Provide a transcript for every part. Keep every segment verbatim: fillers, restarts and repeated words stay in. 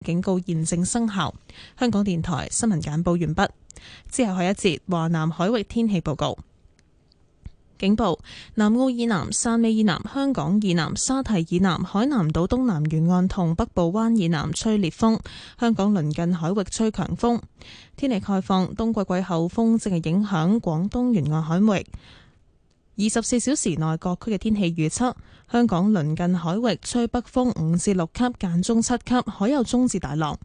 警告現正生效。香港電台新聞簡報完畢。之後係一節華南海域天氣報告。警報：南澳以南、汕尾以南、香港以南、沙堤以南、海南島東南沿岸同北部灣以南吹烈風，香港鄰近海域吹強風。天氣概況：冬季季候風正係影響廣東沿岸海域。二十四小時內各區嘅天氣預測：香港鄰近海域吹北風五至六級，間中七級，海有中至大浪。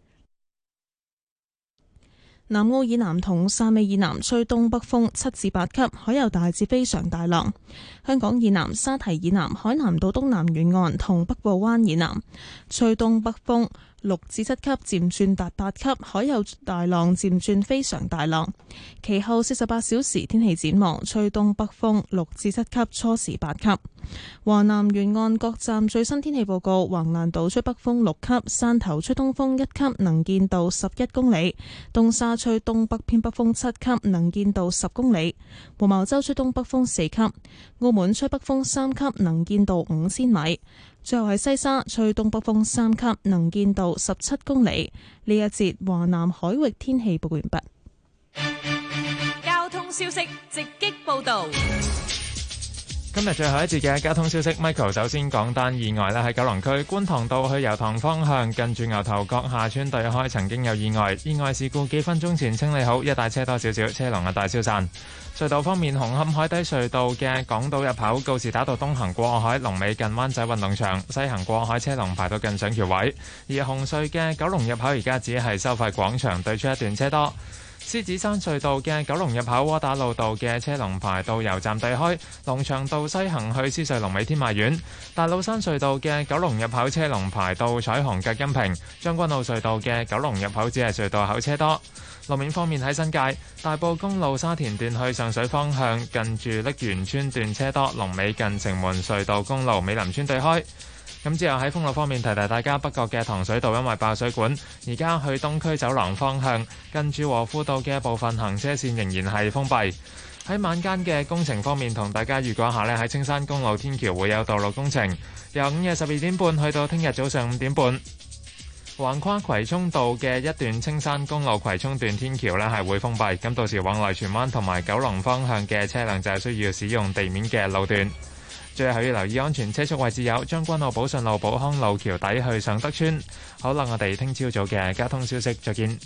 南澳以南同汕尾以南吹東北風七至八級，海有大至非常大浪。香港以南、沙堤以南、海南島東南沿岸同北部灣以南吹東北風六至七級，漸轉達八級，海有大浪，漸轉非常大浪。其後四十八小時天氣展望，吹東北風六至七級，初時八級。華南沿岸各站最新天氣報告：橫瀾島吹北風六級，汕頭吹東風一級，能見度十一公里；東沙吹東北偏北風七級，能見度十公里；黃茅洲吹東北風四級；澳門吹北風三級，能見度五千米。最後係西沙吹東北風三級，能見度十七公里。呢一節華南海域天氣報告完畢。 交通消息直擊報道。 今日最後一節嘅交通消息 ，Michael 首先講單意外咧，喺九龍區觀塘道去油塘方向，近住牛頭角下村對開曾經有意外，意外事故幾分鐘前清理好，一帶車多少少，車龍啊大消散。隧道方面，紅磡海底隧道嘅港島入口告士打道東行過海，龍尾近灣仔運動場；西行過海車龍排到近上橋位。而紅隧嘅九龍入口而家只係收費廣場對出一段車多。獅子山隧道嘅九龍入口窩打老道嘅車龍排到油站對開，龍翔道西行去獅隧龍尾天馬苑。大老山隧道嘅九龍入口車龍排到彩虹隔音屏。將軍澳隧道嘅九龍入口只係隧道口車多。路面方面喺新界大埔公路沙田段去上水方向，近住瀝源村段車多，龍尾近城門隧道公路美林村對開。咁之後喺封路方面提提大家，北角嘅糖水道因為爆水管，而家去東區走廊方向近住和富道嘅部分行車線仍然係封閉。喺晚間嘅工程方面，同大家預告下呢，喺青山公路天橋會有道路工程，由午夜十二點半去到聽日早上五點半。橫跨葵涌道嘅一段青山公路葵涌段天橋呢係會封閉，咁到時往來荃灣同埋九龍方向嘅車輛就係需要使用地面嘅路段。最後要留意安全車速位置有將軍澳寶順路、寶康路橋底去上德村。好啦，我哋聽朝早嘅交通消息，再見。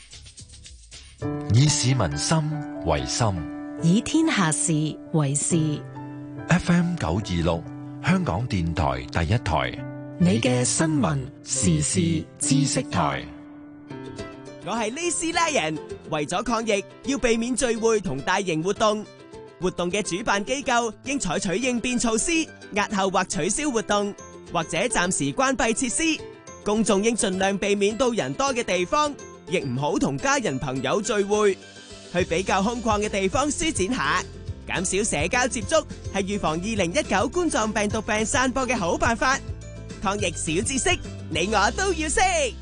以市民心為心， 以天下事為事。 F M 九二六，香港電台第一台， 你嘅新聞時事知識台。 我係呢斯拉人，為咗抗疫，要避免聚會同大型活動。活動嘅主辦機構應採取應變措施，押後或取消活動，或者暫時關閉設施。公眾應盡量避免到人多嘅地方，亦唔好同家人朋友聚會。去比較空曠嘅地方舒展下，減少社交接觸，係預防二零一九冠狀病毒病散播嘅好辦法。抗疫小知識，你我都要識。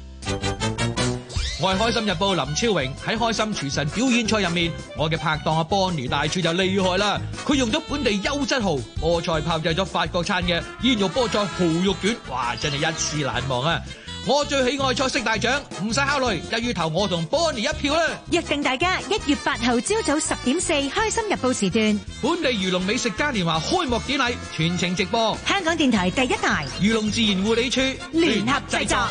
我係開心日報林超榮，喺開心廚神表演賽入面，我嘅拍檔阿 Bonnie 大廚就厲害啦！佢用咗本地優質蠔菠菜炮製咗法國餐嘅煙肉菠菜蠔肉卷，哇！真係一試難忘啊！我最喜愛菜式大獎，唔使考慮，一於投我同 Bonnie 一票啦！ 約定大家一月八號朝早十點四，開心日報時段， 本地漁農美食嘉年華開幕典禮全程直播， 香港電台第一台漁農自然護理處聯合製作。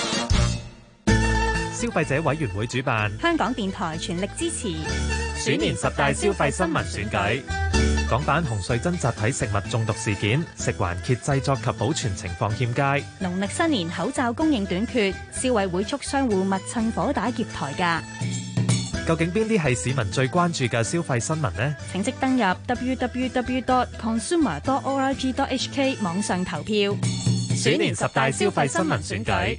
消費者委員會主辦， 香港電台全力支持鼠年十大消費新聞選舉。港版紅隧真集體食物中毒事件，食環揭製作及保存情況欠佳。 農曆新年口罩供應短缺，消委會促商戶勿趁火打劫抬價。 究竟邊啲係市民最關注嘅消費新聞呢？ 請即登入 w w w dot consumer dot org dot h k 網上投票。 鼠年十大消費新聞選舉。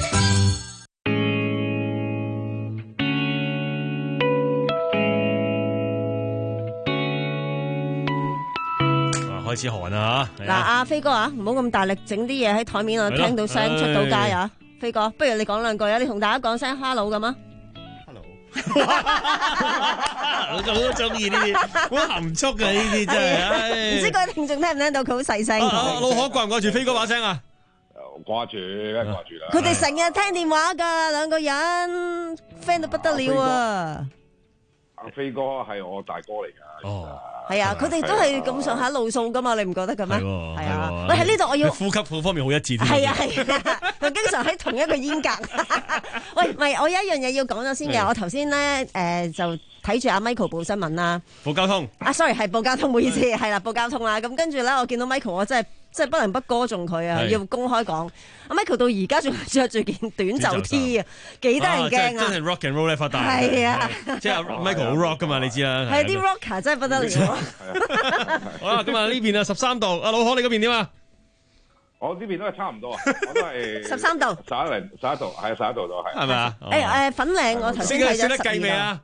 開始寒啊吓！ 嗱，阿飛哥啊，唔好咁大力整啲嘢喺台面，我聽到聲出到街啊！飛哥，不如你講兩句啊，你同大家講聲 hello 咁啊 ！hello， 我好中意呢啲，好含蓄嘅呢啲真係。 唔知各位聽眾聽唔聽到佢好細聲？ 老可掛唔掛住飛哥把聲啊？ 掛住，梗係掛住啦。 佢哋成日聽電話㗎，兩個人 friend 到不得了啊！ 阿飛哥係我大哥嚟㗎。 哦， 係啊，佢哋都係咁上下路數㗎嘛，你唔覺得嘅咩？係啊，喂，喺呢度我要呼吸嗰方面好一致。 係啊係啊，佢經常喺同一個煙格。喂，唔係，我有一樣嘢要講咗先嘅，我頭先咧誒就睇住阿 Michael 報新聞啦。 報交通。啊 ，sorry 係報交通，唔好意思，係啦報交通啦。咁跟住咧，我見到 Michael，我真係真係不能不歌頌佢啊！要公開講，阿 Michael 到而家仲着住件短袖 T 啊，幾得人驚啊！ 真係 rock and roll 咧發大。 係啊， 即係 Michael 好 rock 噶嘛，你知啦。 係啲 rocker 真係不得了。 好啦，咁啊呢邊啊十三度，阿老可你嗰邊點啊？ 我呢邊都係差唔多啊，我都係十三度， 十一零十一度，係十一度都係。 係咪啊？ 誒誒，粉嶺我頭先睇咗十二度。識得計未啊？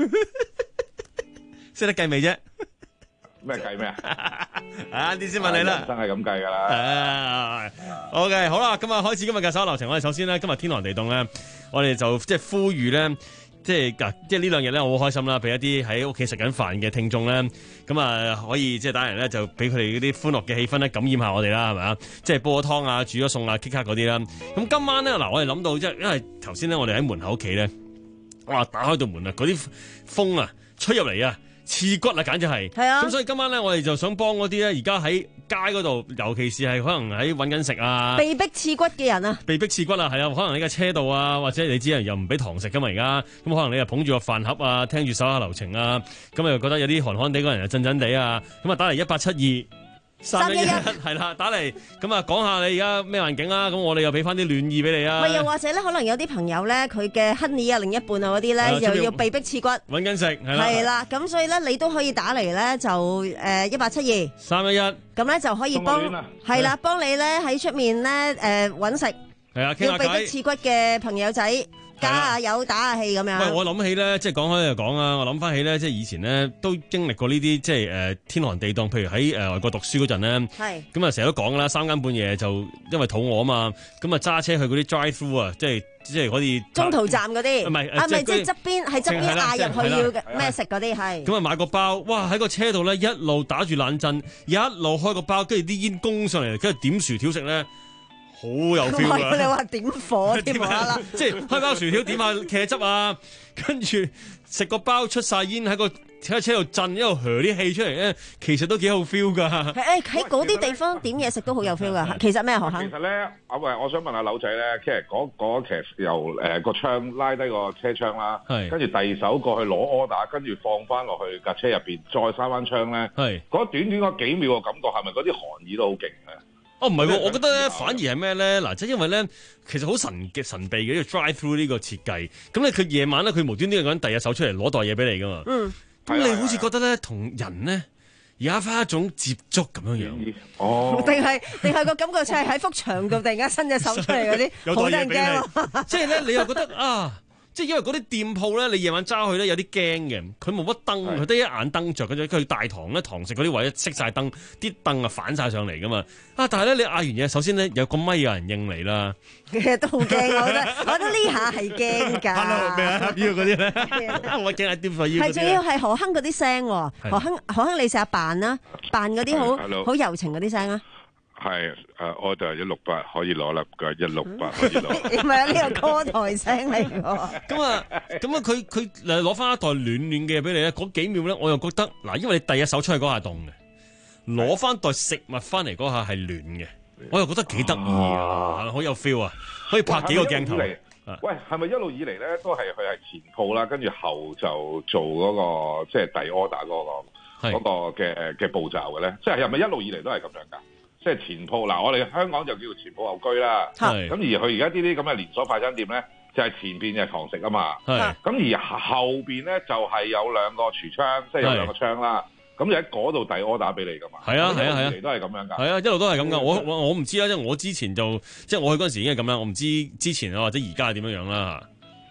識得計未啫？ 咩計咩啊？ 啊啲先問你啦， 真係咁計噶啦。 OK， 好啦，咁啊開始今日嘅首流程。我哋首先咧，今日天寒地凍咧，我哋就即係呼籲咧，即係嗱，即係呢兩日咧，我好開心啦，俾一啲喺屋企食緊飯嘅聽眾咧，咁啊可以即係打人咧，就俾佢哋嗰啲歡樂嘅氣氛咧感染下我哋啦，係咪啊？即係煲咗湯啊，煮咗餸啊，K 卡嗰啲啦。咁今晚咧嗱，我哋諗到即係因為頭先咧，我哋喺門口屋企咧，哇打開道門啊，嗰啲風啊吹入嚟啊！刺骨啊，簡直係。係啊。咁所以今晚咧，我哋就想幫嗰啲咧，而家喺街嗰度，尤其是係可能喺揾緊食啊， 被逼刺骨嘅人啊， 被逼刺骨啊，係啊，可能喺架車度啊，或者你知啊，又唔俾堂食噶嘛而家，咁可能你又捧住個飯盒啊，聽住手下留情啊，咁又覺得有啲寒寒地，嗰人又震震地啊，咁啊打嚟一八七二三一一係啦，打嚟咁啊講下你而家咩環境啊，咁我哋又俾翻啲暖意俾你啊。 喂，又或者咧，可能有啲朋友咧，佢嘅 honey 啊，另一半啊嗰啲咧，又要被逼刺骨， 揾緊食係啦。 係啦，咁所以咧，你都可以打嚟咧，就誒一八七二三一一， 咁咧就可以幫係啦，幫你咧喺出面咧誒揾食， 係啊， 要被逼刺骨嘅朋友仔。加下油打下氣咁樣。 喂，我諗起咧，即係講開就講啊，我諗翻起咧，即係以前咧都經歷過呢啲即係誒、呃、天寒地凍，譬如喺誒、呃、外國讀書嗰陣咧，係咁啊成日都講噶啦，三更半夜就因為肚餓啊嘛，咁啊揸車去嗰啲 drive through 啊，即係即係可以中途站嗰啲， 唔係啊唔係即係側邊喺側邊嗌入去要嘅咩食嗰啲係。咁啊買個包，哇喺個車度咧一路打住冷震，一路開個包，跟住啲煙攻上嚟，跟住點薯條食咧。好有 feel 啊！ 你話點火添啊？ 即係開包薯條點下茄汁啊，跟住食個包出晒煙喺個喺車度震，一路噓啲氣出嚟咧，其實都幾好 feel 噶。 誒喺嗰啲地方點嘢食都好有 feel 噶。其實咩何坑？ 其實咧，啊喂，我想問下柳仔咧，其實嗰嗰其實由誒個窗拉低個車窗啦，跟住第二手過去攞 order，跟住放翻落去架車入邊，再閂翻窗咧，嗰短短嗰幾秒嘅感覺係咪嗰啲寒意都好勁嘅？ 哦，唔係喎，我覺得咧，反而係咩咧？嗱，即係因為咧，其實好神嘅神秘嘅呢個 drive through 呢個設計。咁咧，佢夜晚咧，佢無端端揾第二手出嚟攞袋嘢俾你噶嘛。嗯。咁你好似覺得咧，同人咧有翻一種接觸咁樣樣。哦。定係定係個感覺就係喺幅牆度突然間伸隻手出嚟嗰啲，好得人驚。 即係咧，你又覺得啊？即係因為嗰啲店鋪咧，你夜晚揸去咧有啲驚嘅，佢冇乜燈，佢得一眼燈着嘅啫。佢大堂咧，堂食嗰啲位熄晒燈，啲燈啊反晒上嚟噶嘛。啊！但係咧，你嗌完嘢，首先咧有個咪有人應你啦。 其實都好驚，我覺得，我覺得呢下係驚㗎。 Hello 咩啊？要嗰啲咧，我驚係點解要？ 係仲要係何坑嗰啲聲喎，何坑何坑，你成日扮啦，扮嗰啲好好柔情嗰啲聲啊。 係誒，我就係一六八可以攞啦，嘅一六八可以攞。 唔係啊，呢個歌台聲嚟㗎。 咁啊，咁啊，佢佢誒攞翻一袋暖暖嘅嘢俾你咧，嗰幾秒咧，我又覺得嗱，因為你第一手出去嗰下凍嘅，攞翻袋食物翻嚟嗰下係暖嘅，我又覺得幾得意啊，好有 feel 啊，可以拍幾個鏡頭。 喂，係咪一路以嚟咧都係佢係前鋪啦，跟住後就做嗰個即係遞 order 嗰個嗰個嘅嘅步驟嘅咧？即係係咪一路以嚟都係咁樣㗎？即係前鋪嗱，我哋香港就叫做前鋪後居啦。咁而佢而家呢啲咁嘅連鎖快餐店咧，就係、是、前邊就係堂食啊嘛。咁而後邊咧就係、是、有兩個櫥窗，即係有兩個窗啦。咁就喺嗰度遞 order 俾你噶嘛。係啊係啊係啊，都係咁樣㗎。係啊，一路都係咁㗎。我我我唔知啦，即係我之前就即係我去嗰陣時已經係咁啦。我唔知之前啊或者而家係點樣樣啦。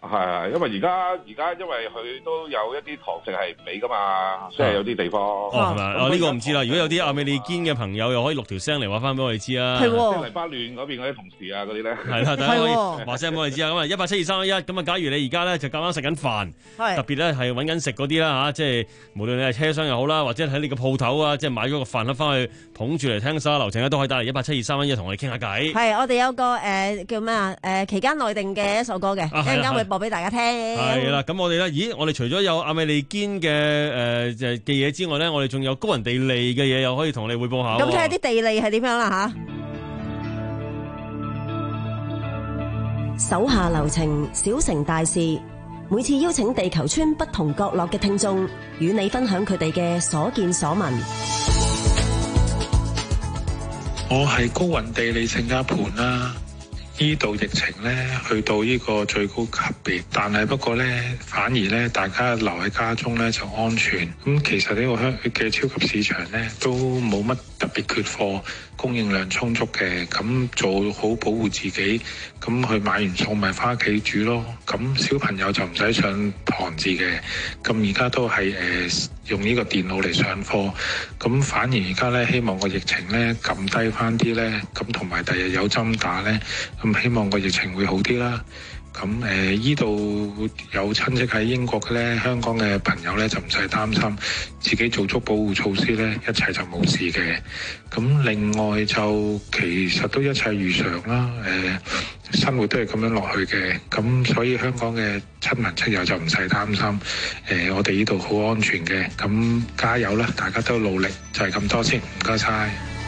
係啊，因為而家而家因為佢都有一啲堂食係唔俾噶嘛，即係有啲地方。 哦，係咪？哦，呢個唔知啦。如果有啲亞美利堅嘅朋友，又可以錄條聲嚟話翻俾我哋知啊。 係喎， 即係黎巴嫩嗰邊嗰啲同事啊嗰啲咧。 係啦，大家可以話聲俾我哋知啊。咁啊，一八七二三一一咁啊，假如你而家咧就咁啱食緊飯，特別咧係揾緊食嗰啲啦嚇，即係無論你係車廂又好啦，或者喺你個鋪頭啊，即係買咗個飯盒翻去捧住嚟聽所有流程咧，都可以打嚟一八七二三一一同我哋傾下偈。 係，我哋有個誒叫咩啊？誒期間內定嘅一首歌嘅，一陣間會播俾大家聽。 係啦，咁我哋咧，咦？我哋除咗有亞美利堅嘅誒嘅嘢之外咧，我哋仲有高人地利嘅嘢，又可以同你匯報下。 咁睇下啲地利係點樣啦吓，手下留情，小成大事。每次邀請地球村不同角落嘅聽眾，與你分享佢哋嘅所見所聞。 我係高雲地利盛家盤啦。呢度疫情咧去到呢個最高級別，但係不過咧反而咧大家留喺家中咧就安全。咁其實呢個香嘅超級市場咧都冇乜特別缺貨，供應量充足嘅。咁做好保護自己，咁去買完餸咪翻屋企煮咯。咁小朋友就唔使上堂字嘅。咁而家都係誒、呃、用呢個電腦嚟上課。咁反而而家咧希望個疫情咧撳低翻啲咧，咁同埋第日有針打咧，咁希望個疫情會好啲啦。咁誒依度有親戚喺英國嘅咧，香港嘅朋友咧就唔使擔心，自己做足保護措施咧，一切就冇事嘅。咁另外就其實都一切如常啦，誒、呃、生活都係咁樣落去嘅。咁所以香港嘅親朋戚友就唔使擔心，誒、呃、我哋呢度好安全嘅。咁加油啦，大家都努力，就係咁多先，唔該晒。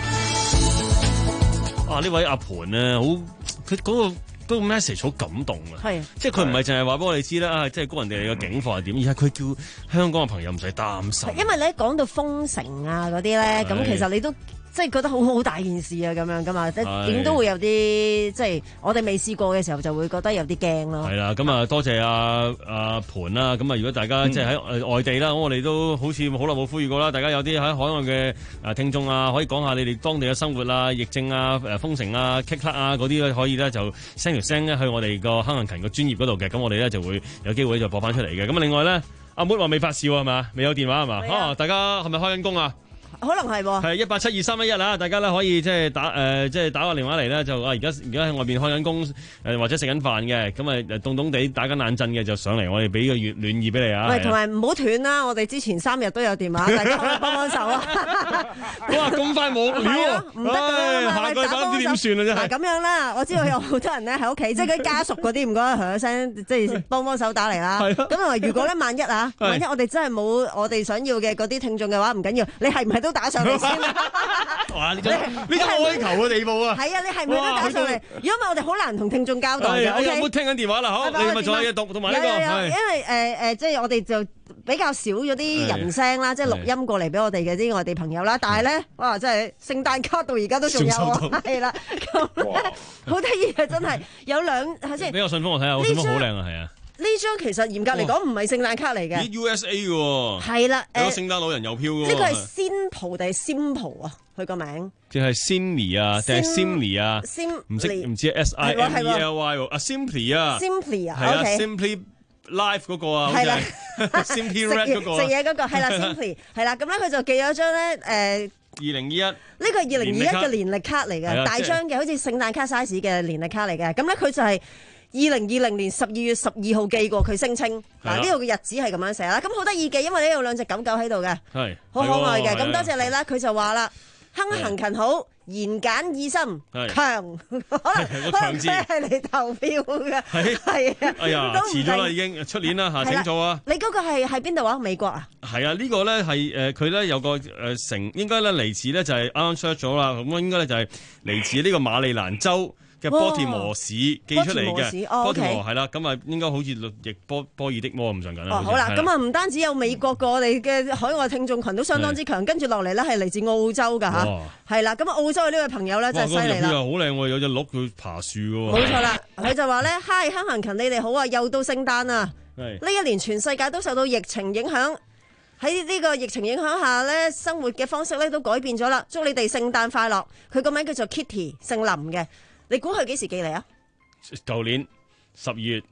啊！呢位阿盤咧，好佢嗰個。嗰個 message 好感動啊！係，即係佢唔係淨係話俾我哋知啦，即係高人哋嘅境況係點，而係佢叫香港嘅朋友唔使擔心。 因為你一講到封城啊嗰啲咧，咁其實你都即係覺得好好大件事啊咁樣噶嘛，即係點都會有啲即係我哋未試過嘅時候就會覺得有啲驚咯。係啦，咁啊多謝阿阿盤啦，咁啊如果大家即係喺外地啦，咁我哋都好似好耐冇呼籲過啦，大家有啲喺海外嘅啊聽眾啊，可以講下你哋當地嘅生活啊、疫症啊、誒封城啊、棘咳啊嗰啲咧，可以咧就 send 條聲咧去我哋個亨勤個專頁嗰度嘅，咁我哋咧就會有機會就播翻出嚟嘅。咁另外咧，阿妹話未發燒係嘛？未有電話係嘛？啊，大家係咪開緊工啊？ 可能係喎， 係一八七二三一一啦，大家咧可以即係打誒、呃，即係打個電話嚟咧，就啊而家而家喺外邊開緊工誒、呃，或者食緊飯嘅，咁啊凍凍地打緊冷震嘅就上嚟，我哋俾個暖暖意俾你啊！ 喂，同埋唔好斷啦，我哋之前三日都有電話，大家可以幫幫手啊！ 哇，咁快冇料啊！ 唔得㗎嘛， 下個禮拜唔知點算啊！真係咁樣啦，我知道有好多人咧喺屋企，即係嗰啲家屬嗰啲，唔該響聲，即係幫幫手打嚟啦。咁同埋如果咧萬一啊，萬一我哋真係冇我哋想要嘅嗰啲聽眾嘅話，唔緊要，你係唔係都打上嚟先？ 哇！呢種呢種哀求嘅地步啊！ 係啊，你係咪都打上嚟？如果唔係，我哋好難同聽眾交代嘅。 我有冇聽緊電話啦？好，你咪仲有嘢讀，同埋呢個。 因為誒誒，即係我哋就比較少咗啲人聲啦，即係錄音過嚟俾我哋嘅啲外地朋友啦。但係咧，哇！真係聖誕卡到而家都仲有，係啦，咁咧好得意啊！真係有兩係先。 呢個信封我睇下，個信封好靚啊，係啊。 呢張其實嚴格嚟講唔係聖誕卡嚟嘅， 咦 U S A 嘅喎， 係啦， 有個聖誕老人郵票嘅喎， 呢個係 Simple 定係 Simple 啊？佢個名， 定係 Simly 啊，定係 Simly 啊？唔識唔知 S I M E L Y 喎，啊 Simply 啊 ，Simply 啊， 係啊 Simply Life 嗰個啊，係啦 ，Simply Red 嗰個， 食嘢嗰個係啦 Simply 係啦，咁咧佢就寄咗張咧誒。 二零二一呢個係二零二一嘅年歷卡嚟嘅，大張嘅，好似聖誕卡 size 嘅年歷卡嚟嘅。咁咧佢就係二零二零年十二月十二號寄過，佢聲稱嗱呢度嘅日子係咁樣寫啦。咁好得意嘅，因為呢有兩隻狗狗喺度嘅，係好可愛嘅。咁多謝你啦。佢就話啦，亨行勤好，言簡意深，強，可能可能佢係嚟投票嘅，係啊。 哎呀，遲咗啦，已經出年啦嚇，請做啊！ 你嗰個係喺邊度啊？美國啊？ 係啊，呢個咧係誒佢咧有個誒城，應該咧嚟自咧就係啱啱 search 咗啦，咁應該咧就係嚟自呢個馬里蘭州嘅波提摩市寄出嚟嘅。波提摩係啦，咁啊應該好似譯波波爾的摩咁上緊啦。 好啦，咁啊唔單止有美國個我哋嘅海外聽眾群都相當之強，跟住落嚟咧係嚟自澳洲㗎嚇，係啦，咁啊澳洲嘅呢位朋友咧真係犀利啦。 好靚喎，有隻鹿佢爬樹㗎喎。 冇錯啦，佢就話咧，Hi 亨行勤，你哋好啊，又到聖誕啊！呢一年全世界都受到疫情影響。喺呢個疫情影響下咧，生活嘅方式咧都改變咗啦。祝你哋聖誕快樂！佢個名叫做 Kitty，姓林嘅。你估佢幾時寄嚟啊？ 舊年十二月，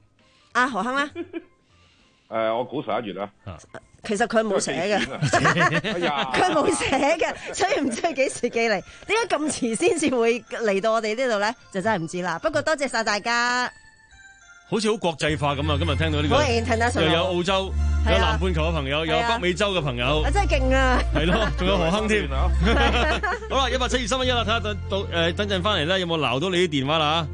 阿何亨咧？ 誒，我估十一月啦。 其實佢冇寫嘅，佢冇寫嘅，所以唔知佢幾時寄嚟。點解咁遲先至會嚟到我哋呢度咧？就真係唔知啦。不過多謝晒大家， 好似好國際化咁啊！今日聽到呢個，又有澳洲，有南半球嘅朋友，又有北美洲嘅朋友， 真係勁啊！ 係咯，仲有何亨添。好啦，一八七二三一一啦，睇下等到誒等陣翻嚟咧，有冇撈到你啲電話啦？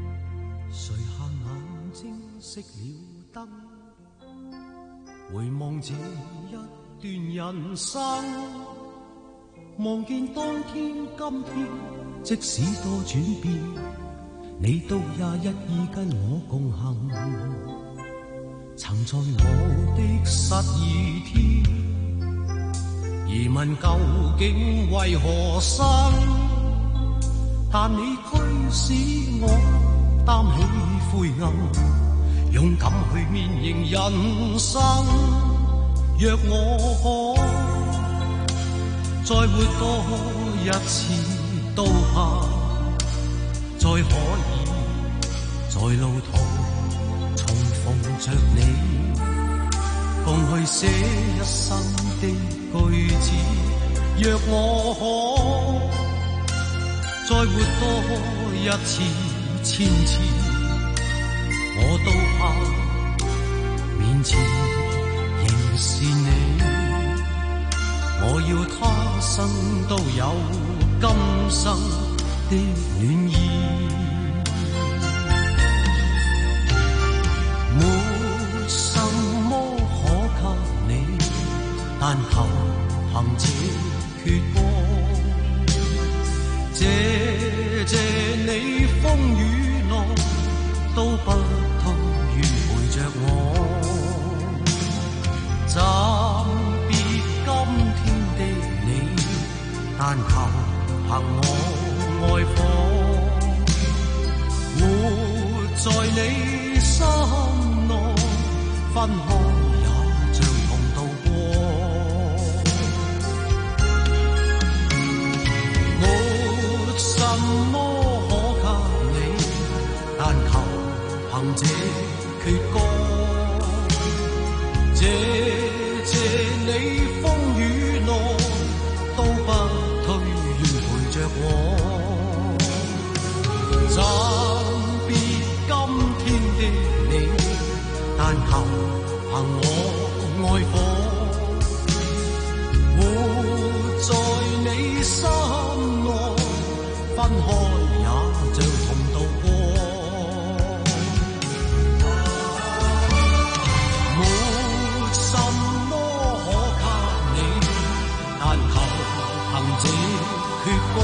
回望這一段人生，望見當天今天，即使多轉變，你都也一意跟我共行。曾在我的失意天，疑問究竟為何生，但你驅使我擔起灰暗，勇敢去面迎人生，若我可再活多一次，都怕再可以在路途重逢着你，共去寫一生的句子。若我可再活多一次，千次，我都怕面前仍是你，我要他生都有今生的暖意。沒什麼可給你，但求行這闕歌，謝謝你風雨內都不退願陪着我，暫別今天的你，但求憑我愛火，活在你心內，分開也像同渡過。沒什麼可給你，但求憑這闕歌，謝謝你風雨內都不退願陪着我，暫別今天的你，但求憑我愛火，活在你心內，分開也像同渡過。這闕歌，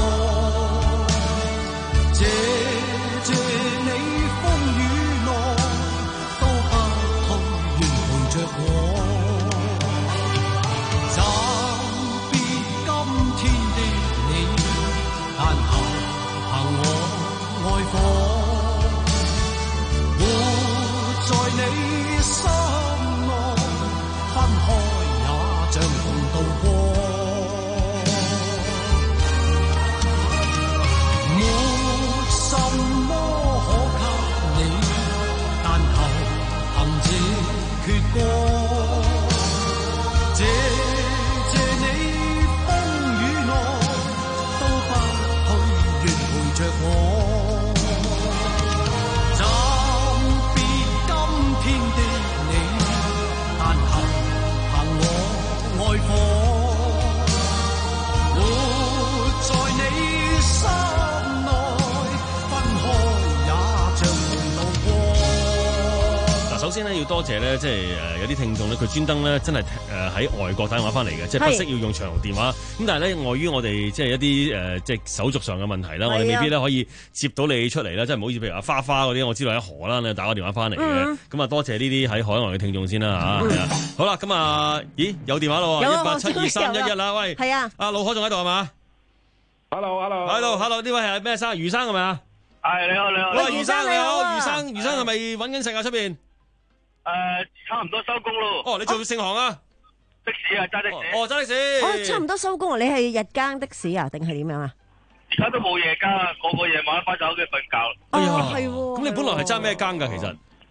謝謝你風雨內都不退願陪着我，暫別今天的你，但求憑我愛火，活在你心內，分開也像同渡過。什麼可給你，但求憑這闕歌，謝謝你風雨內都不退願陪着我，暫別今天的你，但求憑我愛火，活在你心。 首先咧要多謝咧，即係誒有啲聽眾咧，佢專登咧真係誒喺外國打電話翻嚟嘅，即係不惜要用長途電話。咁但係咧，礙於我哋即係一啲誒即係手續上嘅問題啦，我哋未必咧可以接到你出嚟啦。即係唔好似譬如話花花嗰啲，我知道喺荷蘭你打個電話翻嚟嘅。咁啊，多謝呢啲喺海外嘅聽眾先啦嚇。係啊，好啦，咁啊，咦有電話咯，一八七二三一一啦，喂， 係啊， 阿老可仲喺度係嘛 ？Hello，Hello，Hello， 呢位係咩生？余生係咪啊？ 係你好，你好。 喂，余生你好，余生，余生係咪揾緊食啊出邊？ 誒，差唔多收工咯。 哦，你做聖行啊？ 的士啊，揸的士。 哦，揸的士。 哦，差唔多收工啊！你係日間的士啊，定係點樣啊？ 而家都冇夜更啊，個個夜晚翻走屋企瞓覺。 哎呀， 係喎。 咁你本來係揸咩更㗎？其實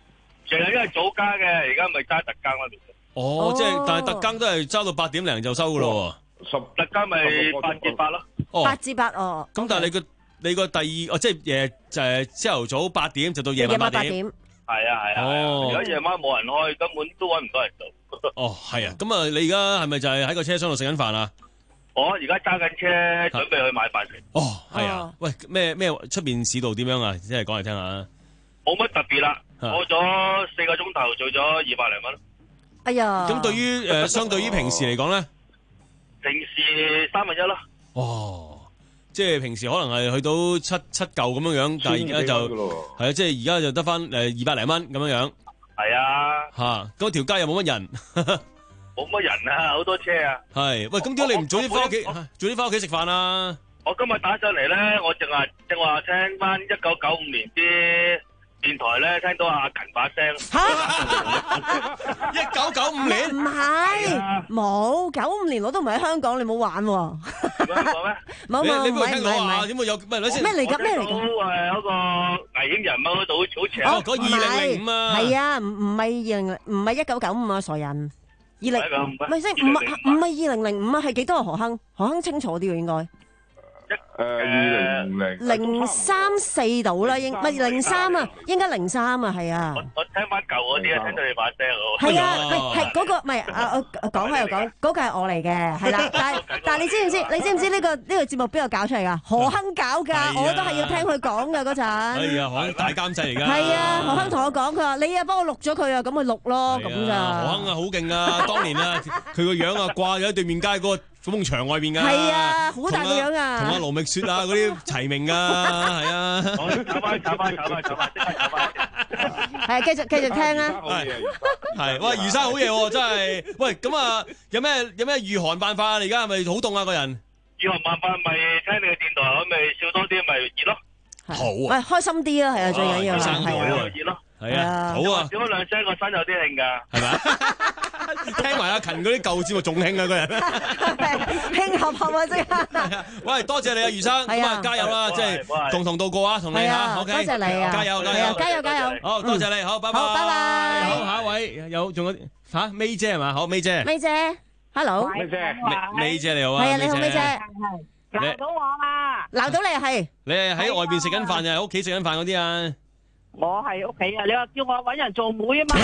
成日因為早加嘅，而家咪揸特更咯。 哦，即係但係特更都係揸到八點零就收噶咯喎。十特更咪八至八咯。 哦， 八至八哦。 咁但係你個你個第二哦，即係誒就係朝頭早八點就到夜晚八點。 係啊係啊。哦。而家夜晚冇人開，根本都揾唔到人做。 哦，係啊。咁啊，你而家係咪就係喺個車廂度食緊飯啊？我而家揸緊車，準備去買飯食。哦，係啊。喂，咩咩出邊市道點樣啊？即係講嚟聽下。 冇乜特別啦，過咗四個鐘頭做咗二百零蚊。 哎呀！ 咁對於誒，相對於平時嚟講咧， 平時三分一咯。 哦，即係平時可能係去到七七嚿咁樣樣，但係而家就係啊，即係而家就得翻誒二百零蚊咁樣樣。 係啊。 吓，嗰條街又冇乜人。 冇乜人啊，好多車啊。 係，喂，咁點解你唔早啲翻屋企？早啲翻屋企食飯啊？ 我今日打上嚟咧，我淨係正話聽翻一九九五年啲電台咧，聽到阿勤把聲。 吓！ 一九九五年？ 唔係，冇九五年我都唔喺香港，你冇玩喎。 唔喺香港咩？ 冇冇， 你邊度聽到啊？點會有？咩？ 咩嚟㗎？咩嚟㗎？ 誒，嗰個危險人物嗰度好長。 哦，嗰二零零五啊。 係啊，唔唔係二零，唔係一九九五啊，傻人。二零唔係即係唔係唔係二零零五啊？係幾多啊？何亨何亨清楚啲喎，應該。 誒，二零零零三四度啦，應唔係零三啊？應該零三啊，係啊。 我我聽翻舊嗰啲啊，聽到你把聲喎。 係啊，係係嗰個唔係啊！我講開又講，嗰個係我嚟嘅，係啦。但係但係你知唔知？你知唔知呢個呢個節目邊個搞出嚟㗎？何亨搞㗎，我都係要聽佢講㗎嗰陣。 哎呀，何亨大監製嚟㗎。 係啊，何亨同我講，佢話你啊幫我錄咗佢啊，咁咪錄咯咁咋。 何亨啊，好勁啊！當年啊，佢個樣啊掛咗喺對面街嗰個埲牆外邊㗎。 係啊，好大個樣啊！ 同阿盧覓雪啊嗰啲齊名㗎，係啊。 炒翻炒翻炒翻炒翻，即刻炒翻。 係啊，繼續繼續聽啊。 係，喂，余生好嘢喎，真係。喂，咁啊，有咩有咩御寒辦法啊？你而家係咪好凍啊？個人？ 御寒辦法咪聽你嘅電台，咁咪笑多啲，咪熱咯。 好啊。 喂，開心啲啊，係啊，最緊要係啊，熱咯。 係啊，好啊。 少咗兩聲，個身有啲興㗎。 係咪啊？聽埋阿勤嗰啲舊節目仲興啊，個人。 興合合啊，真係。 喂，多謝你啊，余生，咁啊，加油啦，即係共同度過啊，同你嚇，OK。 多謝你啊， 加油加油加油加油。 好，多謝你，好，拜拜。 好，拜拜。 好，下一位有仲有嚇，May姐係嘛？好，May姐。 May姐，Hello。 May 姐 ，May 姐你好啊。 係啊，你好，May 姐。 鬧到我啊！ 鬧到你係。 你係喺外邊食緊飯定係喺屋企食緊飯嗰啲啊？ 我係屋企啊！你話叫我搵人做妹啊嘛？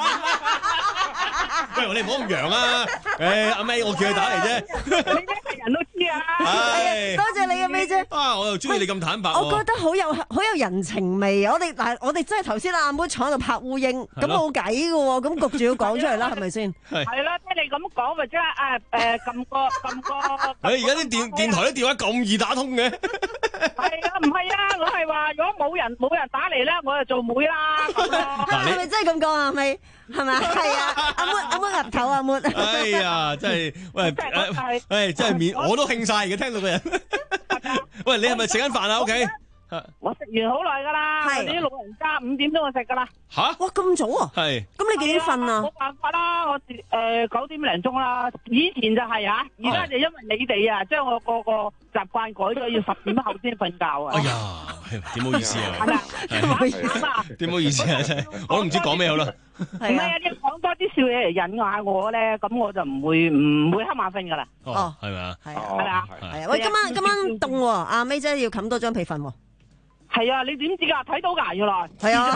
喂，你唔好咁揚啊！誒，阿 May，我叫佢打嚟啫。 你咩係人都知啊！ 係， 多謝你啊，May 姐。 啊，我又中意你咁坦白。 我覺得好有好有人情味。我哋嗱，我哋真係頭先阿妹坐喺度拍烏蠅，咁冇計嘅喎，咁焗住要講出嚟啦，係咪先？ 係啦，聽你咁講咪即係誒誒撳個撳個。誒， 而家啲電電台啲電話咁易打通嘅。 係啊，唔係啊，我係話如果冇人冇人打嚟咧，我就做妹啦。 係咪真係咁講啊？咪係咪？係啊，阿妹阿妹岌頭阿妹。 哎呀，真係喂誒，誒真係面我都興晒而家聽到個人。喂，你係咪食緊飯啊？屋企？ 我食完好耐噶啦，啲老人家五點鐘就食噶啦。 吓？ 哇，咁早啊？ 係。 咁你幾點瞓啊？ 冇辦法啦，我誒九點零鐘啦。以前就係啊，而家就因為你哋啊，將我個個習慣改咗，要十點後先瞓覺啊。 哎呀，點好意思啊？ 係咪？係嘛？ 點好意思啊？真係，我都唔知講咩好啦。 唔係啊，你講多啲笑嘢嚟引下我咧，咁我就唔會唔會瞌眼瞓噶啦。 哦，係咪啊？ 係啊，係啊，係啊。喂，今晚今晚凍喎，阿 May 姐要冚多張被瞓喎。 係啊，你點知噶？睇到噶，原來係啊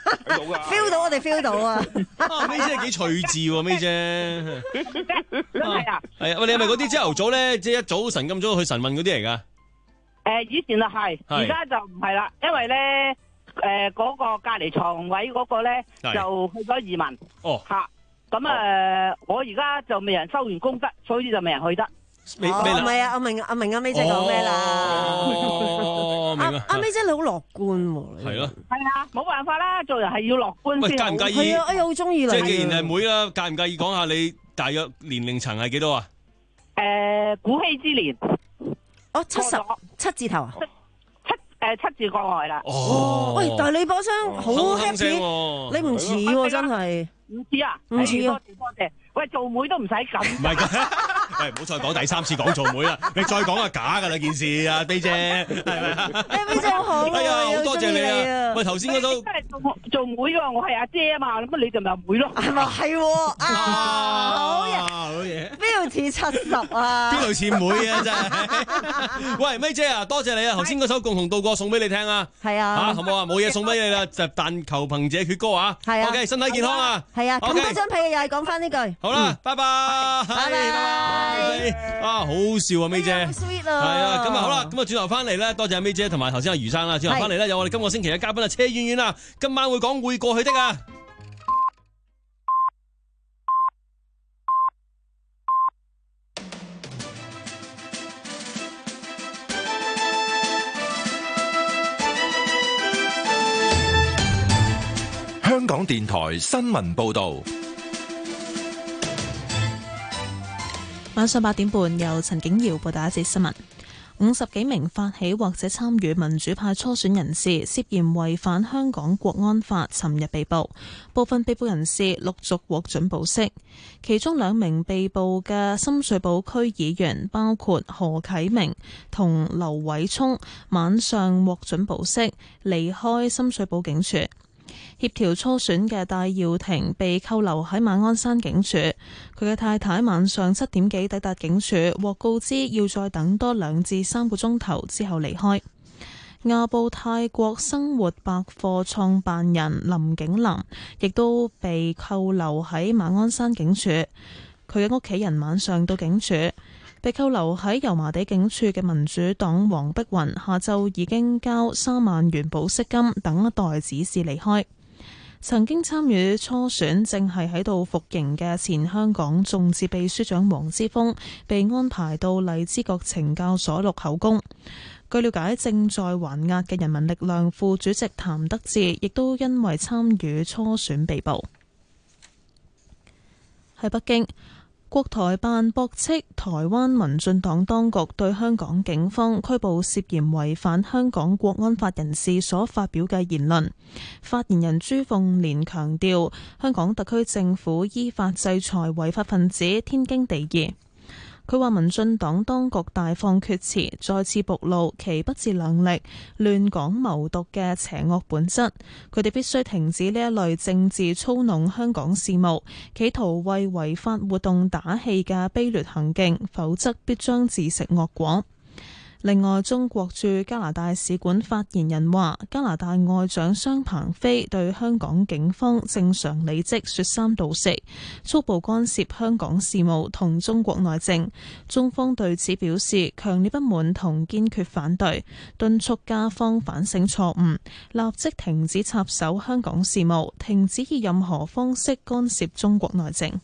，feel 到我哋 feel 到啊。 May 姐幾趣致喎，May 姐。 真係啊。 係啊，喂，你係咪嗰啲朝頭早咧，即係一早晨咁早去晨運嗰啲嚟噶？ 誒，以前就係，而家就唔係啦，因為咧，誒嗰個隔離床位嗰個咧就去咗移民。 哦。 吓，咁誒，我而家就未人收完功德，所以就未人去得。 未未唔係啊，阿明阿明阿 May 姐講咩啦？ 哦，明啊！ 阿 May 姐你好樂觀喎。 係咯。 係啊，冇辦法啦，做人係要樂觀先。 喂，介唔介意？ 係啊，哎呀，好中意你。 即係既然係妹啦，介唔介意講下你大約年齡層係幾多啊？ 誒，古稀之年。 哦，七十七字頭啊？ 七誒七字過外啦。 哦。 喂，但係你把聲好 happy，你唔似喎，真係。 唔似啊？ 唔似啊！ 多謝多謝。喂，做妹都唔使咁。 唔係㗎， 喂，唔好再講第三次講做妹啦，你再講啊假㗎啦件事啊，飛姐係咪啊？ 飛姐好， 哎呀，好多謝你啊！喂，頭先嗰首真係做做妹㗎，我係阿姐啊嘛，咁你就咪妹咯， 係咪係喎？啊，好嘢， 好嘢， 邊度似七十啊？ 邊度似妹啊？真係。喂，May 姐啊，多謝你啊！頭先嗰首《共同度過》送俾你聽啊， 係啊， 嚇好唔好啊？冇嘢送俾你啦，就但求憑這闕歌啊！ 係啊 ，OK，身體健康啊！ 係啊，冚多張被又係講翻呢句。 好啦，拜拜，拜拜，啊，好笑啊，May 姐， 好 sweet 係啊，咁啊好啦，咁啊轉頭翻嚟咧，多謝阿 May 姐同埋頭先阿余生啦，轉頭翻嚟咧有我哋今個星期嘅嘉賓啊，車婉婉啊，今晚會講會過去的啊。 香港電台新聞報道。 晚上八點半，由陳景瑤報道一節新聞。五十幾名發起或者參與民主派初選人士涉嫌違反香港國安法，尋日被捕。部分被捕人士陸續獲准保釋，其中兩名被捕嘅深水埗區議員，包括何啟明同劉偉聰，晚上獲准保釋，離開深水埗警署。協調初選嘅戴耀廷被扣留喺馬鞍山警署，佢嘅太太晚上七點幾抵達警署，獲告知要再等多兩至三個鐘頭之後離開。亞布泰國生活百貨創辦人林景南亦都被扣留喺馬鞍山警署，佢嘅屋企人晚上到警署。被扣留喺油麻地警署嘅民主黨黃碧雲下晝已經交三萬元保釋金，等待指示離開。曾經參與初選正係喺度服刑嘅前香港眾志秘書長黃之鋒被安排到荔枝角懲教所錄口供。據了解，正在還押嘅人民力量副主席譚德志亦都因為參與初選被捕。喺北京，國台辦駁斥台灣民進黨當局對香港警方拘捕涉嫌違反香港國安法人士所發表嘅言論。發言人朱鳳蓮強調，香港特區政府依法制裁違法分子天經地義。佢話民進黨當局大放厥詞，再次暴露其不自量力、亂港謀獨嘅邪惡本質。佢哋必須停止呢一類政治操弄香港事務、企圖為違法活動打氣嘅卑劣行徑，否則必將自食惡果。另外，中國駐加拿大使館發言人話，加拿大外長商鵬飛對香港警方正常履職說三道四，粗暴干涉香港事務同中國內政。中方對此表示強烈不滿同堅決反對，敦促加方反省錯誤，立即停止插手香港事務，停止以任何方式干涉中國內政。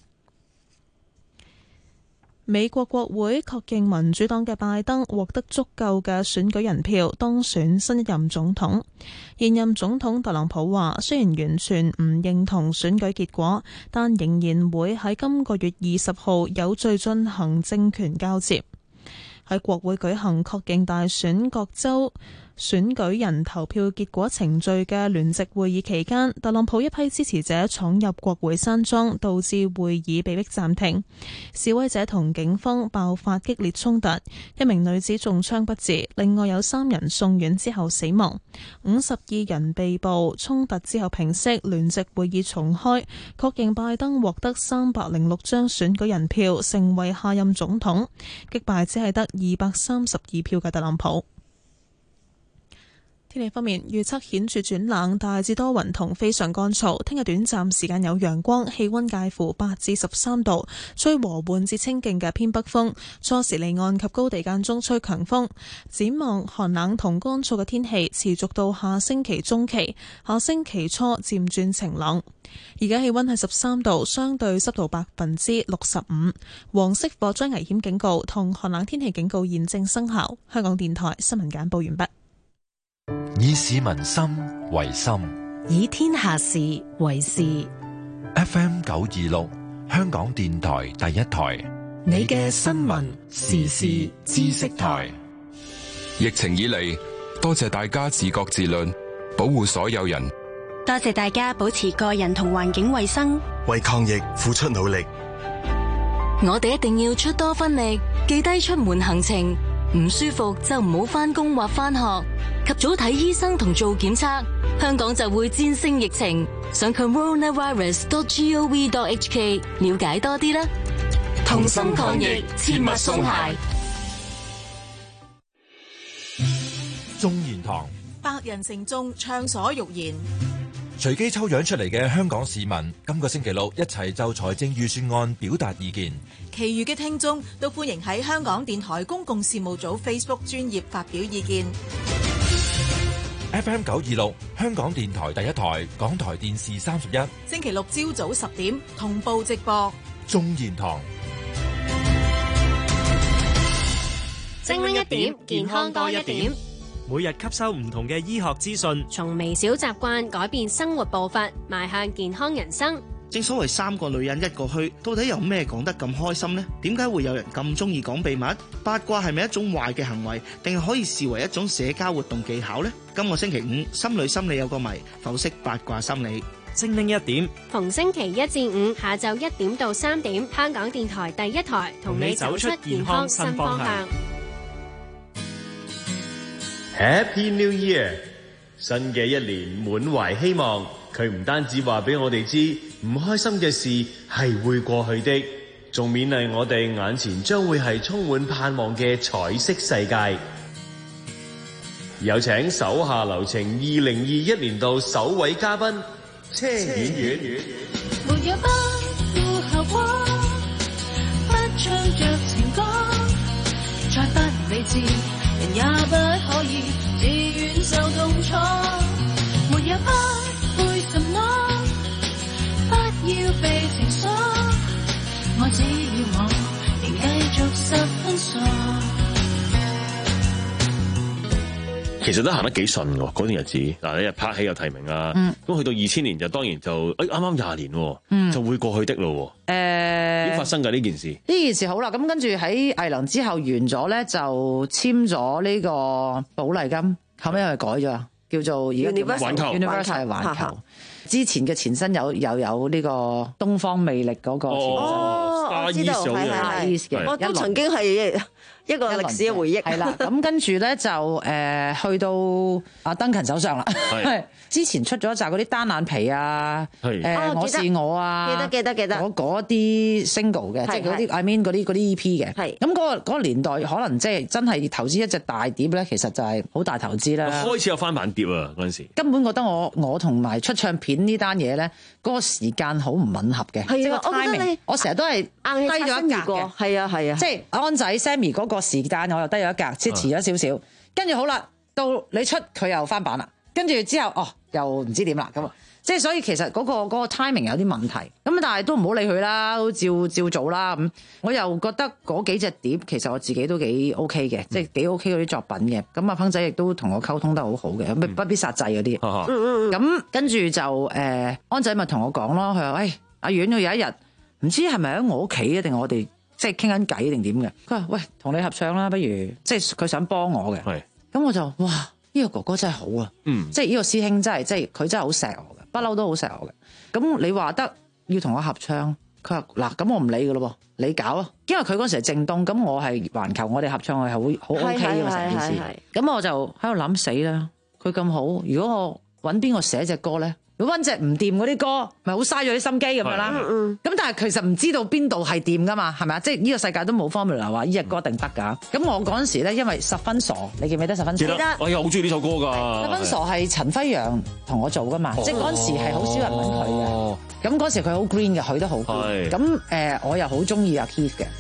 美國國會確認民主黨嘅拜登獲得足夠嘅選舉人票，當選新一任總統。現任總統特朗普話，雖然完全唔認同選舉結果，但仍然會喺今個月二十號有序進行政權交接。喺國會舉行確認大選各州選舉人投票結果程序嘅聯席會議期間，特朗普一批支持者闖入國會山莊，導致會議被迫暫停。示威者同警方爆發激烈衝突，一名女子中槍不治，另外有三人送院之後死亡，五十二人被捕。衝突之後平息，聯席會議重開，確認拜登獲得三百零六張選舉人票，成為下任總統，擊敗只係得二百三十二票嘅特朗普。天氣方面，預測顯著轉冷，大致多雲同非常乾燥。聽日短暫時間有陽光，氣溫介乎八至十三度，吹和緩至清勁嘅偏北風。初時離岸及高地間中吹強風。展望寒冷同乾燥嘅天氣持續到下星期中期，下星期初漸轉晴朗。而家氣溫係十三度，相對濕度百分之六十五。黃色火災危險警告同寒冷天氣警告現正生效。香港電台新聞簡報完畢。 以市民心為心， 以天下事為事。 F M 九二六，香港電台第一台， 你嘅新聞時事知識台。 疫情以嚟，多謝大家自覺自律，保護所有人。 多謝大家保持個人同環境衛生， 為抗疫付出努力。 我哋一定要出多分力，記低出門行程，唔舒服就唔好返工或返學，及早睇醫生同做檢測，香港就會戰勝疫情。上 coronavirus dot gov dot hk 了解多啲啦。同心抗疫，切勿鬆懈。 眾言堂， 百人城中暢所欲言。 隨機抽樣出嚟嘅香港市民，今個星期六一齊就財政預算案表達意見。 其餘嘅聽眾都歡迎喺香港電台公共事務組 Facebook 專頁發表意見。 F M 九二六香港電台第一台，港台電視三十一， 星期六朝早十點同步直播。 眾言堂， 精靈一點，健康多一點。 每日吸收唔同嘅醫學資訊， 從微小習慣改變生活步伐，邁向健康人生。 正所謂三個女人一個墟，到底有咩講得咁開心呢？點解會有人咁中意講秘密？八卦係咪一種壞嘅行為，定係可以視為一種社交活動技巧呢？今個星期五，心理心理有個謎，剖析八卦心理。 精靈一點， 逢星期一至五下晝一點到三點，香港電台第一台同你走出健康新方向。 Happy New Year！ 新嘅一年滿懷希望，佢唔單止話俾我哋知唔開心嘅事係會過去的，仲勉勵我哋眼前將會係充滿盼望嘅彩色世界。有請手下留情二零二一年度首位嘉賓車婉婉。 沒有不負後果，不唱着情歌，再不理智，人也不可以自願受痛楚。沒有不會什麼，不要被情鎖，愛只要我仍繼續十分傻。 其實都行得幾順喎，嗰段日子嗱，你日拍戲有提名啊，咁、嗯、去到二千年就當然就誒啱啱廿年喎、嗯，就會過去的咯。誒、呃，點發生㗎呢件事？ 呢件事好啦，咁跟住喺藝能之後完咗咧，就簽咗呢個寶麗金，後尾又改咗，叫做而家環球 Universal 環球。之前嘅前身有又有呢個東方魅力嗰個前身。 哦，我知道，係係係，我都曾經係一個歷史嘅回憶。 係啦，咁跟住咧就誒、呃、去到阿登勤手上啦。係之前出咗一紮嗰啲單眼皮啊，誒、呃哦、我是我啊， 記得記得記得， 嗰嗰啲 single 嘅，即係嗰啲 I mean 嗰啲嗰啲 E P 嘅。係咁嗰個嗰個年代，可能即係真係投資一隻大碟咧，其實就係好大投資啦。 開始有翻版碟啊嗰陣時， 根本覺得我我同埋出唱片呢單嘢咧，嗰、嗰個時間好唔吻合嘅。係啊，我覺得你我成日都係低咗一格嘅。係啊係啊，即係安仔 Sammy 嗰個時間我又低咗一格，即係遲咗少少。跟住好啦，到你出佢又翻版啦，跟住之後哦又唔知點啦咁啊，即係所以其實嗰、嗰個嗰、嗰個 timing 有啲問題。咁但係都唔好理佢啦，都照照做啦咁。我又覺得嗰幾隻碟其實我自己都幾 OK 嘅，即係幾 OK 嗰啲作品嘅。咁阿鵬仔亦都同我溝通得好好嘅，不不必殺制嗰啲。咁跟住就誒、呃、安仔咪同我講咯，佢話喂，阿遠佢有一日唔知係咪喺我屋企啊，定我哋即係傾緊偈定點嘅？佢話喂，同你合唱啦，不如即係佢想幫我嘅。咁我就哇，呢、呢個哥哥真係好啊，嗯、即係呢個師兄真係即係佢真係好錫我嘅，不嬲都好錫我嘅。咁你話得要同我合唱，佢話嗱，咁我唔理噶咯喎，你搞啊，因為佢嗰時係正東，咁我係環球，我哋合唱係好好 OK 嘅成件事。咁我就喺度諗死啦，佢咁好，如果我揾邊個寫隻歌咧？如果揾隻唔掂嗰啲歌，咪好嘥咗啲心機咁樣啦。咁但係其實唔知道邊度係掂噶嘛，係咪啊？即係呢個世界都冇 formula 話呢隻歌一定得㗎。咁我嗰陣時咧，因為十分傻，你記唔記得十分傻？記得， 我又好中意呢首歌㗎。 十分傻係陳輝陽同我做㗎嘛，哦、即係嗰陣時係好少人揾佢嘅。咁嗰時佢好 green 嘅，佢都好 green。咁誒、呃，我又好中意阿 Keith 嘅。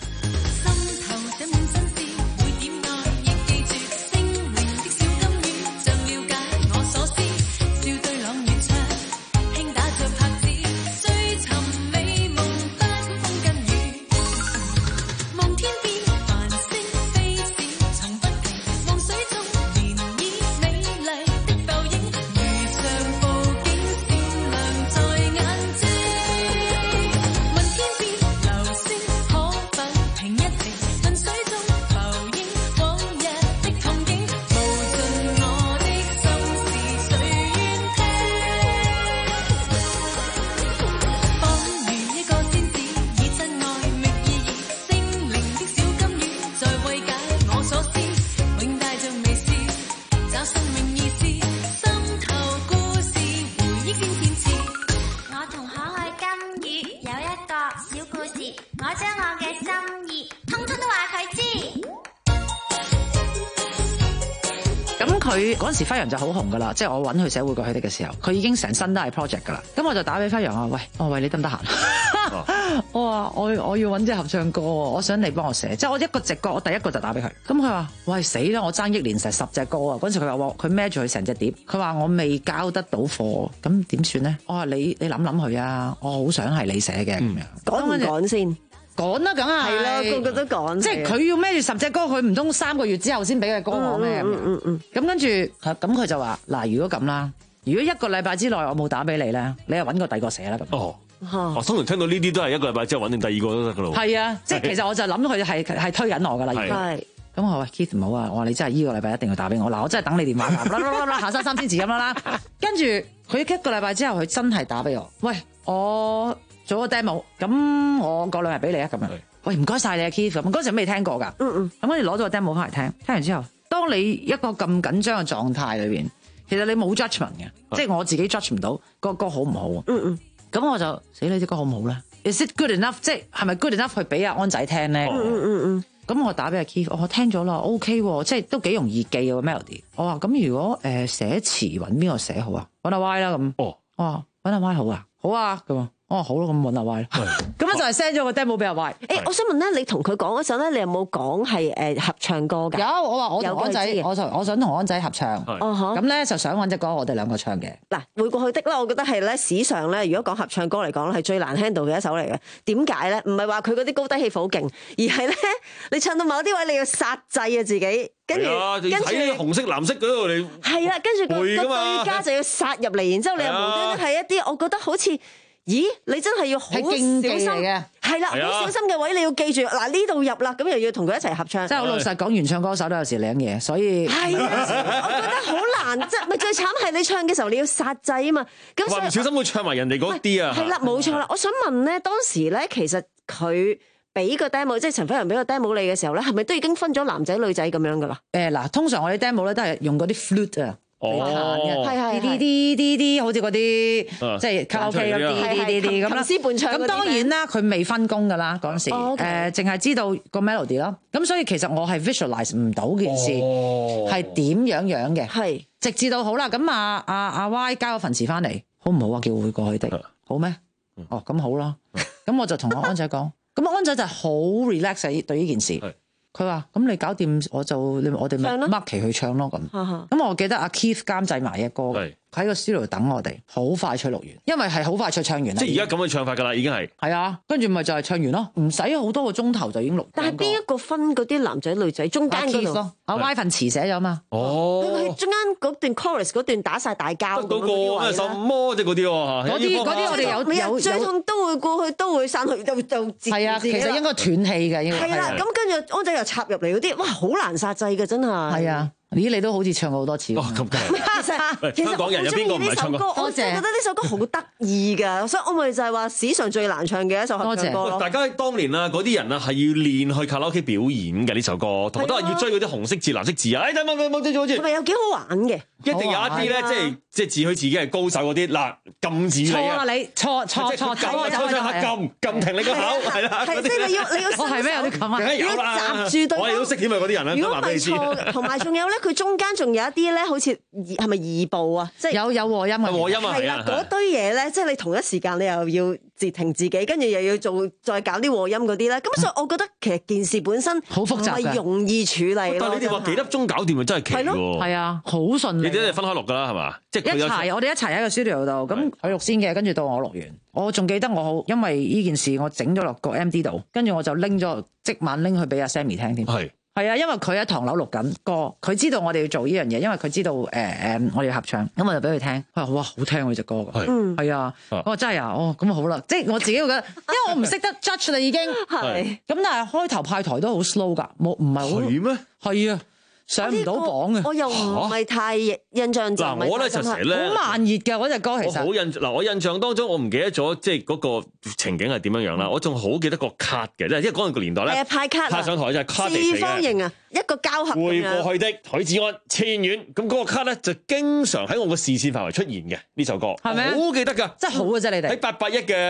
佢嗰陣時輝陽就好紅噶啦，即係我揾佢寫會過去的嘅時候，佢已經成身都係 project 噶啦。咁我就打俾輝陽話：喂，我喂你得唔得閒？我話我我要揾隻合唱歌，我想你幫我寫。即係我一個直覺，我第一個就打俾佢。咁佢話：喂死啦！我爭憶連成十隻歌啊！嗰陣時佢話：佢孭住佢成隻碟，佢話我未交得到貨，咁點算咧？我話你你諗諗佢啊！我好想係你寫嘅咁樣， 趕唔趕先？趕啦，梗係係啦，個個都趕。 即係佢要孭住十隻歌，佢唔通三個月之後先俾佢歌我咩？ 嗯嗯嗯。 咁跟住咁佢就話：嗱，如果咁啦，如果一個禮拜之內我冇打俾你咧，你又揾個第二個寫啦咁。 哦。我通常聽到呢啲都係一個禮拜之後揾定第二個都得噶咯。 係啊，即係其實我就諗佢係係推緊我噶啦。係。咁我話 Keith 唔好啊，我話你真係依個禮拜一定要打俾我。嗱，我真係等你電話啦啦啦啦，下山三千字咁啦啦。跟住佢一個禮拜之後，佢真係打俾我。喂，我做個 demo，咁我過兩日俾你啊咁樣。喂，唔該晒你啊 Keith，咁嗰陣未聽過㗎。嗯嗯。咁跟住攞咗個 demo 翻嚟聽，聽完之後，當你一個咁緊張嘅狀態裏邊，其實你冇 judgment 嘅，即係我自己 judge 唔到個歌好唔好啊。嗯嗯。咁我就死你啲歌好唔好咧 ？Is it good enough？ 即係係咪 good enough 去俾阿安仔聽咧？嗯嗯嗯。咁我打俾阿 Keith，我聽咗啦 ，OK 喎，即係都幾容易記個 melody。我話咁如果誒寫詞揾邊個寫好啊？揾阿 Y 啦咁。哦。我話揾阿 Y 好啊，好啊咁啊。我話好咯，咁揾阿 Y 咯。咁樣就係 send 咗個 demo 俾阿 Y。 誒，我想問咧，你同佢講嗰陣咧，你有冇講係誒合唱歌㗎？ 有，我話我同安仔，我我想同安仔合唱。咁咧就想揾隻歌，我哋兩個唱嘅。 嗱，會過去的啦，我覺得係咧史上咧，如果講合唱歌嚟講咧，係最難 handle 嘅一首嚟嘅。點解咧？唔係話佢嗰啲高低起伏好勁，而係咧你唱到某啲位你要殺掣啊自己，跟住跟住睇紅色藍色嗰度你係啦，跟住個對家就要殺入嚟，然之後你又無端端係一啲我覺得好似。咦，你真係要好小心嘅，係啦，好小心嘅位你要記住，嗱呢度入啦，咁又要同佢一齊合唱。 即係好老實講，原唱歌手都有時領嘢，所以係啊，我覺得好難，即係咪最慘係你唱嘅時候你要殺掣啊嘛，咁所以唔小心會唱埋人哋嗰啲啊。 係啦，冇錯啦。我想問咧，當時咧其實佢俾個 demo，即係陳輝陽俾個 demo 你嘅時候咧，係咪都已經分咗男仔女仔咁樣噶啦？ 誒嗱，通常我哋 demo 咧都係用嗰啲 flute 啊。 哦， 係係啲啲啲啲，好似嗰啲即係卡拉 OK 嗰啲啲啲啲咁啦。 琴師伴唱。 咁當然啦，佢未分工噶啦嗰陣時，誒淨係知道個 melody 咯。咁所以其實我係 visualize 唔到件事係點樣樣嘅。係直至到好啦，咁啊啊阿 Y 交咗份詞翻嚟，好唔好啊？叫會過去的，好咩？哦，咁好啦。咁我就同阿安仔講，咁安仔就好 relax 對呢件事。佢話：咁你搞掂，我就你我哋咪 mark 期去唱咯咁。咁我記得阿 Keith 監製埋一歌，佢喺個 studio 等我哋，好快脆錄完，因為係好快脆唱完啦。 即係而家咁嘅唱法㗎啦，已經係。係啊，跟住咪就係唱完咯，唔使好多個鐘頭就已經錄。 但係邊一個分嗰啲男仔女仔中間嗰度？ 阿 Y 份詞寫咗嘛？ 哦， 佢中間嗰段 chorus 嗰段打晒大交。 嗰個咩什麼即係嗰啲喎？ 嗰啲嗰啲我哋有有最痛都會過去，都會散去，就就自係啊，其實應該斷氣嘅，應該係啦。咁跟住安仔又插入嚟嗰啲，哇，好難殺掣嘅真係。 係啊。咦，你都好似唱過好多次。 哦，咁其實香港人有邊個唔係唱過？ 我真係覺得呢首歌好得意㗎，所以我咪就係話史上最難唱嘅一首合唱歌咯。 大家當年啊，嗰啲人啊係要練去卡拉 OK 表演嘅呢首歌，同埋都係要追嗰啲紅色字、藍色字啊！哎，冇冇冇，即係好似係咪有幾好玩嘅？ 一定有一啲咧，即係即係自詡自己係高手嗰啲嗱，禁止你啊！ 錯啦你，錯錯錯， 錯錯下撳撳停你個口，係啦， 係即係你要你要我係咩有啲咁啊？ 要閘住對方， 我哋都識點啊嗰啲人咧， 如果唔係錯，同埋仲有咧，佢中間仲有一啲咧，好似係咪二部啊？即係有有和音啊， 和音啊， 係啦，嗰堆嘢咧，即係你同一時間你又要截停自己，跟住又要做再搞啲和音嗰啲咧，咁所以我覺得其實件事本身好複雜， 唔係容易處理。 但係你哋話幾粒鐘搞掂啊，真係奇喎！ 係啊，好順利。 你哋分開錄㗎啦，係嘛？即係一齊，我哋一齊喺個 studio 度，咁佢錄先嘅，跟住到我錄完。我仲記得我好，因為呢件事我整咗落個 M D 度，跟住我就拎咗即晚拎去俾阿 Sammy 聽添。係係啊，因為佢喺唐樓錄緊歌，佢知道我哋要做呢樣嘢，因為佢知道誒誒、呃、我哋要合唱，咁我就俾佢聽。佢話哇好聽喎隻歌，係係啊，我話真係啊，哦咁好啦，即係我自己會覺得，因為我唔識得 judge 啦已經，係咁但係開頭派台都好 slow 㗎，冇唔係好係咩？ 係啊。上唔到榜啊！ 我又唔係太印象就嗱，我咧就成日咧好慢熱嘅嗰隻歌，其實我好印嗱，我印象當中我唔記得咗，即係嗰個情景係點樣樣啦。我仲好記得個卡嘅，因為嗰陣個年代咧， 派卡派上台就係卡地四方形啊，一個膠盒會過去的許志安千遠，咁嗰個卡咧就經常喺我嘅視線範圍出現嘅呢首歌，係咪好記得㗎？ 真係好嘅啫，你哋喺八八一嘅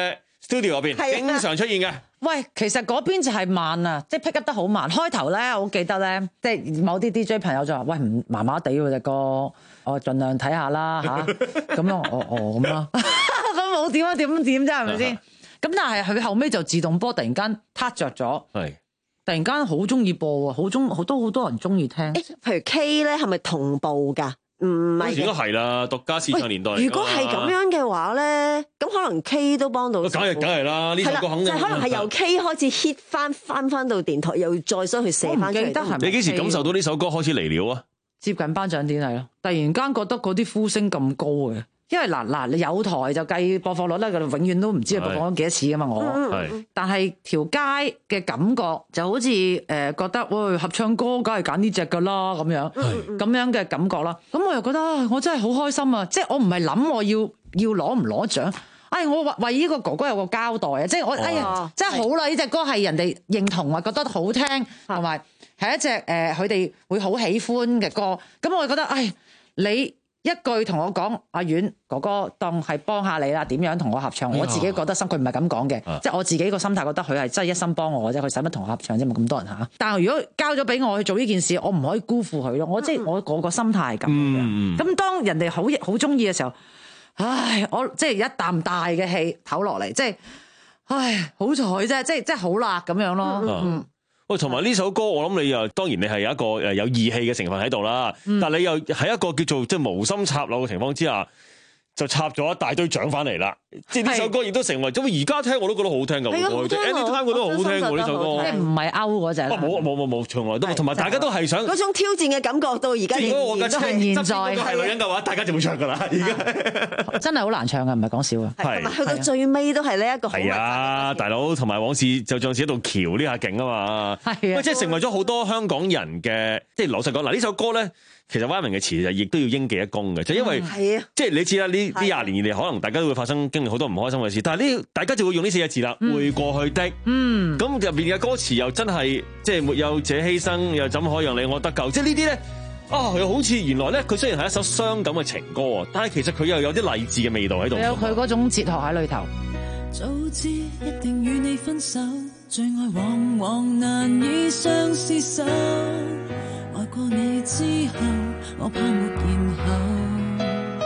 studio 入邊，經常出現嘅。 喂，其實嗰邊就係慢啊，即係 pick up 得好慢。開頭咧，我記得咧，即係某啲 D J 朋友就話：喂，唔麻麻地喎隻歌，我盡量睇下啦嚇。咁樣，哦哦咁啦，咁冇點啊點點啫，係咪先？咁但係佢後尾就自動播，突然間撻着咗，係突然間好中意播喎，好中好多好多人中意聽。 誒，譬如 K 咧，係咪同步㗎？唔係， 應該係啦，獨家市場年代。 如果係咁樣嘅話咧，咁可能 K 都幫到。梗係梗係啦，呢首歌肯定。 就係可能係由 K 開始 hit 翻翻翻到電台，又再想去寫翻出嚟。 記得係咪？ 你幾時感受到呢首歌開始嚟了啊？ 接近頒獎典禮咯，突然間覺得嗰啲呼聲咁高嘅。因為嗱嗱，你有台就計播放率咧，佢永遠都唔知佢播放咗幾多次噶嘛。我，但係條街嘅感覺就好似誒、呃、覺得，喂，合唱歌梗係揀呢隻噶啦咁樣，咁樣嘅感覺啦。咁我又覺得我真係好開心啊！即係我唔係諗我要要攞唔攞獎，哎，我為為呢個哥哥有個交代啊！即係我，哎呀，真係好啦！呢隻歌係人哋認同啊，覺得好聽，同埋係一隻誒佢哋會好喜歡嘅歌。咁我就覺得，哎，你。一句同我講，阿遠哥哥當係幫下你啦，點樣同我合唱？我自己覺得心，佢唔係咁講嘅，即係我自己個心態覺得佢係真係一心幫我嘅啫。佢使乜同我合唱啫？冇咁多人嚇。但係如果交咗俾我去做呢件事，我唔可以辜負佢咯。我即係我個個心態係咁樣。咁當人哋好好中意嘅時候，唉，我即係一啖大嘅氣唞落嚟，即係唉，好彩啫，即係即係好辣咁樣咯。嗯。 喂，同埋呢首歌，我諗你又當然你係有一個誒有義氣嘅成分喺度啦，嗯、但係你又喺一個叫做即係無心插柳嘅情況之下，就插咗一大堆獎翻嚟啦。即係呢首歌亦都成為，咁而家聽我都覺得好聽㗎。Anytime 我都好聽喎呢首歌。 即係唔係勾嗰隻？ 冇冇冇冇，從來都同埋大家都係想嗰種挑戰嘅感覺到而家。 如果我嘅係現在係女人嘅話，大家就會唱㗎啦。而家真係好難唱㗎，唔係講笑啊。 係去到最尾都係呢一個。 係啊，大佬同埋往事就像是一道橋呢下勁啊嘛。係啊。喂，即係成為咗好多香港人嘅，即係老實講嗱，呢首歌咧。其實歪明嘅詞就亦都要應記一功嘅，就因為、嗯、即係你知啦，呢呢廿年以嚟，可能大家都會發生經歷好多唔開心嘅事，但係呢，大家就會用呢四個字啦，嗯、會過去的。嗯，咁入邊嘅歌詞又真係即係沒有這犧牲，又怎可讓你我得救？即係呢啲咧，啊，又好似原來咧，佢雖然係一首傷感嘅情歌，但係其實佢又有啲勵志嘅味道喺度。 有佢嗰種哲學喺裏頭。 早知一定與你分手，最愛往往難以相廝守。愛過你之後，我怕沒然後。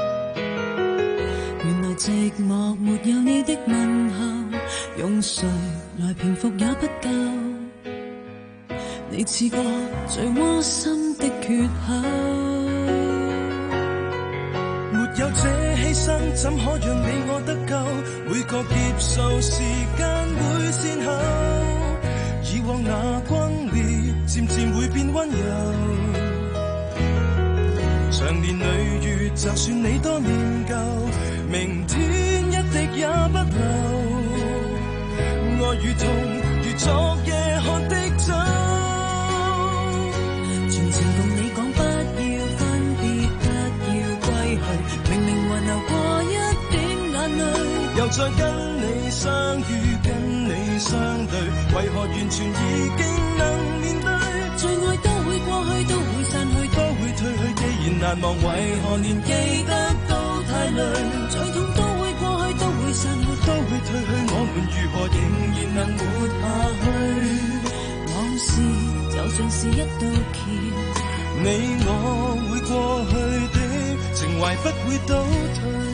原來寂寞沒有你的問候，用誰來平復也不夠。你似個最窩心的缺口。 沒有這犧牲，怎可讓你我得救？每個劫數，時間會善後。以往那轟烈，漸漸會變溫柔。長年累月，就算你多念舊，明天一滴也不留。愛與痛，如昨夜喝的酒。 全程共你講不要分別，不要歸去。明明還流過一點眼淚， 又再跟你相遇，跟你相對，為何完全已經能面對？ 最愛都會過去，都會散去， 都會退去。既然難忘，為何連記得都太累？ 最痛都會過去，都會散去， 都會退去。我們如何仍然能活下去？ 往事就像是一道橋， 你我會過去的情懷不會倒退。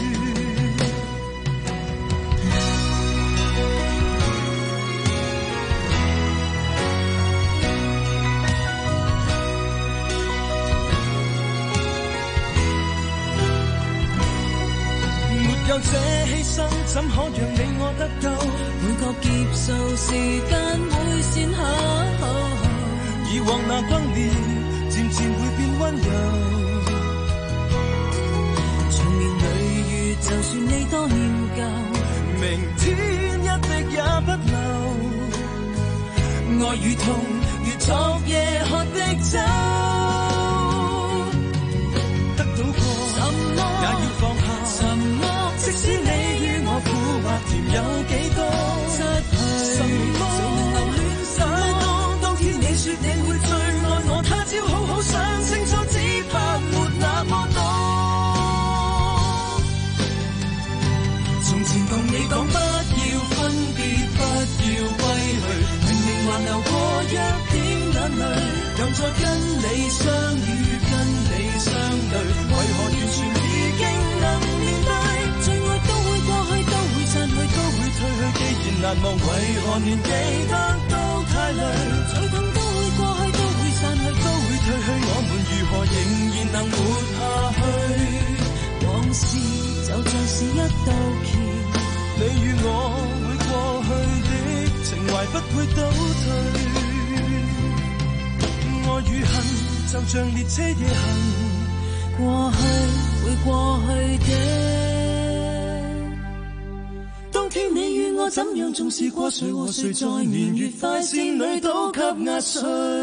沒有這犧牲，怎可讓你我得救？ 每個劫數，時間會善後。 以往那轟烈，漸漸會變溫柔。 長年累月，就算你多念舊， 明天一滴也不留。愛與痛，如昨夜喝的酒。得到過，什麼也要放下。 什麼？ 即使你與我苦或甜有幾多， 失去什麼就能留戀什麼。當天你說你會最愛我，他朝好好想清楚，只怕沒那麼多。從前同你講不要再跟你相遇，跟你相對，為何完全已經能面對？最愛都會過去，都會散去，都會褪去。既然難忘，為何連記得都太累？最痛都會過去，都會散去，都會褪去。我們如何仍然能活下去？往事就像是一道橋，你與我會過去的情懷不會倒退。愛與恨就像列車夜行，過去會過去的。當天你與我怎樣重視過，誰和誰在年月快線裏都給壓碎。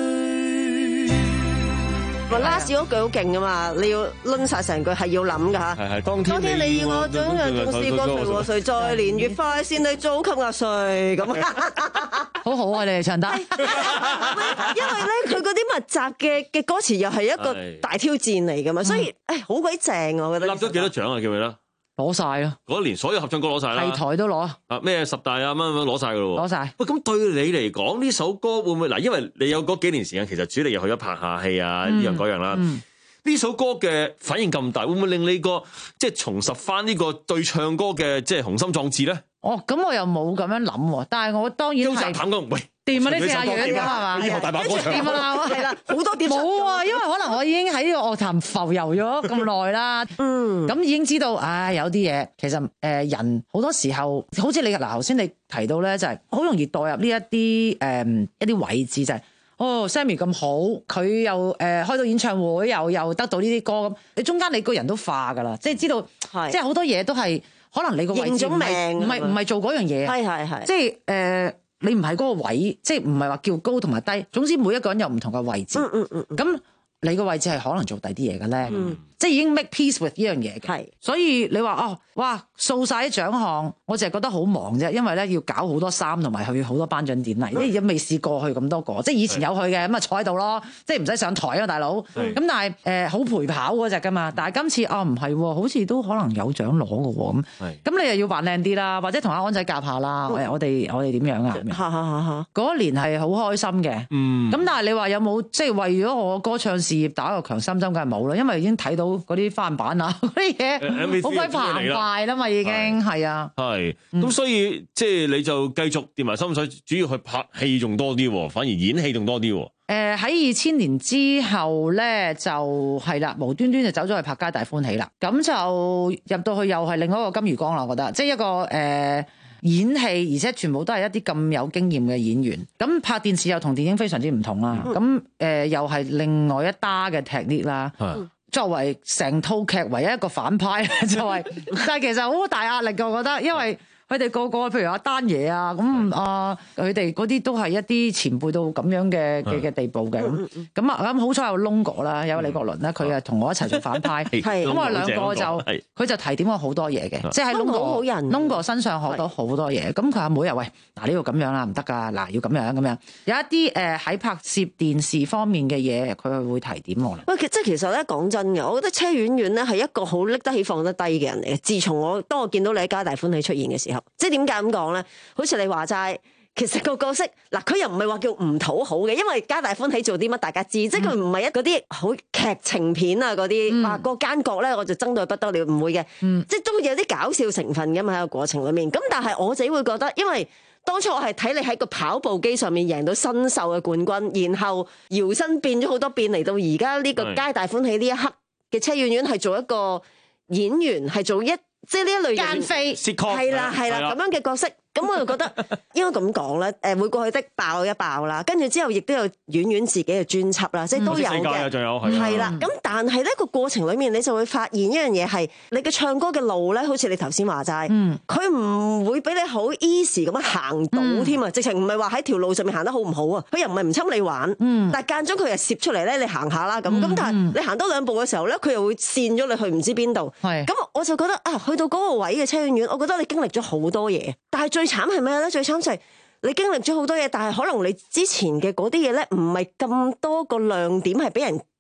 last 嗰句好勁噶嘛，你要攆晒成句係要諗噶嚇。 係係，當天你與我怎樣重視過，誰和誰在年月快線裏都給壓碎咁。 好好啊，你哋唱得。 因為咧，佢嗰啲密集嘅嘅歌詞又係一個大挑戰嚟噶嘛，所以誒好鬼正啊！我覺得。 立咗幾多獎啊？記唔記得？ 攞晒咯！ 嗰一年所有合唱歌攞晒啦， 係台都攞啊！咩十大啊，乜乜攞晒噶咯喎！ 攞晒。喂， 咁對你嚟講呢首歌會唔會嗱？因為你有嗰幾年時間，其實主力又去咗拍下戲啊，呢、嗯、樣嗰樣啦。呢、嗯、首歌嘅反應咁大，會唔會令你個即係重拾翻呢個對唱歌嘅即係雄心壯志咧？ 哦，咁我又冇咁樣諗，但係我當然係。淡講喂。掂啊！呢四下樣㗎係嘛？ 以後大把歌唱。 掂啊！ 係啦，好多碟。 冇啊，因為可能我已經喺呢個樂壇浮遊咗咁耐啦。嗯。咁已經知道，唉，有啲嘢其實誒人好多時候，好似你嗱頭先你提到咧，就係好容易代入呢一啲誒一啲位置，就係哦 Sammy 咁好，佢又誒開到演唱會，又又得到呢啲歌咁，你中間你個人都化㗎啦，即係知道，即係好多嘢都係可能你個位置唔係唔係唔係做嗰樣嘢， 係係係， 即係誒。你唔係嗰個位，即係唔係話叫高同埋低，總之每一個人有唔同嘅位置。嗯嗯嗯。咁你個位置係可能做第啲嘢嘅咧，嗯、即係已經 make peace with 呢樣嘢嘅。係。所以你話哦，哇，掃晒啲獎項，我淨係覺得好忙啫，因為咧要搞好多衫同埋去好多頒獎典禮，即係未試過去咁多個，即係以前有去嘅，咁啊坐喺度咯，即係唔使上台啊，大佬。咁但係誒好陪跑嗰隻噶嘛，但係今次啊唔係，好似都可能有獎攞嘅喎咁。咁你又要扮靚啲啦，或者同阿安仔夾下啦。誒、嗯，我哋我哋點樣啊？ 嚇嚇嚇嚇！ 嗰一年係好開心嘅。嗯。咁但係你話有冇即係為咗我歌唱事業打個強心針？梗係冇啦，因為已經睇到嗰啲翻版啊，嗰啲嘢好鬼澎湃啦嘛，已經係啊。係，咁、嗯、所以即係你就繼續掂埋心水，主要去拍戲仲多啲，反而演戲仲多啲。誒、呃，喺二千年之後咧，就係啦，無端端就走咗去拍《皆大歡喜》啦。咁就入到去又係另外一個金魚缸啦，我覺得，即係一個誒、呃、演戲，而且全部都係一啲咁有經驗嘅演員。咁拍電視又同電影非常之唔同啦。咁、嗯、誒、呃、又係另外一打嘅 technique 啦。嗯作為成套劇唯一一個反派，就係、是，但係其實好大壓力嘅，我覺得，因為佢哋個個，譬如阿丹爺啊，咁啊，佢哋嗰啲都係一啲前輩到咁樣嘅嘅嘅地步嘅，咁咁啊，咁好彩有 Longo 啦，有李國麟啦，佢啊同我一齊做反派，咁我哋兩個就，佢就提點我好多嘢嘅，即係喺 Longo Longo 身上學到好多嘢，咁佢阿妹又喂，嗱呢度咁樣啦，唔得噶，嗱要咁樣咁樣，有一啲誒喺拍攝電視方面嘅嘢，佢係會提點我啦。喂，即係其實咧講真嘅，我覺得車婉婉咧係一個好拎得起放得低嘅人嚟嘅。自從我當我見到你喺《皆大歡喜》出現嘅時候。即係點解咁講咧？好似你話齋，其實個角色嗱，佢又唔係話叫唔討好嘅，因為《皆大歡喜》做啲乜大家知，嗯、即係佢唔係一嗰啲好劇情片啊嗰啲，話、嗯、個奸角咧我就憎到不得了，唔會嘅，嗯、即係都會有啲搞笑成分㗎嘛喺個過程裏面。咁但係我自己會覺得，因為當初我係睇你喺個跑步機上面贏到新秀嘅冠軍，然後搖身變咗好多變嚟到而家呢個《皆大歡喜》呢一刻嘅車婉婉係做一個演員，係做一。即係呢一類奸妃，係啦係啦咁樣嘅角色，咁我就覺得應該咁講咧。誒，會過去的爆一爆啦，跟住之後亦都有婉婉自己嘅專輯啦，即係都有嘅。仲有係啦。咁但係呢個過程裡面，你就會發現一樣嘢係你嘅唱歌嘅路咧，好似你頭先話齋，佢唔會俾你好 easy 咁樣行到添啊！直情唔係話喺條路上面行得好唔好啊？佢又唔係唔侵你玩，但係間中佢又攝出嚟咧，你行下啦咁。咁但係你行多兩步嘅時候咧，佢又會跣咗你去唔知邊度。咁我就覺得啊，去到嗰個位嘅車婉婉，我覺得你經歷咗好多嘢，但係最慘係咩咧？最慘就係你經歷咗好多嘢，但係可能你之前嘅嗰啲嘢咧，唔係咁多個亮點係俾人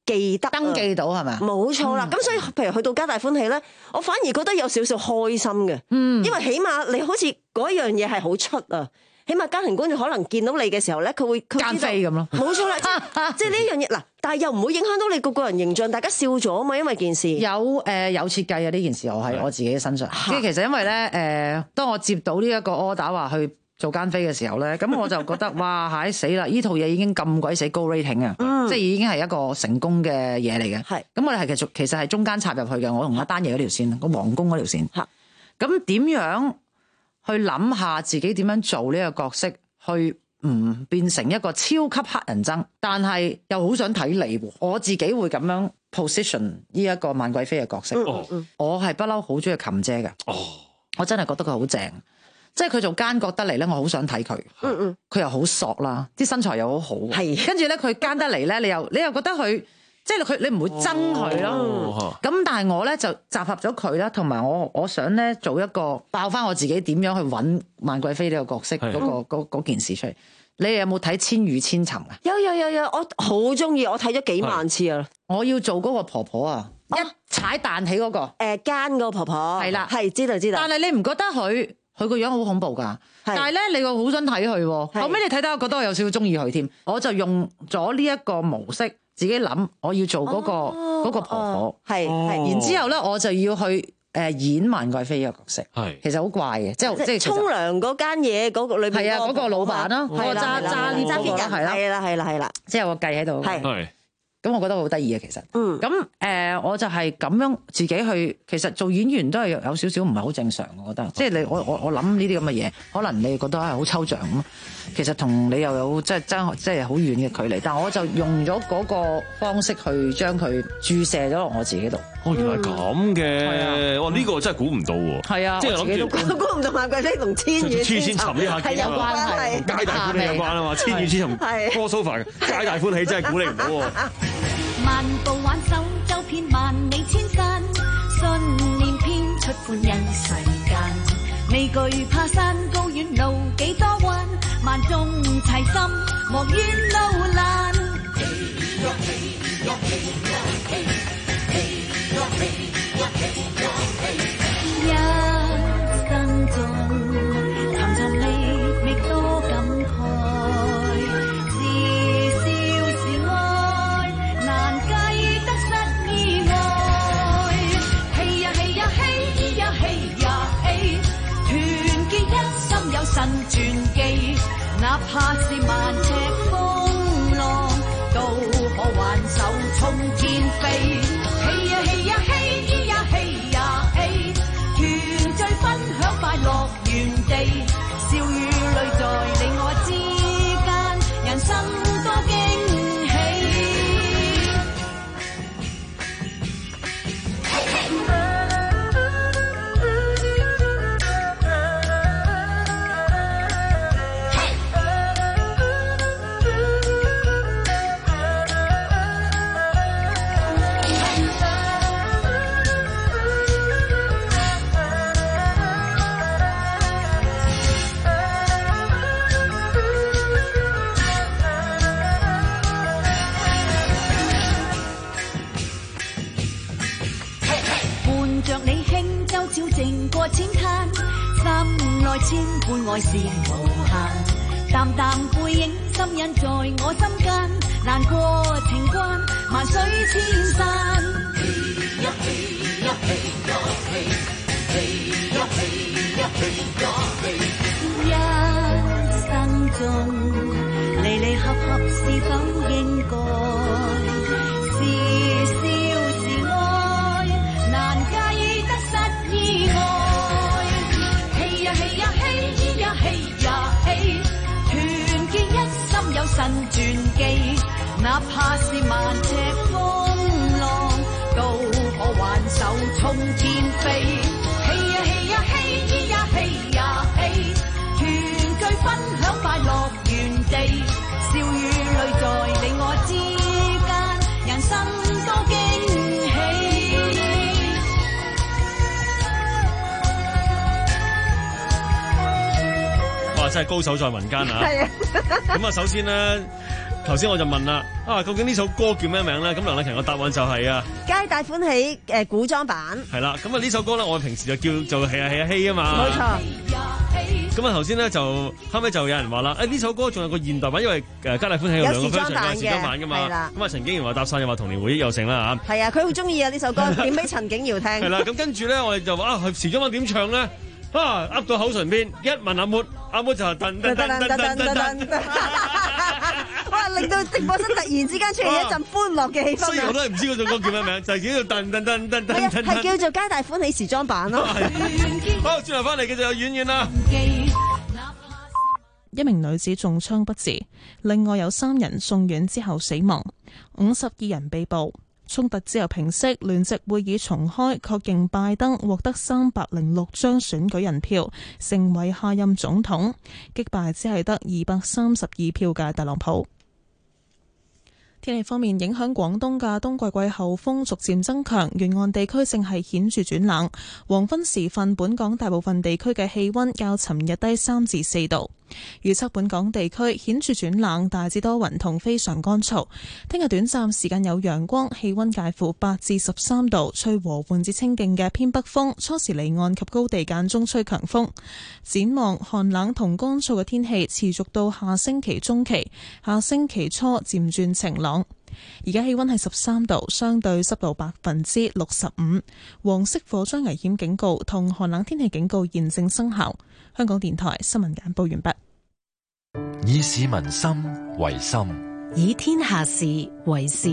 記得登記到係咪？ 冇錯啦，咁、嗯、所以譬如去到皆大歡喜咧，我反而覺得有少少開心嘅，嗯，因為起碼你好似嗰樣嘢係好出啊。起碼家庭觀眾可能見到你嘅時候咧，佢會奸飛咁咯。 冇錯啦，即係呢樣嘢嗱，但係又唔會影響到你個個人形象，大家笑咗啊嘛，因為件事有誒、呃、有設計啊呢件事，我喺我自己嘅身上。即係其實因為咧誒、呃，當我接到呢一個 order 話去做奸飛嘅時候咧，咁我就覺得哇唉死啦！呢套嘢已經咁鬼死高 rating 啊、嗯，即係已經係一個成功嘅嘢嚟嘅。係咁，我哋係其實其實係中間插入去嘅，我同阿丹爺嗰條線，個皇宮嗰條線。嚇咁點樣去諗下自己點樣做呢個角色，去唔變成一個超級黑人憎，但係又好想睇你。我自己會咁樣 position 呢一個萬貴妃嘅角色。嗯、我係不嬲好中意琴姐嘅。哦，我真係覺得佢好正，即係佢做奸角得嚟咧，我好想睇佢。嗯嗯，佢又好索啦，啲身材又好好。係，跟住咧佢奸得嚟咧，你又你又覺得佢。即係佢，你唔會憎佢咯。咁、哦、但係我咧就集合咗佢啦，同埋我我想咧做一個爆翻我自己點樣去揾萬貴妃呢個角色嗰、嗰個嗰件事出嚟。你有冇睇《千與千尋》啊？ 有有有有，我好中意，我睇咗幾萬次啊！ 我要做嗰個婆婆啊，哦、一踩彈起嗰、嗰個誒奸嗰個婆婆係啦，係知道知道。 但係你唔覺得佢佢個樣好恐怖㗎？但係咧，你個好想睇佢，後尾你睇到我覺得我有少少中意佢添，我就用咗呢一個模式。自己諗，我要做嗰、嗰個嗰、哦、個婆婆，係、哦、係，然之後咧，我就要去誒演萬貴妃呢個角色，係其實好怪嘅，即係即係沖涼嗰間嘢嗰個裏邊， 係啊，嗰、嗰個老闆咯，嗰個揸揸呢揸人，係啦， 係啦，係啦，係啦， 即係有個計喺度，係。咁我覺得好得意嘅其實，嗯，咁誒、呃、我就係咁樣自己去，其實做演員都係有少少唔係好正常，我覺得，即係你我我我諗呢啲咁嘅嘢，可能你覺得係好抽象咁，其實同你又有即係爭即係好遠嘅距離，但係我就用咗嗰個方式去將佢注射咗落我自己度。 哦，原來咁嘅，哇！呢、呢個真係估唔到喎。係啊，即係諗住估唔到萬貴妃同千與千尋呢下係有關係，皆大歡喜有關啊嘛。千與千尋哥蘇凡，皆大歡喜真係估你唔到喎。 萬步挽手，走遍萬里千山，信念編出歡欣世間。未懼怕山高遠路幾多彎，萬眾齊心莫怨路難。一生中尋尋覓覓多感慨，是笑是愛難計得失意外。嘿呀嘿呀嘿呀嘿呀嘿，團結一心有神傳記，哪怕是萬尺風浪，都可挽手衝天飛。嘿呀嘿呀嘿呀嘿呀嘿，團聚分享快樂原地，笑與淚在你我之間，人生多驚喜。照靜過淺灘，心內千般愛是無限，淡淡背影深印在我心間，難過情關萬水千山。嘿呀嘿呀嘿呀嘿，嘿呀嘿呀嘿呀嘿，一生中離離合合是否應該？是笑是愛難計得失意外。嘿呀嘿呀嘿呀嘿呀嘿，團結一心有神傳記，哪怕是萬尺風浪，都可挽手衝天飛。嘿呀嘿呀嘿呀嘿呀嘿，團聚分享快樂原地，笑與淚在你我之間，人生多驚喜。 哇！真係高手在民間啊！咁啊，首先咧。 頭先我就問啦，啊，究竟呢首歌叫咩名咧？咁梁麗琴個答案就係啊， 皆大歡喜誒古裝版。 係啦，咁啊呢首歌咧，我平時就叫做係啊係啊希啊嘛。 冇錯。 咁啊頭先咧就後尾就有人話啦，誒呢首歌仲有個現代版，因為誒皆大歡喜有兩個 version 嘅時裝版㗎嘛。係啦。咁啊陳景瑤話搭訕又話童年回憶又成啦嚇。係啊，佢好中意啊呢首歌，點俾陳景瑤聽。 係啦，咁跟住咧我哋就話啊，時裝版點唱咧？啊，噏到口唇邊，一問阿妹，阿妹就係噔噔噔噔噔噔噔。 哇！令到直播室突然之間出現一陣歡樂嘅氣氛。 雖然我都係唔知嗰首歌叫咩名，就係叫做噔噔噔噔噔噔。 係叫做皆大歡喜時裝版咯。 好，轉頭翻嚟嘅就有婉婉啦。 一名女子中槍不治，另外有三人送院之後死亡，五十二人被捕。衝突之後平息，聯席會議重開，確認拜登獲得三百零六張選舉人票，成為下任總統，擊敗只係得二百三十二票嘅特朗普。天氣方面，影響廣東嘅冬季季候風逐漸增強，沿岸地區正係顯著轉冷。黃昏時分，本港大部分地區嘅氣溫較尋日低三至四度。預測本港地區顯著轉冷，大致多雲同非常乾燥。聽日短暫時間有陽光，氣溫介乎八至十三度，吹和緩至清勁嘅偏北風，初時離岸及高地間中吹強風。展望寒冷同乾燥嘅天氣持續到下星期中期，下星期初漸轉晴朗。而家氣溫係十三度，相對濕度百分之六十五。黃色火災危險警告同寒冷天氣警告現正生效。香港電台新聞簡報完畢。 以市民心為心， 以天下事為事。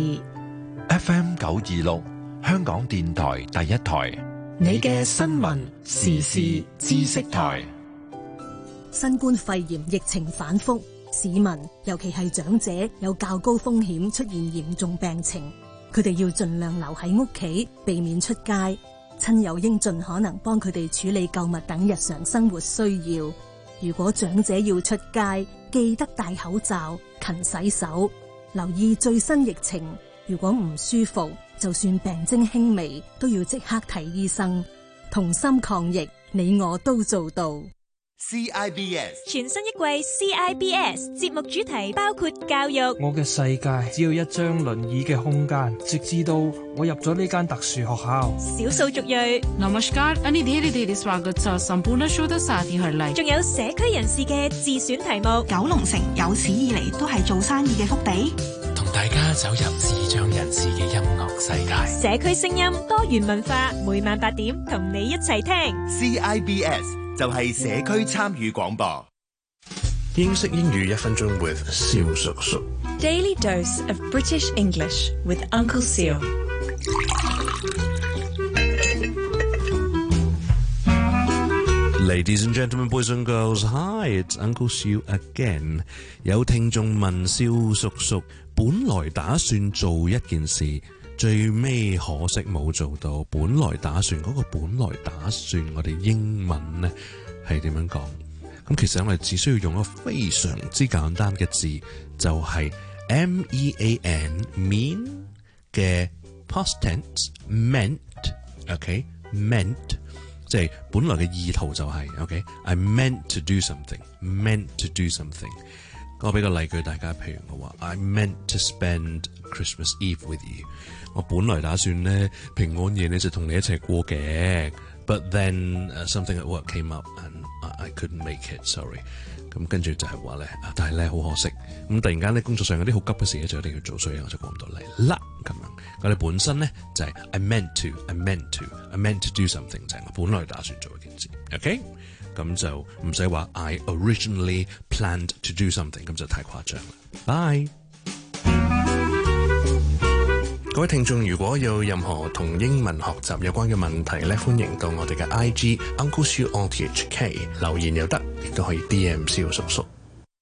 F M 九二六，香港電台第一台， 你嘅新聞時事知識台。 新冠肺炎疫情反覆，市民尤其係長者有較高風險出現嚴重病情，佢哋要盡量留喺屋企，避免出街。親友應盡可能幫佢哋處理購物等日常生活需要。如果長者要出街，記得戴口罩、勤洗手，留意最新疫情。如果唔舒服，就算病徵輕微，都要即刻睇醫生。同心抗疫，你我都做到。 C I B S 全新一季 C I B S 節目主題包括教育。 我嘅世界只要一張輪椅嘅空間，直至到我入咗呢間特殊學校。 少數族裔。 Namaskar，你哋你哋 स्वागत संपूर्ण शुद्ध साथी係嚟。 仲有社區人士嘅自選題目。 九龍城有史以嚟都係做生意嘅福地。 同大家走入視障人士嘅音樂世界。 社區聲音多元文化，每晚八點同你一齊聽。 C I B S。就係社區參與廣播。 英式英語一分鐘 with 蕭叔叔。 Daily dose of British English with Uncle Seal。 Ladies and gentlemen, boys and girls, hi, it's Uncle Seal again。有聽眾問蕭叔叔，本來打算做一件事，最尾可惜冇做到。本來打算嗰個本來打算，我哋英文呢係點樣講？咁其實我哋只需要用一個非常之簡單嘅字，就係 M E A N mean 嘅 past tense meant，OK meant，即係本來嘅意圖就係 OK，I meant to do something，meant to do something。我俾個例句大家，譬如我話 I meant to spend Christmas Eve with you。我本來打算咧平安夜咧就同你一齊過嘅 ，but then、uh, something at work came up and I, I couldn't make it, sorry。咁跟住就係話咧，但係咧好可惜，咁突然間咧工作上有啲好急嘅事咧就一定要做，所以我就過唔到嚟啦咁樣。我哋本身咧就係、是、I meant to, I meant to, I meant to do something 就係我本來打算做一件事 ，OK？ 咁就唔使話 I originally planned to do something， 咁就太誇張啦。Bye。 各位聽眾，如果有任何同英文學習有關嘅問題咧，歡迎到我哋嘅 I G Uncle Siu on T H K 留言又得，亦都可以 D M 蕭叔叔。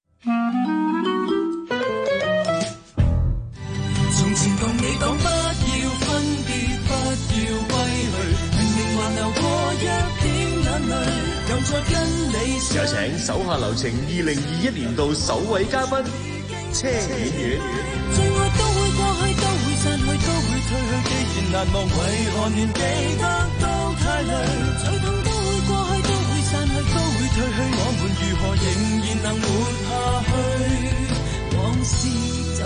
從前同你講不要分別，不要歸去，明明還流過一點眼淚，又再跟你。 有請手下留情二零二一年度首位嘉賓車婉婉。 最愛都會過去，都會散去，都會退去，既然難忘，為何連記得都太累？最痛都會過去，都會散去，都會退去，我們如何仍然能活下去？往事就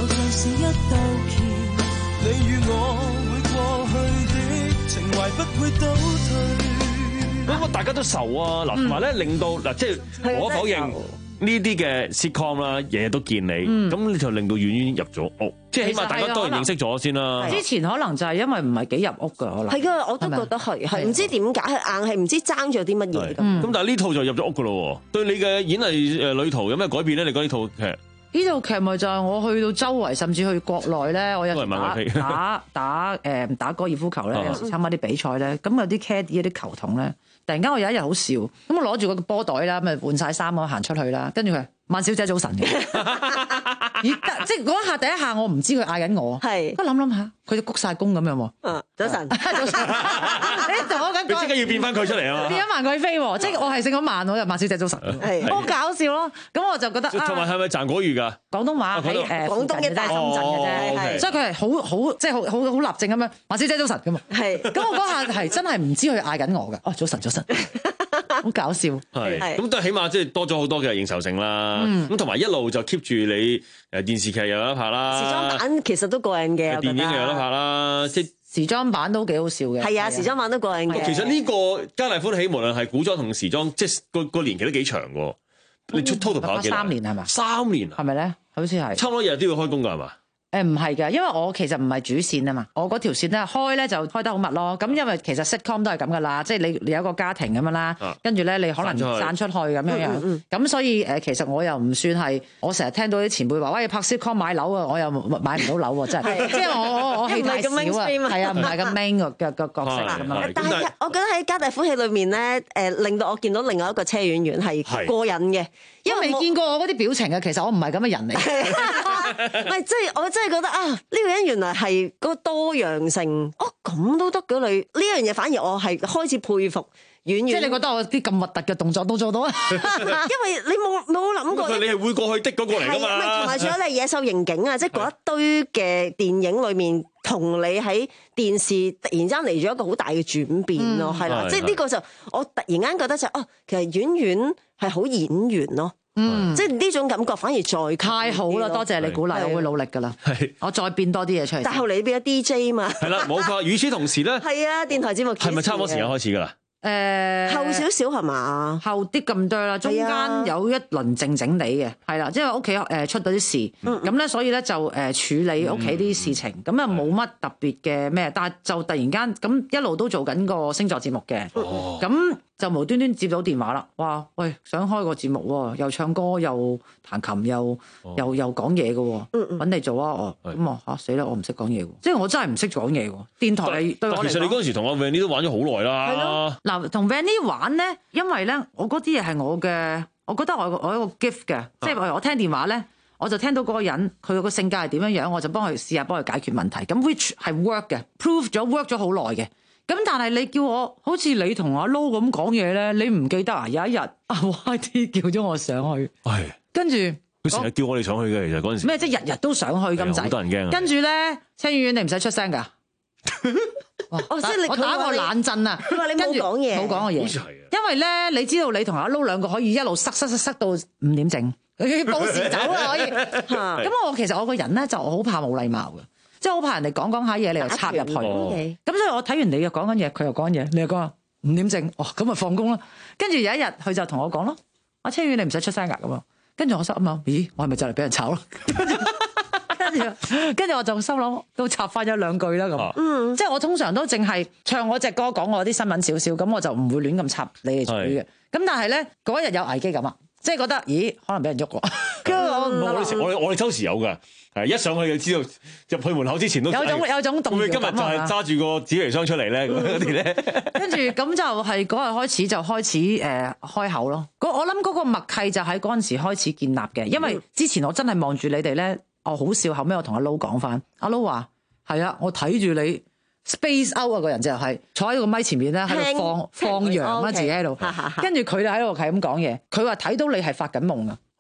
是一道橋，你與我會過去的情懷不會倒退。 咁啊，大家都愁啊！嗱，同埋咧令到嗱，即係我否認呢啲嘅 sitcom 啦，日日都見你，咁你就令到婉婉入咗屋，即係起碼大家當然認識咗先啦。 之前可能就係因為唔係幾入屋㗎，可能係㗎，我都覺得係係唔知點解係硬係唔知爭咗啲乜嘢咁。 咁但係呢套就入咗屋㗎咯喎，對你嘅演藝誒旅途有咩改變咧？你覺得呢套劇？ 呢套劇咪就係我去到周圍，甚至去國內咧，我有時打打打誒打高爾夫球咧，有時參加啲比賽咧，咁有啲 caddy 有啲球童咧，突然間我有一日好笑，咁我攞住個波袋啦，咪換晒衫咁行出去啦，跟住佢萬小姐早晨嘅，即係嗰一下第一下我唔知佢嗌緊我，係，我諗諗下，佢就鞠晒躬咁樣喎， 嗯，早晨， 早晨，你同我咁講， 你即刻要變翻佢出嚟啊嘛， 變咗萬貴妃喎，即係我係姓咗萬，我就萬小姐早晨，係，好搞笑咯，咁我就覺得， 同埋係咪賺果魚㗎？ 廣東話喺誒廣東嘅大深圳嘅啫，所以佢係好好即係好好好立正咁樣，萬小姐早晨咁啊，係，咁我嗰下係真係唔知佢嗌緊我㗎，哦早晨早晨，好搞笑， 係，咁都起碼即係多咗好多嘅認受性啦，咁同埋一路就 keep 住你誒電視劇又有得拍啦， 時裝版其實都過癮嘅， 電影又有得拍啦，即係時裝版都幾好笑嘅， 係啊，時裝版都過癮嘅。 其實呢個《皆大歡喜》無論係古裝同時裝，即係個個年期都幾長㗎，你出 total 拍咗幾耐？ 三年係嘛？ 三年啊？ 係咪咧？好似係。 差唔多日日都要開工㗎係嘛？ 誒唔係㗎，因為我其實唔係主線啊嘛，我嗰條線咧開咧就開得好密咯。咁因為其實 sitcom 都係咁噶啦，即係你你有一個家庭咁樣啦，跟住咧你可能散出去咁樣樣。咁、嗯嗯、所以誒，其實我又唔算係，我成日聽到啲前輩話，喂拍 sitcom 買樓啊，我又買唔到樓喎，真係。即係我我我戲太少啊，係啊，唔係咁 main 嘅嘅角色咁樣。 但係我覺得喺《皆大歡喜》裏面咧，誒令到我見到另外一個車婉婉係過癮嘅。 因為未見過我嗰啲表情嘅，其實我唔係咁嘅人嚟。 唔係，即係我真係覺得啊，呢、這個人原來係嗰個多樣性，哦咁都得嘅你呢樣嘢，反而我係開始佩服婉婉。即係你覺得我啲咁核突嘅動作都做到啊？ 因為你冇冇諗過， 你係會過去的嗰個嚟㗎嘛？ 同埋仲有你係野獸刑警啊，即係嗰一堆嘅電影裏面，同你喺電視突然之間嚟咗一個好大嘅轉變咯，係、嗯、啦，即係呢個就我突然間覺得就哦，其實婉婉係好演員咯。嗯，即係呢種感覺反而再太好啦！多謝你鼓勵，我會努力噶啦。係，我再變多啲嘢出嚟。 但後嚟你變咗 D J 嘛？ 係啦，冇錯。與此同時咧， 係啊，電台節目係咪差唔多時間開始噶啦？ 誒、呃， 後少少係嘛？ 後啲咁多啦，中間有一輪靜靜地嘅，係啦，即係屋企誒出到啲事，咁、嗯、咧所以咧就誒處理屋企啲事情，咁啊冇乜特別嘅咩，但係就突然間咁一路都做緊個星座節目嘅，咁、哦。就無端端接到電話啦，哇！喂，想開個節目喎，又唱歌又彈琴又、哦、又又講嘢嘅喎，揾你做啊！哦，咁啊嚇死啦！我唔識講嘢喎，即係我真係唔識講嘢喎。電台對，對我嚟講， 其實你嗰陣時同阿 Vanny 都玩咗好耐啦。係咯，嗱， 同 Vanny 玩咧，因為咧，我嗰啲嘢係我嘅，我覺得我我有一個 gift 嘅，即係我我聽電話咧，我就聽到嗰個人佢個性格係點樣樣，我就幫佢試下幫佢解決問題。咁 which 係 work 嘅 ，prove 咗 work 咗好耐嘅。咁但係你叫我好似你同阿 Lo 咁講嘢咧，你唔記得啊？有一日阿 Y T 叫咗我上去，係跟住佢成日叫我哋上去嘅，其實嗰陣時咩即係日日都上去咁滯，好多人驚。跟住咧，車婉婉你唔使出聲噶，哦，即係你我打個冷震啊！ 佢話你冇講嘢， 冇講嘅嘢，好似係啊。因為咧，你知道你同阿 Lo 兩個可以一路塞塞塞塞到五點整，報時走啊可以。咁我其實我個人咧就好怕冇禮貌嘅。即係好怕人哋講講下嘢，你又插入去。咁、哦、所以我睇完你又講緊嘢，佢又講緊嘢，你又講五點正，哦咁咪放工啦。跟住有一日佢就同我講咯，阿車婉婉你唔使出聲㗎咁啊。跟住我心諗，咦，我係咪就嚟俾人炒咯？跟住跟住我就心諗都插翻咗兩句啦咁。嗯，即係我通常都淨係唱我隻歌，講我啲新聞少少，咁我就唔會亂咁插你哋嘴嘅。咁但係咧嗰一日有危機感啊，即係覺得咦可能俾人喐喎。跟住我我哋我哋周時有㗎。係一上去就知道入去門口之前都有種有種動搖感啊！ 今日就係揸住個紙皮箱出嚟咧，嗰啲咧。 跟住咁就係嗰日開始就開始誒、呃、開口咯。我諗嗰個默契就喺嗰陣時開始建立嘅，因為之前我真係望住你哋咧，我好笑。後尾我同阿 Lo 講翻，阿 Lo 話係啊，我睇住你 space out 啊個人就係坐喺個咪前面咧，喺度放放羊啦，自己喺度。跟住佢就喺度係咁講嘢，佢話睇到你係發緊夢啊！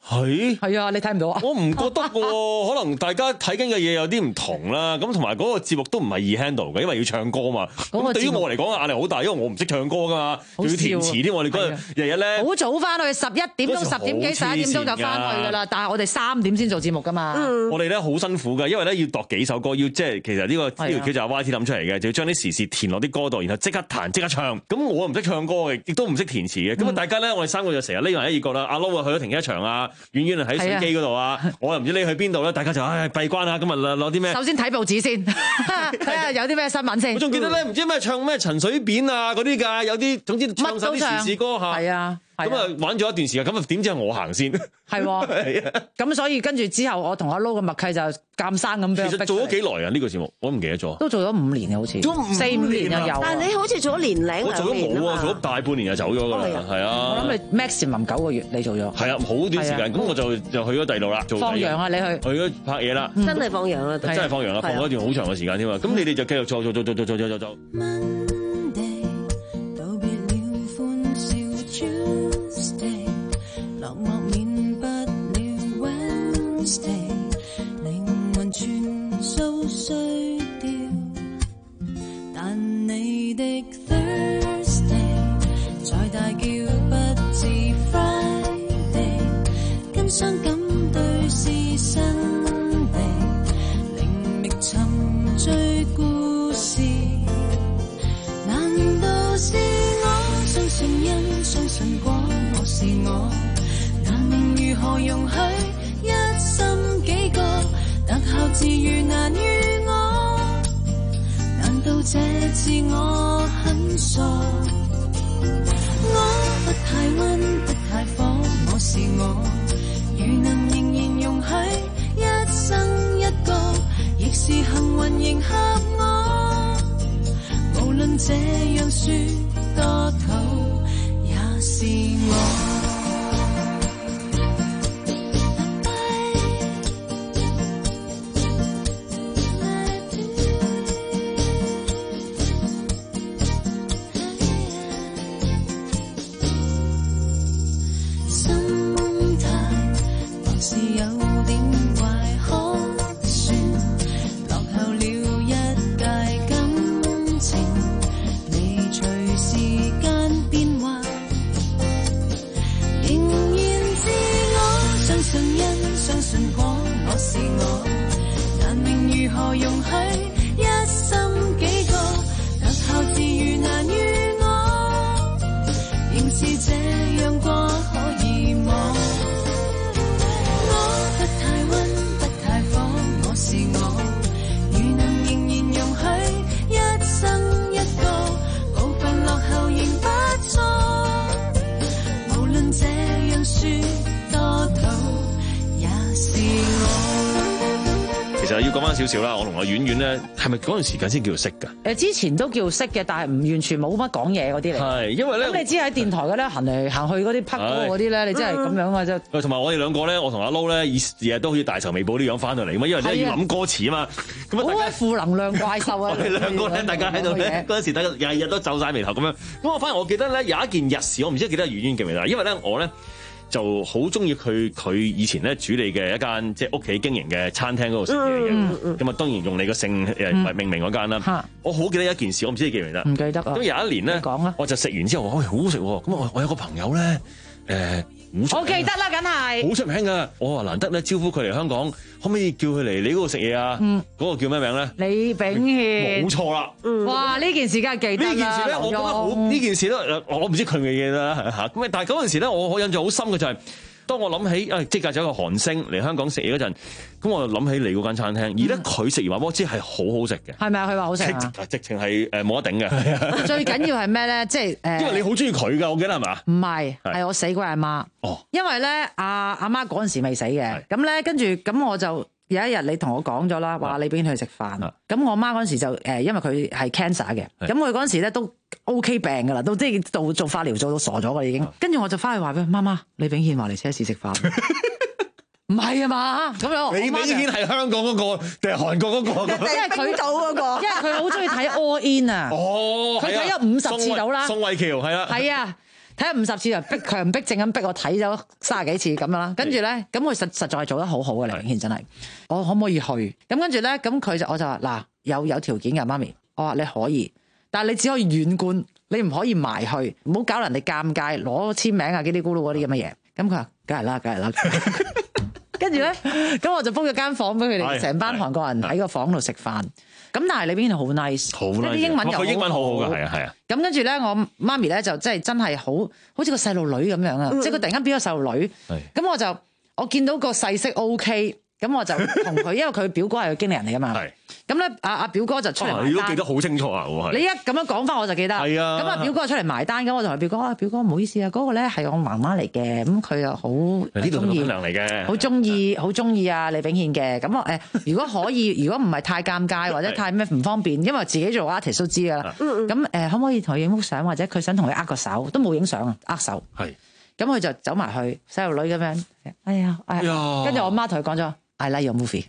係係啊，你睇唔到啊？ 我唔覺得喎，可能大家睇緊嘅嘢有啲唔同啦。咁同埋嗰個節目都唔係易 handle 嘅，因為要唱歌嘛。咁對於我嚟講壓力好大，因為我唔識唱歌噶嘛，仲要填詞添。我哋嗰日日日咧好早翻去，十一點鐘、十點幾、十一點鐘就翻去噶啦。但係我哋三點先做節目噶嘛。 嗯、 我哋咧好辛苦㗎，因為咧要度幾首歌，要即係其實呢、呢個呢條橋就係 Y T 諗出嚟嘅，就要將啲時事填落啲歌度，然後即刻彈即刻唱。咁我唔識唱歌嘅，亦都唔識填詞嘅。咁啊、嗯，大家咧我哋三個就成日匿埋喺二角啦。阿 Low 啊去咗停車場啊，遠遠啊喺手機嗰度啊，我又唔知你去邊度咧。大家就唉閉關啊，咁啊攞啲咩？首先睇報紙先，睇下有啲咩新聞先。 我仲記得咧，唔知咩唱咩陳水扁啊嗰啲㗎，有啲總之唱曬啲時事歌嚇。係啊。咁啊玩咗一段時間，咁啊點知係我行先？ 係喎，咁所以跟住之後，我同阿 Low 嘅默契就鑑生咁俾我逼。 其實做咗幾耐啊？呢個節目我唔記得咗。 都做咗五年啊，好似四五年就有。 但係你好似做咗年零我做咗冇啊，做咗大半年就走咗㗎啦，係啊。 我諗你 maximum 九個月你做咗。 係啊，好短時間，咁我就就去咗第二度啦。 放羊啊！你去去咗拍嘢啦， 真係放羊啦， 真係放羊啦，放咗一段好長嘅時間添啊。咁你哋就繼續做做做做做做做做做。 靈魂全數碎掉，但你的 Thursday 再大叫不知 Friday， 跟傷感對視身地，靈覓尋追故事，難道是我相信因相信過我是我，難明如何容許一心幾個特效自如難於我，難道這自我很傻？我不太溫不太火，我是我，如能仍然容許一生一個，亦是幸運迎合我，無論這樣說多土也是我。 少少啦，我同阿婉婉咧，係咪嗰段時間先叫做識㗎？ 誒，之前都叫識嘅，但係唔完全冇乜講嘢嗰啲嚟。 係，因為咧， 咁你知喺電台嘅咧，行嚟行去嗰啲拍歌嗰啲咧，你真係咁樣啊！真。 同埋我哋兩個咧，我同阿 Low 咧，日日都好似大仇未報啲樣翻到嚟咁嘛，因為咧要諗歌詞啊嘛。咁啊，大家負能量怪獸啊！ 我哋兩個咧，大家喺度咧，嗰陣時大家日日都皺晒眉頭咁樣。咁我反而我記得咧有一件日事，我唔知記得婉婉記唔記得，因為咧我咧。就好中意佢佢以前咧主理嘅一間即係屋企經營嘅餐廳嗰度食嘢嘅，咁啊、嗯嗯、當然用你個姓誒命名嗰間啦。嗯、我好記得一件事，我唔知你記唔記得？ 唔記得啊！ 咁有一年咧，我就食完之後，喂、哎、好好食喎！咁我我有個朋友咧誒。呃我記得啦，梗係好出名噶。我話難得咧招呼佢嚟香港，可唔可以叫佢嚟你嗰度食嘢啊？嗯，嗰個叫咩名咧？ 李炳憲， 冇錯啦。嗯， 哇！呢件事梗係記得啦。呢件事咧，我覺得好。呢件事咧，我唔知佢嘅嘢啦嚇。咁但係嗰陣時咧，我我印象好深嘅就係、是。當我諗起誒，即係有一個韓星嚟香港食嘢嗰陣，咁我就諗起你嗰間餐廳，而咧佢食完話波，知係好好食嘅。 係咪啊？佢話好食啊！ 直情係誒冇得頂嘅。 最緊要係咩咧？即係誒， 因為你好中意佢㗎，我記得係嘛？ 唔係，係我死鬼阿媽。哦，因為咧阿阿媽嗰陣時未死嘅，咁咧跟住咁我就。有一日你同我講咗啦，話你俾佢去食飯，咁、啊、我媽嗰陣時就誒，因為佢係 cancer 嘅，咁佢嗰陣時咧都 OK 病噶啦，都即係做做化療做到傻咗噶啦已經，跟住、啊、我就翻去話俾佢媽媽，李炳憲話嚟車市食飯，唔係啊嘛，咁樣李炳憲係香港嗰、那個定係韓國嗰、那個？ 因為佢到嗰個，因為佢好中意睇 All In 啊，哦，佢睇咗五十次到啦， 宋慧喬係啊， 係啊。 睇咗五十次就逼強逼症咁逼我睇咗三十幾次咁樣啦。跟住咧，咁佢實實在係做得好好嘅，黎永憲真係。我可唔可以去？咁跟住咧，咁佢就我就話嗱，有有條件㗎，媽咪。我話你可以，但係你只可以遠觀，你唔可以埋去，唔好搞人哋尷尬，攞簽名啊，嘰哩咕嚕嗰啲咁嘅嘢。咁佢話梗係啦，梗係啦。跟住咧，咁我就 book 咗間房俾佢哋，成班韓國人喺個房度食飯。咁但係你邊度好 nice， 好 nice， 啲英文又佢英文好好㗎，係啊係啊。 咁跟住咧，我媽咪咧就真係真係好，好似個細路女咁樣啊！即係佢突然間變咗細路女。咁我就我見到個細色 OK， 咁我就同佢，因為佢表哥係佢經理人嚟㗎嘛。咁咧，阿阿表哥就出嚟埋單。 你都記得好清楚啊！ 你一咁樣講翻我就記得。係啊。咁啊，表哥出嚟埋單，咁我就同表哥啊，表哥唔好意思啊，嗰個咧係我媽媽嚟嘅，咁佢又好中意， 嚟嘅， 好中意，好中意啊李炳憲嘅。咁我誒，如果可以，如果唔係太尷尬或者太咩唔方便，因為自己做 artist 都知㗎啦。咁誒，可唔可以同佢影幅相，或者佢想同佢握個手，都冇影相啊，握手。 係。 咁佢就走埋去細路女咁樣，哎呀，哎呀，跟住我媽同佢講咗 I like your movie。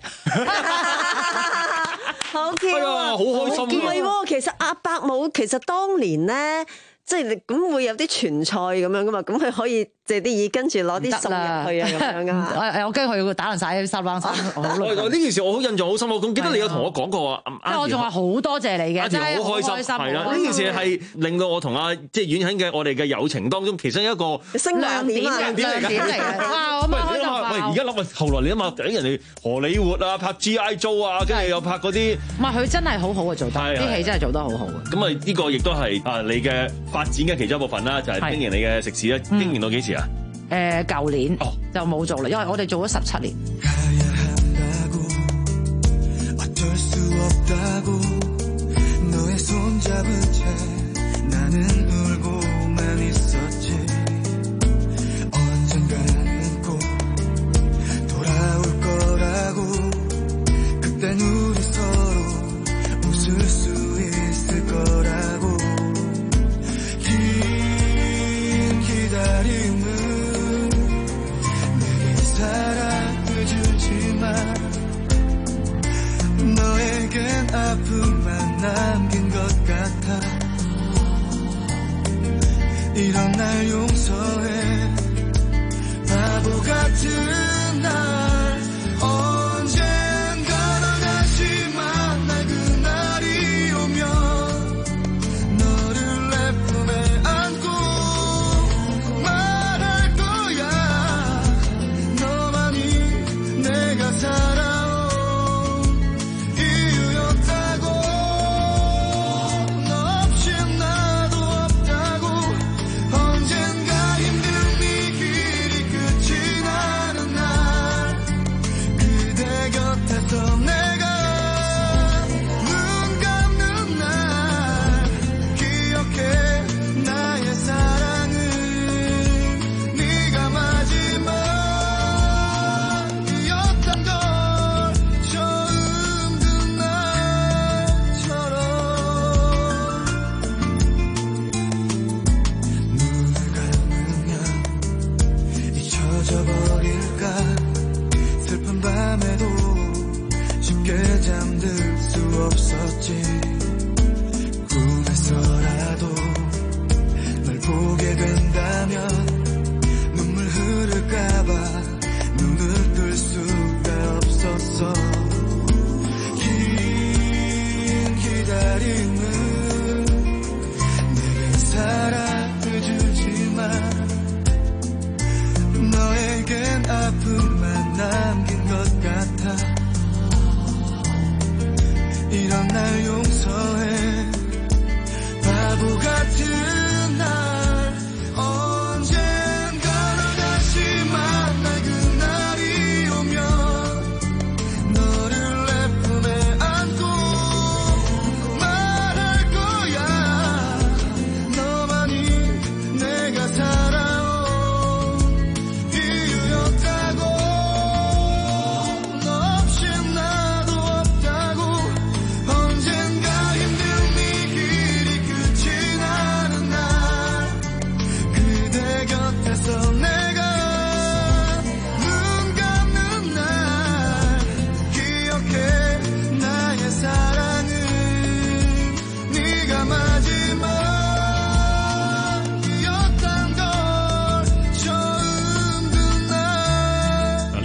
好 Q 啊！ 好開心唔係喎，其實阿伯母其實當年咧，即係咁會有啲傳菜咁樣噶嘛，咁佢可以借啲意跟住攞啲餸入去啊咁樣噶嘛。 我我驚佢會打爛晒啲沙冷衫。 呢件事我好印象好深，我咁記得你有同我講過啊。 我仲話好多謝你嘅，真係好開心。係啦， 呢件事係令到我同阿即係遠喺嘅我哋嘅友情當中，其中一個升亮點啊， 亮點嚟嘅。哇！我媽開就喂，而家諗啊，後來你諗下，頂人哋荷里活啊，拍 G I Joe 啊，跟住又拍嗰啲。 唔係佢真係好好啊，做得啲戲真係做得好好嘅。 咁啊，呢個亦都係啊你嘅發展嘅其中一部分啦，就係經營你嘅食肆咧。經營到幾時啊？ 誒，舊年就冇做啦，因為我哋做咗十七年。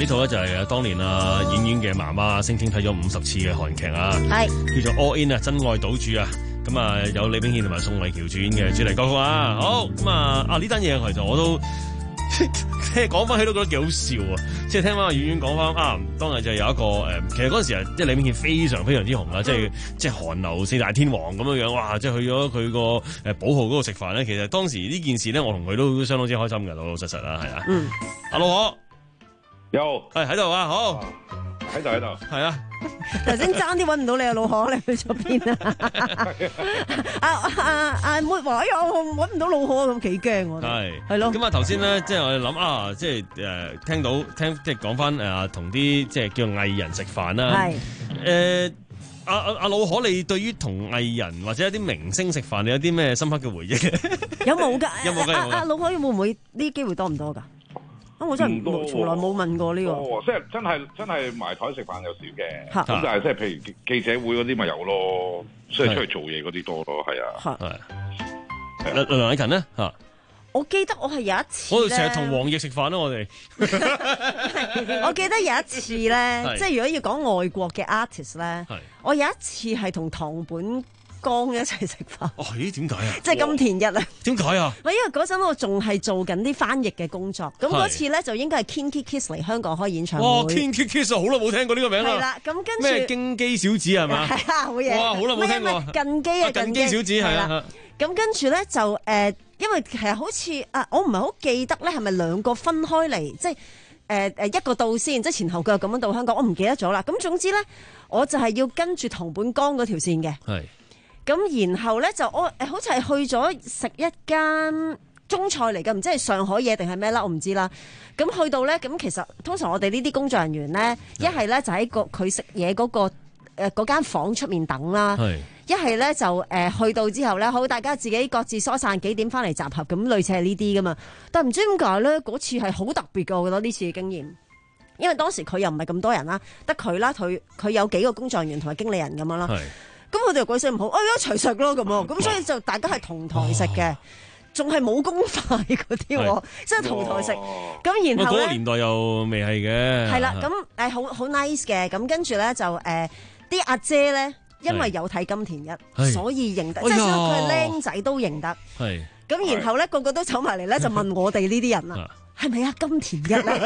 套咧就係當年啊演員嘅媽媽升天睇咗五十次嘅韓劇啊， 係叫做 All In 啊，真愛賭注啊。咁啊，有李炳憲同埋宋慧喬主演嘅主題歌曲啊。好咁啊，啊呢單嘢其實我都即係講翻起都覺得幾好笑啊！即係聽翻阿演員講翻啊，當日就有一個誒，其實嗰陣時啊，即係李炳憲非常非常之紅啦，嗯、即係即係韓流四大天王咁樣樣，哇！即係去咗佢個誒寶號嗰度食飯咧。其實當時呢件事咧，我同佢都相當之開心嘅，老老實實啦，係啊。嗯。阿老何有係喺度啊，好喺度喺度， 係啊。 頭先爭啲揾唔到你啊，老何，你去咗邊啊？阿阿阿妹話：哎呀，我揾唔到老何咁幾驚喎。 係係咯。 咁啊，頭先咧，即係我哋諗啊，即係誒聽到聽即係講翻誒同啲即係叫藝人食飯啦。係誒阿阿阿老何，你對於同藝人或者一啲明星食飯，你有啲咩深刻嘅回憶？ 有冇㗎？ 有冇㗎？ 阿阿老何會唔會呢啲機會多唔多㗎？啊！我真係冇，從來冇問過呢個。 哦，即係真係真係埋台食飯有少嘅，咁但係即係譬如記者會嗰啲咪有咯，所以出去做嘢嗰啲多咯，係啊。 係。梁梁禮勤咧嚇， 我記得我係有一次我哋成日同黃奕食飯啦，我哋。 我記得有一次咧，即係如果要講外國嘅 artist 咧，我有一次係同堂本剛一齊食飯。 哦，咦？點解啊？ 即係金田一啊？ 點解啊？ 因為嗰陣我仲係做緊啲翻譯嘅工作，咁嗰次咧就應該係 Kinky Kiss 嚟香港開演唱會。 哇 ！Kinky Kiss 好耐冇聽過呢個名啦。 係啦，咁跟住咩京基小子係嘛？ 係啊，好嘢。 哇！好耐冇聽過。 近基啊， 近基小子係啊。 咁跟住咧就誒，因為其實好似啊，我唔係好記得咧，係咪兩個分開嚟，即係誒誒一個到先，即係前後腳咁樣到香港，我唔記得咗啦。咁總之咧，我就係要跟住堂本剛嗰條線嘅。係。咁然後咧就我誒好似係去咗食一間中菜嚟嘅，唔知係上海嘢定係咩啦，我唔知啦。咁去到咧，咁其實通常我哋呢啲工作人員咧，一係咧就喺個佢食嘢嗰個誒嗰間房出面等啦，一係咧就誒、呃、去到之後咧，好大家自己各自疏散，幾點翻嚟集合，咁類似係呢啲噶嘛。但唔知點解咧，嗰次係好特別嘅，我覺得呢次嘅經驗，因為當時佢又唔係咁多人啦，得佢啦，佢佢有幾個工作人員同埋經理人咁樣啦。咁佢哋又鬼死唔好，哎一齊食咯咁啊！咁所以就大家係同台食嘅，仲係冇公筷嗰啲，即係同台食。咁然後咧，嗰個年代又未係嘅。 係啦，咁誒好好 nice 嘅。咁跟住咧就誒啲阿姐咧，因為有睇金田一，所以認得，即係所以佢係僆仔都認得。係。咁然後咧個個都走埋嚟咧，就問我哋呢啲人啦。係咪啊？金田一咧？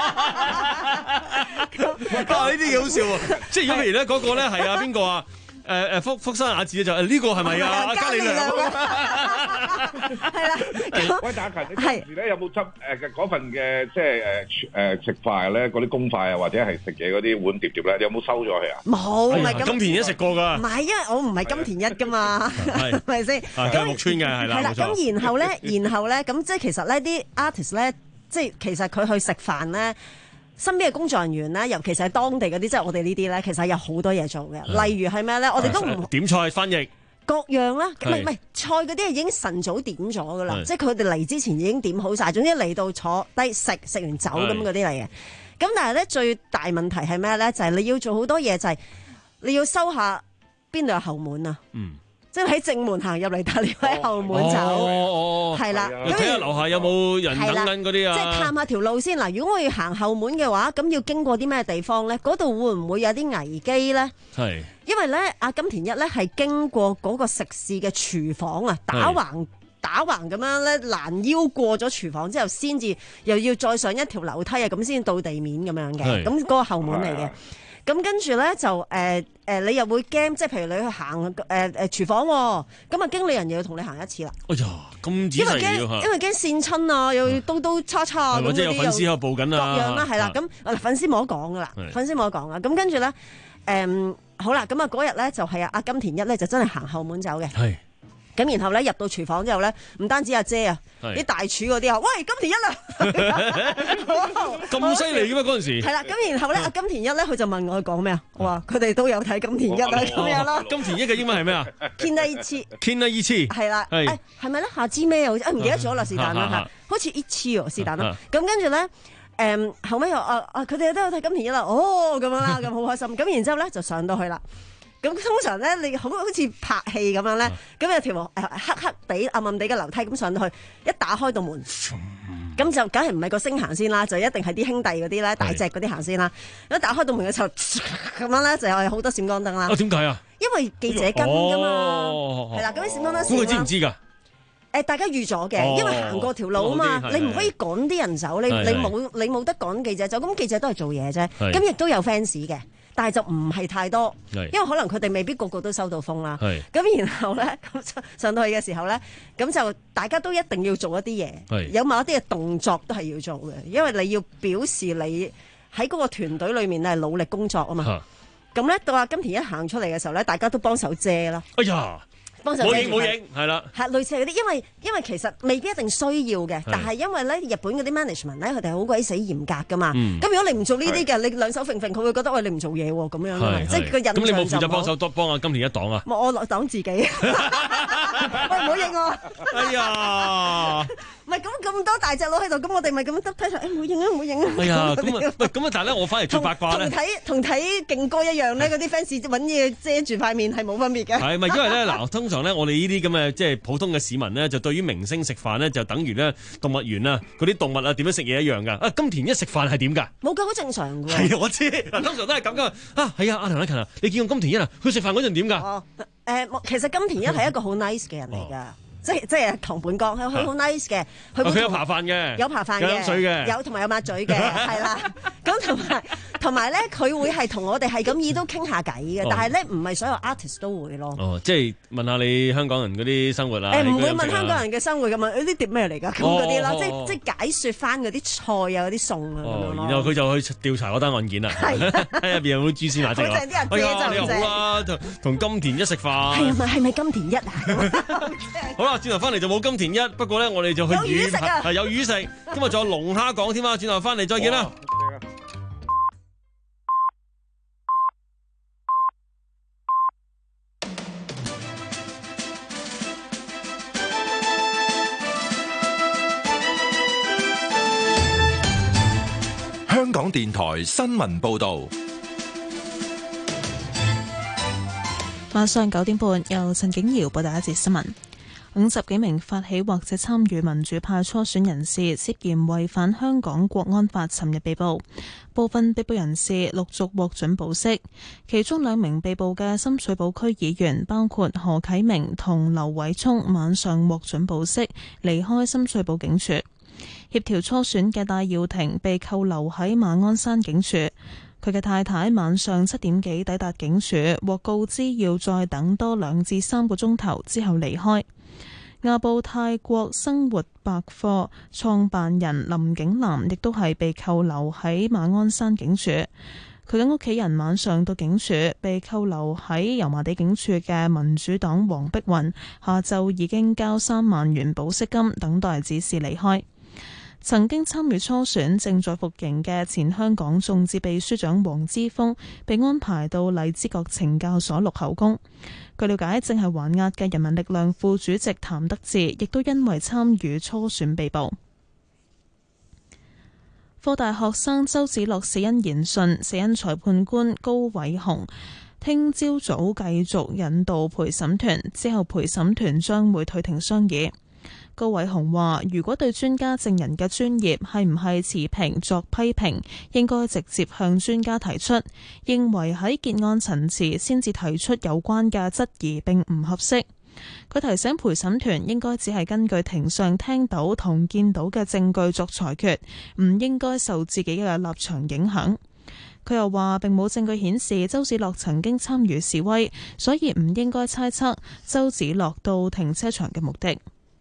啊！呢啲幾好笑喎！即係如果譬如咧，嗰個咧係啊邊個啊？誒誒福福山雅治咧就誒呢個係咪啊？加利良係啦。 喂，大家勤，你當時咧有冇執誒嘅嗰份嘅即係誒誒食飯咧嗰啲公筷啊，或者係食嘢嗰啲碗碟碟咧，你有冇收咗佢啊？ 冇，唔係金田一食過㗎。 唔係，因為我唔係金田一㗎嘛，係咪先？ 係木村嘅係啦。 係啦，咁然後咧，然後咧，咁即係其實咧啲 artist 咧，即係其實佢去食飯咧。身邊嘅工作人員咧，尤其是係當地嗰啲，即係我哋呢啲咧，其實有好多嘢做嘅。例如係咩咧？我哋都唔點菜翻譯各樣啦，唔係唔係菜嗰啲係已經晨早點咗噶啦，即係佢哋嚟之前已經點好晒。總之嚟到坐低食食完走咁嗰啲嚟嘅。咁但係咧最大問題係咩咧？就係你要做好多嘢，就係你要收下邊度有後門啊。嗯。即係喺正門行入嚟，但你喺後門走，係啦。 咁睇下樓下有冇人等緊嗰啲啊？ 即係探下條路先嗱。如果我要行後門嘅話，咁要經過啲咩地方咧？嗰度會唔會有啲危機咧？係。因為咧，阿金田一咧係經過嗰個食肆嘅廚房啊，打橫打橫咁樣咧，攔腰過咗廚房之後，先至又要再上一條樓梯啊，咁先到地面咁樣嘅。咁嗰個後門嚟嘅。咁跟住咧就誒誒、呃呃，你又會驚，即係譬如你去行誒誒廚房，咁啊經理人又要同你行一次啦。 哎呀，咁仔細嘅嚇， 因為驚跣親啊，又要刀刀叉叉咁嗰啲， 或者有粉絲喺度報緊啊， 各樣啦，係啦。咁啊粉絲冇得講噶啦，粉絲冇得講啊。咁跟住咧誒好啦，咁啊嗰日咧就係啊阿金田一咧就真係行後門走嘅。係。咁然後咧入到廚房之後咧，唔單止阿姐啊，啲大廚嗰啲啊，喂金田一啊， 咁犀利嘅咩嗰陣時？ 係啦，咁然後咧阿金田一咧，佢就問我講咩啊？我話佢哋都有睇金田一啊，咁樣咯。 金田一嘅英文係咩啊 ？Kenichi，Kenichi，係啦，誒係咪咧？下支咩好似？唔記得咗啦，是但啦嚇，好似 Ichi 喎，是但啦。咁跟住咧，誒後尾又啊啊，佢哋都有睇金田一啦，哦咁樣啦，咁好開心。咁然之後咧就上到去啦。咁通常咧，你好好似拍戲咁樣咧，咁有條誒黑黑地、暗暗地嘅樓梯咁上到去，一打開道門， 咁就梗係唔係個星行先啦，就一定係啲兄弟嗰啲咧，大隻嗰啲行先啦。咁打開到門嘅時候咁樣咧，就係好多閃光燈啦。 啊，點解啊？ 因為記者跟㗎嘛， 係啦、哦，咁啲閃光燈。 咁佢知唔知㗎？ 誒，大家預咗嘅，哦、因為行過條路啊嘛，你唔可以趕啲人走，你你冇你冇得趕記者走，咁記者都係做嘢啫，咁亦都有 fans 嘅，但係就唔係太多，因為可能佢哋未必個個都收到風啦。咁然後咧，咁上到去嘅時候咧，咁就大家都一定要做一啲嘢，有某一啲嘅動作都係要做嘅，因為你要表示你喺嗰個團隊裏面係努力工作啊嘛。咁咧到阿金田一行出嚟嘅時候咧，大家都幫手遮啦。 哎呀！冇影冇影，係啦， 係類似嗰啲，因為因為其實未必一定需要嘅，但係因為咧日本嗰啲 management 咧，佢哋好鬼死嚴格噶嘛。咁、嗯、如果你唔做呢啲嘅，你兩手揈揈，佢會覺得喂你唔做嘢喎，咁樣即係個印象就冇。咁你冇負責幫手幫阿金田一擋啊？我我擋自己，喂唔好影我。哎呀！唔係咁咁多大隻佬喺度，咁我哋咪咁得睇上，誒唔好影啊唔好影啊！哎呀，咁啊，喂，咁啊，但係咧，我反而最八卦咧，同睇同睇勁歌一樣咧，嗰啲 fans 揾嘢遮住塊面係冇分別嘅。係咪因為咧嗱？通常咧，我哋呢啲咁嘅即係普通嘅市民咧，就對於明星食飯咧，就等於咧動物園啊嗰啲動物啊點樣食嘢一樣㗎。啊，金田一食飯係點㗎？冇㗎，好正常㗎。係啊，我知嗱，通常都係咁㗎。啊，係啊，阿梁禮勤啊，你見過金田一啊？佢食飯嗰陣點㗎？哦，誒、呃，其實金田一係一個好 nice 嘅人嚟㗎。即係即係唐本剛，佢佢好 nice 嘅，佢佢有扒飯嘅，有扒飯嘅，有飲水嘅，有同埋有抹嘴嘅，係啦。咁同埋同埋咧，佢會係同我哋係咁意都傾下偈嘅，但係咧唔係所有 artist 都會咯。哦，即係問下你香港人嗰啲生活啦。誒唔會問香港人嘅生活咁啊？呢啲碟咩嚟㗎？咁嗰啲啦，即係即係解説翻嗰啲菜啊、嗰啲餸啊咁樣咯。然後佢就去調查嗰單案件啦，喺入邊有冇蛛絲馬跡啊？好正啲人遮就唔正。你好啊，同同金田一食飯。係咪係咪金田一啊？好啦。轉頭翻嚟就冇金田一，不過咧我哋就去魚食啊，係有魚食。今日仲有龍蝦講添啊！轉頭翻嚟再見啦。 香港電台新聞報道。 晚上九點半，由陳景瑤報道一節新聞。五十幾名發起或者參與民主派初選人士涉嫌違反香港國安法，尋日被捕。部分被捕人士陸續獲准保釋，其中兩名被捕嘅深水埗區議員，包括何啟明同劉偉聰，晚上獲准保釋，離開深水埗警署。協調初選嘅戴耀廷被扣留喺馬鞍山警署。佢嘅太太晚上七點幾抵達警署，獲告知要再等多兩至三個鐘頭之後離開。亞布泰國生活百貨創辦人林景南亦都係被扣留喺馬鞍山警署。佢嘅屋企人晚上到警署，被扣留喺油麻地警署嘅民主黨黃碧雲下晝已經交三萬元保釋金，等待指示離開。曾經參與初選正在服刑嘅前香港眾志秘書長黃之鋒被安排到荔枝角懲教所錄口供。據了解，正係還押嘅人民力量副主席譚德志亦都因為參與初選被捕。科大學生周梓樂死因研訊，死因裁判官高偉雄聽朝早繼續引導陪審團，之後陪審團將會退庭商議。高偉雄話：如果對專家證人嘅專業係唔係持平作批評，應該直接向專家提出。認為喺結案陳詞先至提出有關嘅質疑並唔合適。佢提醒陪審團應該只係根據庭上聽到同見到嘅證據作裁決，唔應該受自己嘅立場影響。佢又話並冇證據顯示周梓樂曾經參與示威，所以唔應該猜測周梓樂到停車場嘅目的。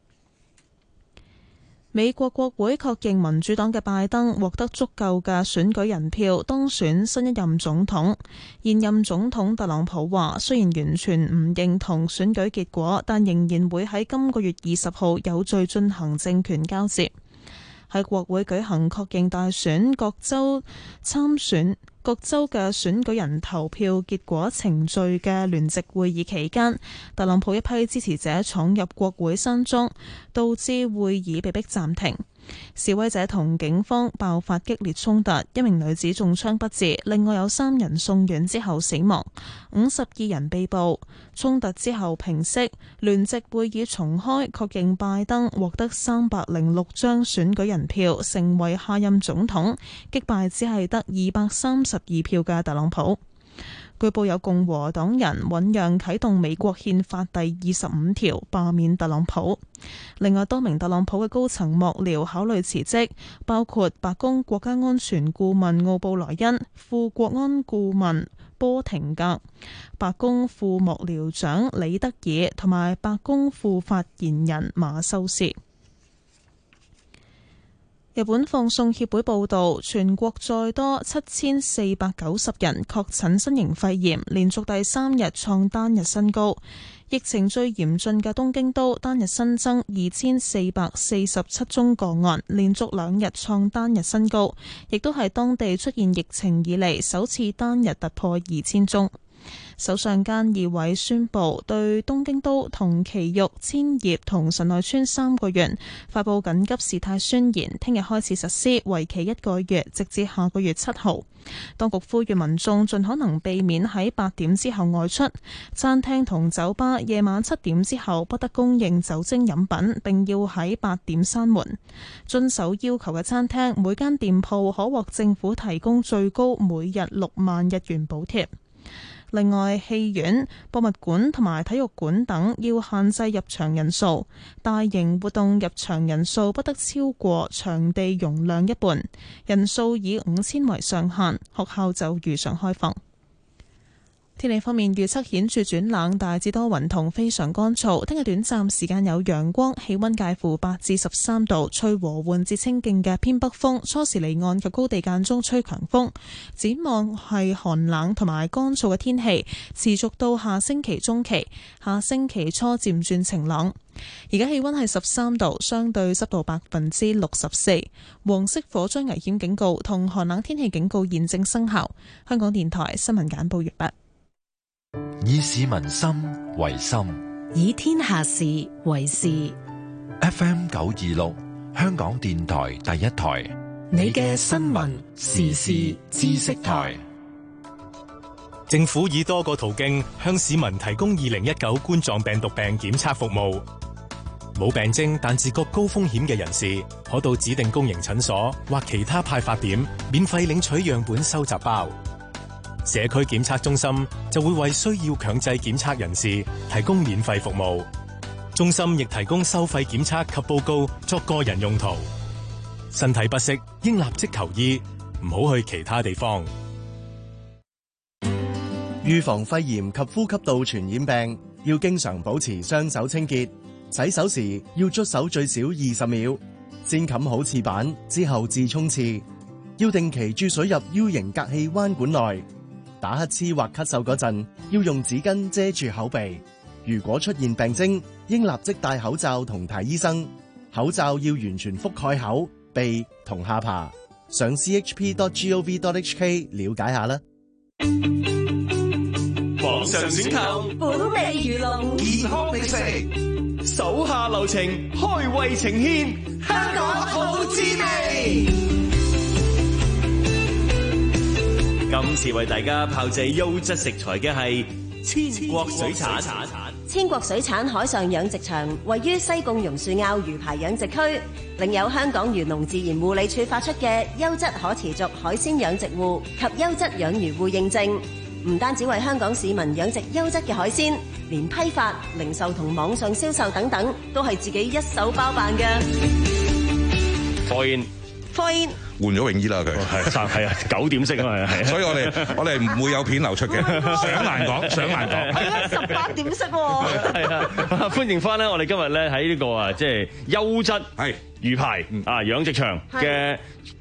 美國國會確認民主黨嘅拜登獲得足夠嘅選舉人票，當選新一任總統。現任總統特朗普話，雖然完全唔認同選舉結果，但仍然會喺今個月二十號有序進行政權交接。喺國會舉行確認大選各州參選各州嘅選舉人投票結果程序嘅聯席會議期間，特朗普一批支持者闖入國會山莊，導致會議被迫暫停。 示威者同警方爆發激烈衝突，一名女子中槍不治，另外有三人送院之後死亡，五十二人被捕。衝突之後平息，聯席會議重開，確認拜登獲得三百零六張選舉人票，成為下任總統，擊敗只係得二百三十二票嘅特朗普。據報有共和黨人醞釀啟動美國憲法第二十五條，罷免特朗普。另外多名特朗普嘅高層幕僚考慮辭職，包括白宮國家安全顧問奧布萊恩、副國安顧問波廷格、白宮副幕僚長李德爾同埋白宮副發言人馬修斯。日本放送協會報導，全國再多七千四百九十人確診新型肺炎，連續第三日創單日新高。疫情最嚴峻嘅東京都單日新增二千四百四十七宗個案，連續兩日創單日新高，亦都係當地出現疫情以嚟首次單日突破二千宗。首相菅義偉宣布對東京都同埼玉、千葉同神奈川三個縣發布緊急事態宣言，聽日開始實施，為期一個月，直至下個月七號。當局呼籲民眾盡可能避免喺八點之後外出，餐廳同酒吧夜晚七點之後不得供應酒精飲品，並要喺八點閂門。遵守要求嘅餐廳，每間店鋪可獲政府提供最高每日六萬日元補貼。另外，戲院、博物館同埋體育館等要限制入場人數，大型活動入場人數不得超過場地容量一半，人數以五千為上限。學校就如常開放。天氣方面預測顯著轉冷，大致多雲同非常乾燥。聽日短暫時間有陽光，氣溫介乎八至十三度，吹和緩至清勁嘅偏北風，初時離岸及高地間中吹強風。展望係寒冷同埋乾燥嘅天氣，持續到下星期中期，下星期初漸轉晴朗。而家氣溫係十三度，相對濕度百分之六十四，黃色火災危險警告同寒冷天氣警告現正生效。香港電台新聞簡報完畢。 以市民心為心， 以天下事為事。 F M 九二六，香港電台第一台， 你嘅新聞時事知識台。 政府以多個途徑向市民提供二零一九冠狀病毒病檢測服務。冇病徵但自覺高風險嘅人士，可到指定公營診所或其他派發點免費領取樣本收集包。社區檢測中心就會為需要強制檢測人士提供免費服務。中心亦提供收費檢測及報告作個人用途。身體不適應立即求醫，唔好去其他地方。 預防肺炎及呼吸道傳染病，要經常保持雙手清潔。洗手時要捽手最少二十秒，先冚好廁板之後至沖廁。要定期注水入 U 型隔氣彎管內。打乞嗤或咳嗽嗰陣，要用紙巾遮住口鼻。如果出現病徵，應立即戴口罩同睇醫生。口罩要完全覆蓋口、鼻同下巴。上 c h p dot gov dot h k 了解下啦。 網上選購本地魚龍健康美食，手下留情，開胃呈獻，香港好滋味。今次為大家炮製優質食材嘅係千國水產。 千國水產海上養殖場位於西貢榕樹坳魚排養殖區，另有香港漁農自然護理署發出嘅優質可持續海鮮養殖戶及優質養魚戶認證。唔單止為香港市民養殖優質嘅海鮮，連批發、零售同網上銷售等等，都係自己一手包辦嘅。 科煙， 科煙換咗泳衣啦，佢係係啊，九點式啊嘛，係， 所以我哋我哋唔會有片流出嘅，想難講，想難講。 係啊，十八點式喎。 係啊，歡迎翻咧，我哋今日咧喺呢個啊，即係優質係魚排啊養殖場嘅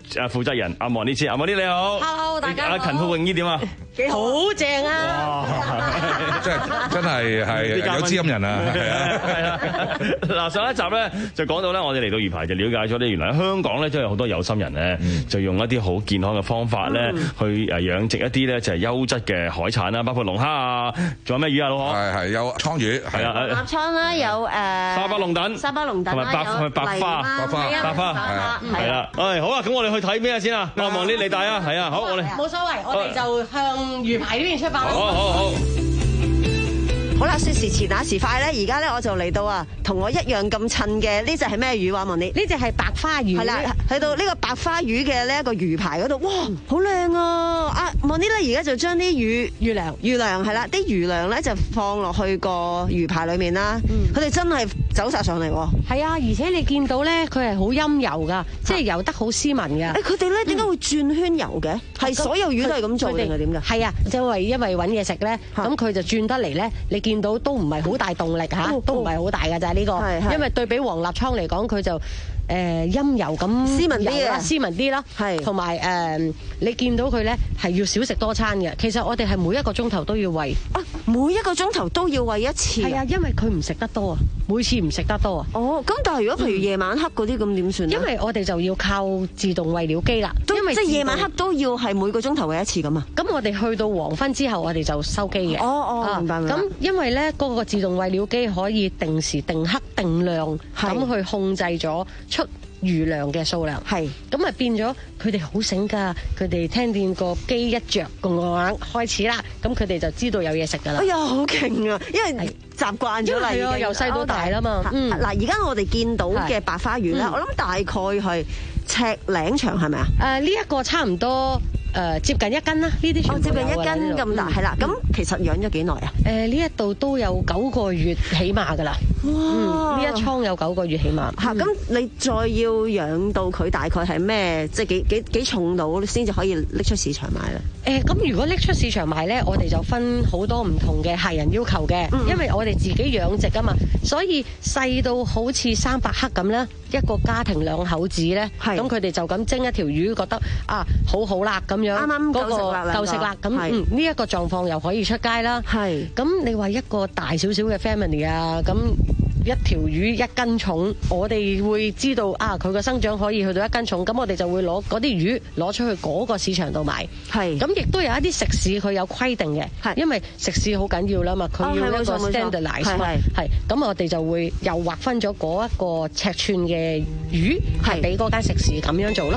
誒負責人阿莫呢次，阿莫呢你好 ，Hello 大家好， 阿勤富泳衣點啊？ 幾好正啊！ 真真係係有知音人啊！係啊， 係啦。嗱上一集咧就講到咧，我哋嚟到魚排就了解咗咧，原來喺香港咧真係有好多有心人咧，就用一啲好健康嘅方法咧，去誒養殖一啲咧就係優質嘅海產啦，包括龍蝦啊，仲有咩魚啊？老何係係有倉魚，係啊， 立倉啦，有誒沙巴龍躉、 沙巴龍躉同埋白係咪白花、 白花、 白花係啊，係啦。誒好啊，咁我哋去睇咩先啊？我望呢你帶啊，係啊，好我哋冇所謂，我哋就向魚排呢邊出發。 好好好。 好啦，說時遲那時快咧，而家咧我就嚟到啊，同我一樣咁襯嘅呢隻係咩魚話？望你呢隻係白花魚，係啦，去到呢個白花魚嘅呢一個魚排嗰度，哇，好靚啊！啊，望呢咧而家就將啲魚魚糧魚糧係啦，啲魚糧咧就放落去個魚排裏面啦。佢哋真係走晒上嚟喎。 係啊，而且你見到咧，佢係好陰游噶，即係游得好斯文噶。 誒，佢哋咧點解會轉圈游嘅？係所有魚都係咁做定係點㗎？ 係啊，因為因為揾嘢食咧，咁佢就轉得嚟咧，你見到都唔係好大動力嚇，都唔係好大㗎咋呢個，因為對比黃立倉嚟講，佢就誒陰柔咁斯文啲啦，斯文啲啦，係同埋誒你見到佢咧係要少食多餐嘅。其實我哋係每一個鐘頭都要餵啊，每一個鐘頭都要餵一次。 係啊，因為佢唔食得多啊，每次唔食得多啊。 哦，咁但係如果譬如夜晚黑嗰啲咁點算咧？ 因為我哋就要靠自動餵料機啦，因為即係夜晚黑都要係每個鐘頭餵一次咁啊。 咁我哋去到黃昏之後，我哋就收機嘅。 哦哦，明白明白。 咁因為咧嗰個自動餵料機可以定時定刻定量咁去控制咗出魚糧嘅數量，係咁啊變咗佢哋好醒㗎，佢哋聽見個機一着個眼開始啦，咁佢哋就知道有嘢食㗎啦。 哎呀，好勁啊！因為習慣咗啦， 係啊，由細到大啦嘛。嗯， 嗱，而家我哋見到嘅白花魚咧，我諗大概係尺零長係咪啊？ 誒，呢一個差唔多。誒接近一斤啦，呢啲全部接近一斤咁大，係啦。咁其實養咗幾耐啊？ 誒呢一度都有九個月起碼㗎啦。哇！呢一倉有九個月起碼。 嚇！咁你再要養到佢大概係咩？即係幾幾幾重度先至可以拎出市場賣咧？ 誒咁如果拎出市場賣咧，我哋就分好多唔同嘅客人要求嘅，因為我哋自己養殖啊嘛，所以細到好似三百克咁咧，一個家庭兩口子咧，咁佢哋就咁蒸一條魚，覺得啊好好啦咁。 啱啱嗰個夠食啦，咁嗯呢一個狀況又可以出街啦。係咁，你話一個大少少嘅 family 啊，咁一條魚一斤重，我哋會知道啊，佢個生長可以去到一斤重，咁我哋就會攞嗰啲魚攞出去嗰個市場度賣。係咁，亦都有一啲食肆佢有規定嘅，係因為食肆好緊要啦嘛，佢要一個 standardize 嘛，係咁我哋就會又劃分咗嗰一個尺寸嘅魚，係俾嗰間食肆咁樣做咯。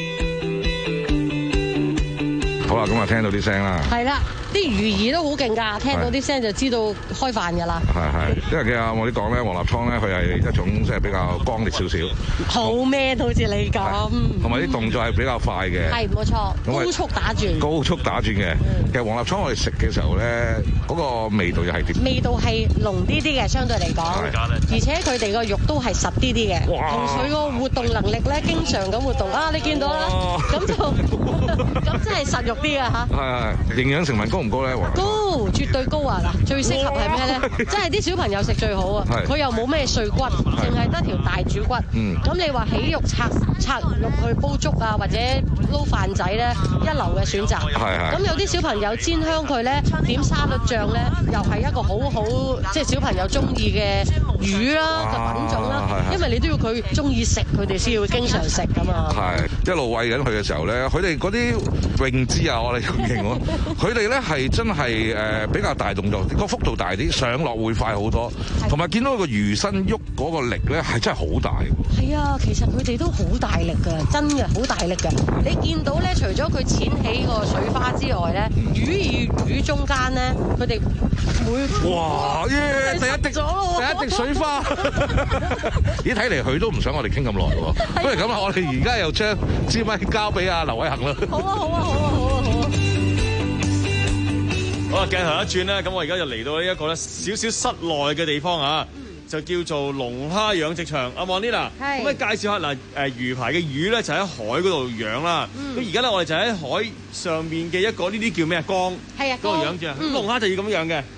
好啦，咁啊聽到啲聲啦， 係啦，啲魚兒都好勁㗎，聽到啲聲就知道開飯㗎啦。係係， 因為嘅阿我啲講咧，黃立倉咧，佢係一種即係比較剛力少少， 好咩？好似你咁， 同埋啲動作係比較快嘅， 係冇錯，高速打轉， 高速打轉嘅。其實黃立倉我哋食嘅時候咧，嗰個味道又係點？ 味道係濃啲啲嘅，相對嚟講，而且佢哋個肉都係實啲啲嘅，同佢個活動能力咧，經常咁活動啊！你見到啦，咁就咁真係實肉啲啊嚇！ 係營養成分高唔高咧？ 高，絕對高啊！嗱，最適合係咩咧？即係啲小朋友食最好啊！佢又冇咩碎骨，淨係得條大主骨。嗯。咁你話起肉拆拆肉去煲粥啊，或者撈飯仔咧，一流嘅選擇。係係。咁有啲小朋友煎香佢咧，點沙律醬咧，又係一個好好即係小朋友中意嘅魚啦嘅品種啦。係係。因為你都要佢中意食，佢哋先要經常食噶嘛。 係一路餵緊佢嘅時候咧，佢哋嗰啲泳姿啊，我哋咁形容，佢哋咧係真係誒比較大動作，個幅度大啲，上落會快好多，同埋見到個魚身喐嗰個力咧係真係好大。 係啊，其實佢哋都好大力㗎，真嘅好大力㗎。你見到咧，除咗佢濺起個水花之外咧，魚與魚中間咧，佢哋會哇耶！第一滴第一滴水花，咦？睇嚟佢都唔想我哋傾咁耐喎。不如咁啦，我哋而家又將支咪交俾阿劉偉恒啦。 好啊，好啊，好啊，好啊，好啊！ 好啦，鏡頭一轉咧，咁我而家就嚟到呢一個咧少少室內嘅地方啊，就叫做龍蝦養殖場。阿 Monita，可唔可以介紹下嗱？誒魚排嘅魚咧就喺海嗰度養啦。咁而家咧我哋就喺海上面嘅一個呢啲叫咩啊缸？係啊，嗰度養住。咁龍蝦就要咁樣養嘅。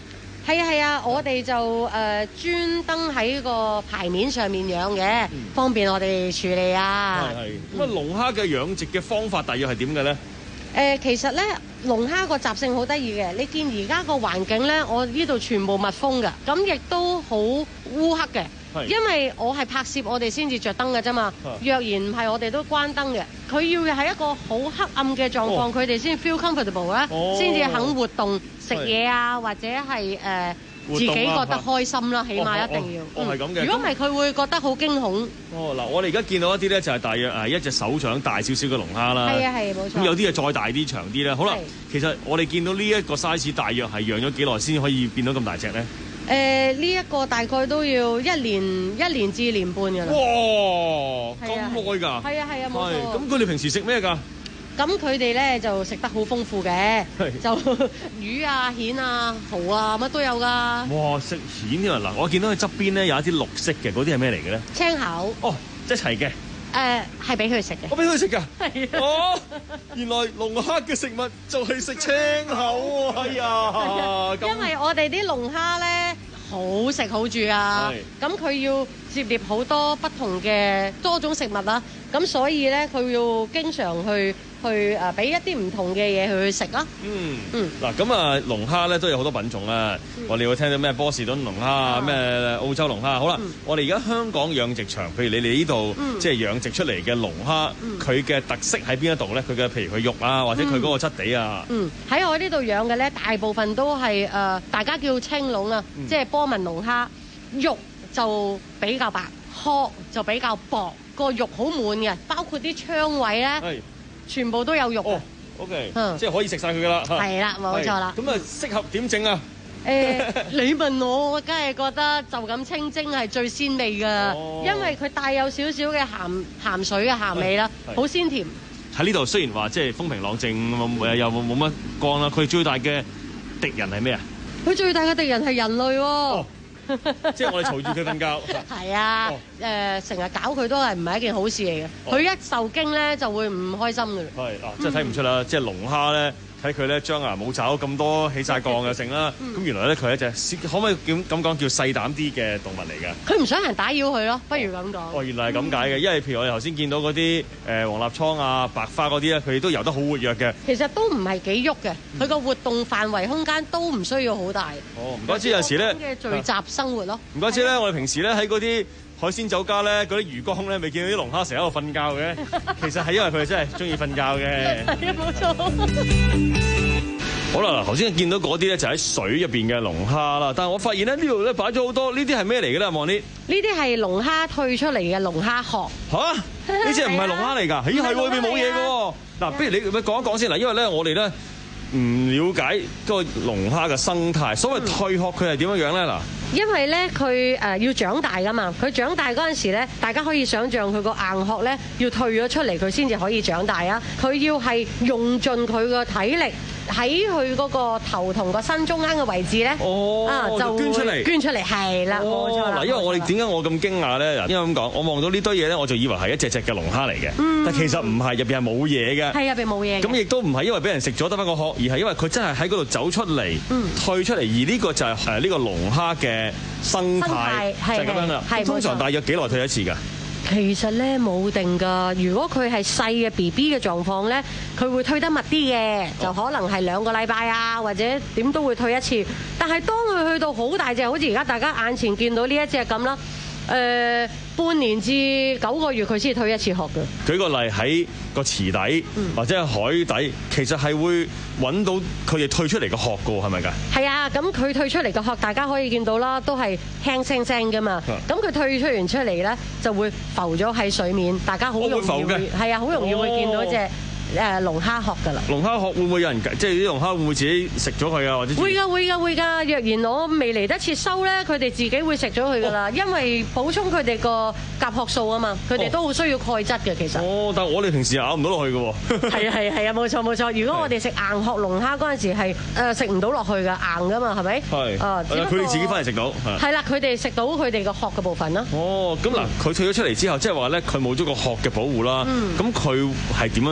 係啊係啊，我哋就誒專登喺個牌面上面養嘅，嗯、方便我哋處理啊。 係係。咁啊，龍蝦嘅養殖嘅方法大約係點嘅咧？誒、 呃，其實咧，龍蝦個習性好得意嘅。你見而家個環境咧，我呢度全部密封㗎，咁亦都好烏黑嘅。因為我係拍攝，我哋先至着燈嘅啫嘛。若然唔係，我哋都關燈嘅。佢要係一個好黑暗嘅狀況，佢哋先 feel comfortable 啦，先至肯活動食嘢啊，或者係誒、呃、自己覺得開心啦，起碼一定要。 哦，係咁嘅。 如果唔係，佢會覺得好驚恐。 哦，嗱，我哋而家見到一啲咧，就係大約誒一隻手掌大少少嘅龍蝦啦。 係啊，係冇錯。 咁有啲係再大啲、長啲啦。好啦，其實我哋見到呢一個 size 大約係養咗幾耐先可以變到咁大隻咧？ 誒呢一個大概都要一年一年至年半㗎啦。 哇！咁耐㗎？係啊係啊，冇錯。 咁佢哋平時食咩㗎？ 咁佢哋咧就食得好豐富嘅，就魚啊、蜆啊、蠔啊，乜都有㗎。 哇！食蜆添啊！嗱，我見到佢側邊咧有一啲綠色嘅，嗰啲係咩嚟嘅咧？ 青口。 哦，一齊嘅。 誒係俾佢食嘅。 我俾佢食㗎。 係啊。 哦，原來龍蝦嘅食物就係食青口喎！哎呀， 因為我哋啲龍蝦咧好食好住啊，咁佢要涉獵好多不同嘅多種食物啦，咁所以咧佢要經常去去誒俾一啲唔同嘅嘢佢去食啦。 嗯嗯，嗱咁啊龍蝦咧都有好多品種啦，嗯、我哋會聽到咩波士頓龍蝦啊，咩澳洲龍蝦。好啦，嗯、我哋而家香港養殖場，譬如你哋呢度即係養殖出嚟嘅龍蝦，佢嘅、嗯、特色喺邊一度咧？佢嘅譬如佢肉啊，或者佢嗰個質地啊。嗯，喺、嗯、我呢度養嘅咧，大部分都係誒、呃、大家叫青龍啊，嗯、即係波紋龍蝦，肉就比較白，殼就比較薄，個肉好滿嘅，包括啲腸位咧。全部都有肉嘅。哦，OK，嗯，即係可以食晒佢噶啦。係啦，冇錯啦。咁啊，適合點整啊？誒，你問我，我梗係覺得就咁清蒸係最鮮味噶，因為佢帶有少少嘅鹹鹹水嘅鹹味啦，好鮮甜。喺呢度雖然話即係風平浪靜，又冇冇乜光啦，佢最大嘅敵人係咩啊？佢最大嘅敵人係人類喎。即係我哋嘈住佢瞓覺。係啊，誒成日搞佢都係唔係一件好事嚟嘅。佢、哦、一受驚咧就會唔開心嘅。係啊，即係睇唔出啦。嗯、即係龍蝦咧，睇佢咧張牙舞爪咁多起晒槓又成啦。咁、嗯、原來咧佢係一隻可唔可以咁咁講叫細膽啲嘅動物嚟㗎？佢唔想人打擾佢咯，不如咁講。哦，原來係咁解嘅，因為譬如我哋頭先見到嗰啲誒黃立倉啊、白花嗰啲咧，佢哋都游得好活躍嘅。其實都唔係幾喐嘅，佢個活動範圍空間都唔需要好大。哦，唔怪之有時咧嘅聚集生活咯。唔怪之咧，我哋平時咧喺嗰啲海鮮酒家咧，嗰啲魚缸咧，未見到啲龍蝦成日喺度瞓覺嘅。其實係因為佢哋真係中意瞓覺嘅。係啊，冇錯。好啦，嗱，頭先見到嗰啲咧就喺水入邊嘅龍蝦啦，但係我發現咧呢度咧擺咗好多，呢啲係咩嚟嘅咧？望呢？呢啲係龍蝦退出嚟嘅龍蝦殼。嚇？呢隻唔係龍蝦嚟㗎？咦，係喎，佢冇嘢嘅喎。嗱，不如你講一講先嗱，因為咧我哋咧唔了解個龍蝦嘅生態，所謂退殼佢係點樣樣咧嗱？因為咧佢誒要長大㗎嘛，佢長大嗰陣時咧，大家可以想像佢個硬殼咧要退咗出嚟，佢先至可以長大啊！佢要係用盡佢個體力。喺佢嗰個頭同個身中間嘅位置咧，哦、啊就捐出嚟，捐出嚟係啦，冇錯啦。嗱，因為我哋點解我咁驚訝咧？因為咁講，我望到呢堆嘢咧，我就以為係一隻隻嘅龍蝦嚟嘅，嗯、但其實唔係，入邊係冇嘢嘅。係入邊冇嘢。咁亦都唔係因為俾人食咗得翻個殼，而係因為佢真係喺嗰度走出嚟，嗯、退出嚟。而呢個就係誒呢個龍蝦嘅生態，就係咁樣啦。通常大約幾耐退一次㗎？其實咧冇定㗎，如果佢係細嘅 B B 嘅狀況咧，佢會退得密啲嘅，就可能係兩個禮拜啊，或者點都會退一次。但係當佢去到好大隻，好似而家大家眼前見到呢一隻咁啦，誒、呃、半年至九個月佢先退一次殼嘅。舉個例喺個池底、嗯、或者係海底，其實係會揾到佢哋退出嚟嘅殼㗎，係咪㗎？係啊，咁佢退出嚟嘅殼，大家可以見到啦，都係輕聲聲㗎嘛。咁佢、啊、退出完出嚟咧，就會浮咗喺水面，大家好容易會係啊，好容易會見到隻。哦誒龍蝦殼㗎啦，龍蝦殼會唔會有人即係啲龍蝦會唔會自己食咗佢啊？或者會㗎會㗎會㗎。若然我未嚟得切收咧，佢哋自己會食咗佢㗎啦，因為補充佢哋個甲殼素啊嘛，佢哋都好需要鈣質嘅其實。哦，但係我哋平時咬唔到落去㗎喎。係啊係啊係啊，冇錯冇錯。如果我哋食硬殼龍蝦嗰陣時係誒食唔到落去㗎，硬㗎嘛係咪？係啊，佢哋自己翻嚟食到。係啦，佢哋食到佢哋個殼嘅部分啦。哦，咁嗱，佢退咗出嚟之後，即係話咧，佢冇咗個殼嘅保護啦。咁佢係點樣嘅形態？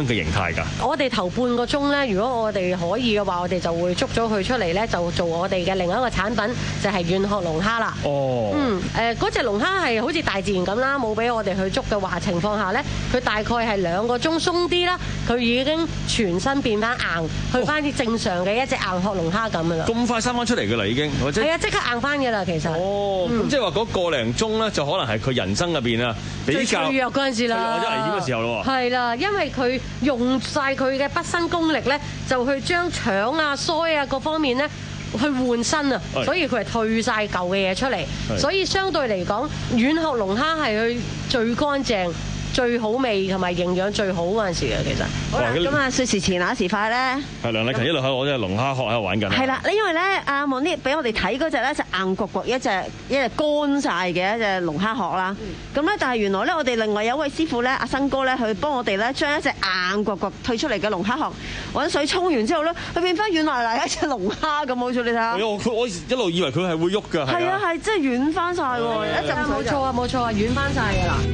大㗎？ 我哋頭半個鐘咧，如果我哋可以嘅話，我哋就會捉咗佢出嚟咧，就做我哋嘅另一個產品，就係軟殼龍蝦啦。 哦， 嗯，誒嗰隻龍蝦係好似大自然咁啦，冇俾我哋去捉嘅話情況下咧，佢大概係兩個鐘鬆啲啦，佢已經全身變翻硬，去翻啲正常嘅一隻硬殼龍蝦咁噶啦。 咁快生翻出嚟㗎啦，已經或者係啊， 即刻硬翻㗎啦，其實。 哦，咁、嗯、即係話嗰個零鐘咧，就可能係佢人生入邊啊比較最脆弱嗰陣時啦， 或者危險嘅時候咯喎。 係啦，因為佢用晒佢嘅畢生功力咧，就去將腸啊、腮啊各方面咧去換身啊，所以佢係退晒舊嘅嘢出嚟，所以相對嚟講，軟殼龍蝦係佢最乾淨、最好味同埋營養最好嗰陣時嘅，其實。 好啦，咁啊，說時遲那時快咧。 係梁麗琴一路喺度攞隻龍蝦殼喺度玩緊。 係啦，因為咧，阿望呢俾我哋睇嗰隻咧就硬骨骨一隻一隻乾晒嘅一隻龍蝦殼啦。咁咧，但係原來咧，我哋另外有一位師傅咧，阿新哥咧，佢幫我哋咧將一隻硬骨骨退出嚟嘅龍蝦殼揾水沖完之後咧，佢變翻軟賴賴一隻龍蝦咁，好似你睇下。 我我一路以為佢係會喐㗎。 係啊係，真係軟翻晒喎！一陣冇錯啊冇錯啊，軟翻晒㗎啦。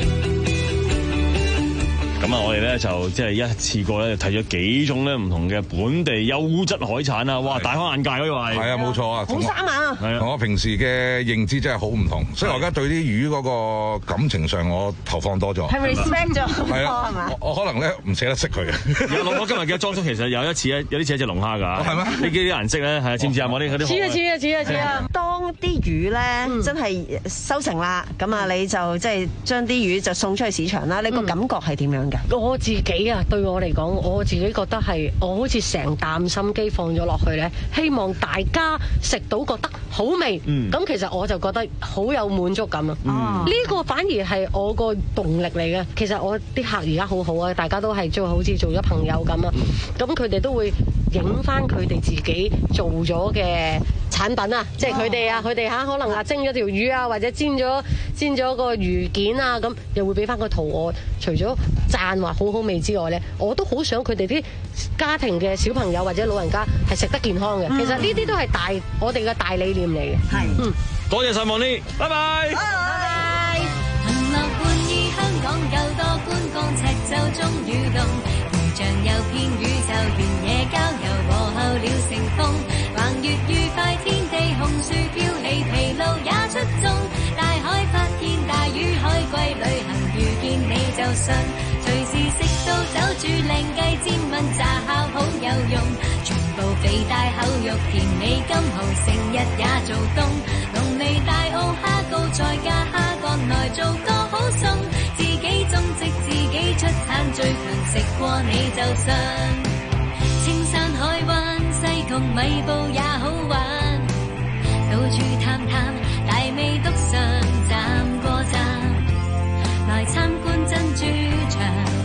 咁啊，我哋咧就即係一次過咧睇咗幾種咧唔同嘅本地優質海產啊！哇，大開眼界可以話係。 係啊，冇錯啊， 好生猛啊！ 同我平時嘅認知真係好唔同，所以我而家對啲魚嗰個感情上，我投放多咗。 係 respect 咗， 係啊，係嘛？我可能咧唔捨得識佢嘅。 有我今日嘅裝束其實有一似咧，有啲似一隻龍蝦㗎。係咩？呢啲顏色咧係啊，知唔知啊？我啲嗰啲。 似啊似啊似啊似啊！ 當啲魚咧真係收成啦，咁啊你就即係將啲魚就送出去市場啦。你個感覺係點樣㗎？ 我自己啊，對我嚟講，我自己覺得係我好似成啖心機放咗落去咧，希望大家食到覺得好味。咁、嗯、其實我就覺得好有滿足感啊！呢、嗯、個反而係我個動力嚟嘅。其實我啲客而家好好啊，大家都係做好似做咗朋友咁啊。咁佢哋都會影翻佢哋自己做咗嘅產品啊，即係佢哋啊，佢哋嚇可能啊蒸咗條魚啊，或者煎咗煎咗個魚件啊，咁又會俾翻個圖我。除咗讚話好好味之外咧，我都好想佢哋啲家庭嘅小朋友或者老人家係食得健康嘅。嗯、其實呢啲都係大我哋嘅大理念嚟嘅。係，嗯， 多謝晒望呢，拜拜。拜拜。 行樂歡於香港，夠多觀光赤洲中雨動，如像有片宇宙，原野郊遊和候鳥成風，橫越愉快天地，紅樹飄起，疲勞也出眾，大海發現大魚海龜旅行。遇見你就信，隨時食到走住靚雞煎炆炸烤好有用，全部肥大口肉甜美金蠔，成日也做冬。濃味大澳蝦膏再加蝦乾來做個好餸，自己種植自己出產最強，食過你就信。青山海灣西貢米埔也好玩，到處探探大美督上站過站。來參觀珍珠場，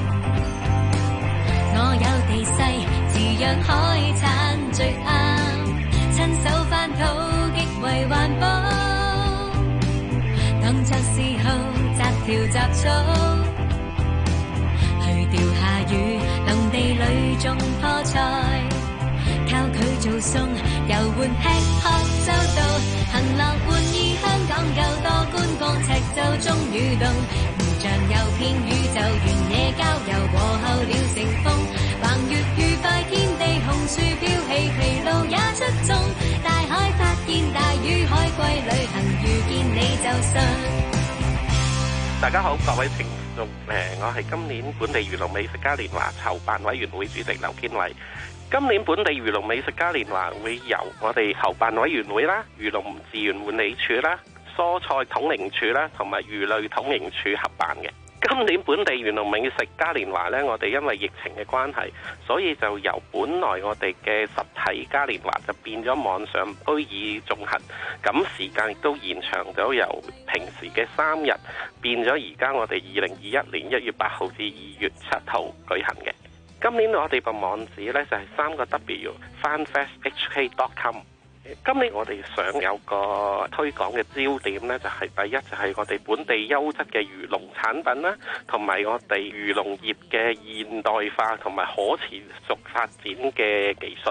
我有地勢，自養海產最啱，親手翻土極為環保，當作嗜好摘條雜草，去釣下魚，農地裏種棵菜，靠佢做餸，遊玩吃喝周到，行樂歡於香港夠多觀光，赤洲中雨動。像有片宇宙，原野郊遊和候鳥成風，橫越愉快天地，紅樹飄起，疲勞也出眾，大海發現大魚海龜旅行，遇見你就信。 大家好，各位聽眾，誒，我係今年本地漁農美食嘉年華籌辦委員會主席劉堅偉。今年本地漁農美食嘉年華會由我哋籌辦委員會啦、漁農自然護理署啦、蔬菜統營處啦，同埋魚類統營處合辦嘅。今年本地漁農美食嘉年華呢，我哋因為疫情嘅關係，所以就由本來我哋嘅實體嘉年華就變咗網上虛擬綜合，咁時間亦都延長咗，由平時嘅三日變咗而家我哋二零二一年一月八號至二月七號舉行嘅。今年我哋個網址呢，就係三個 W farmfest h k dot com。今年我哋想有個推廣嘅焦點呢，就係第一就係我哋本地優質嘅漁農產品啦，同埋我哋漁農業嘅現代化同埋可持續發展嘅技術。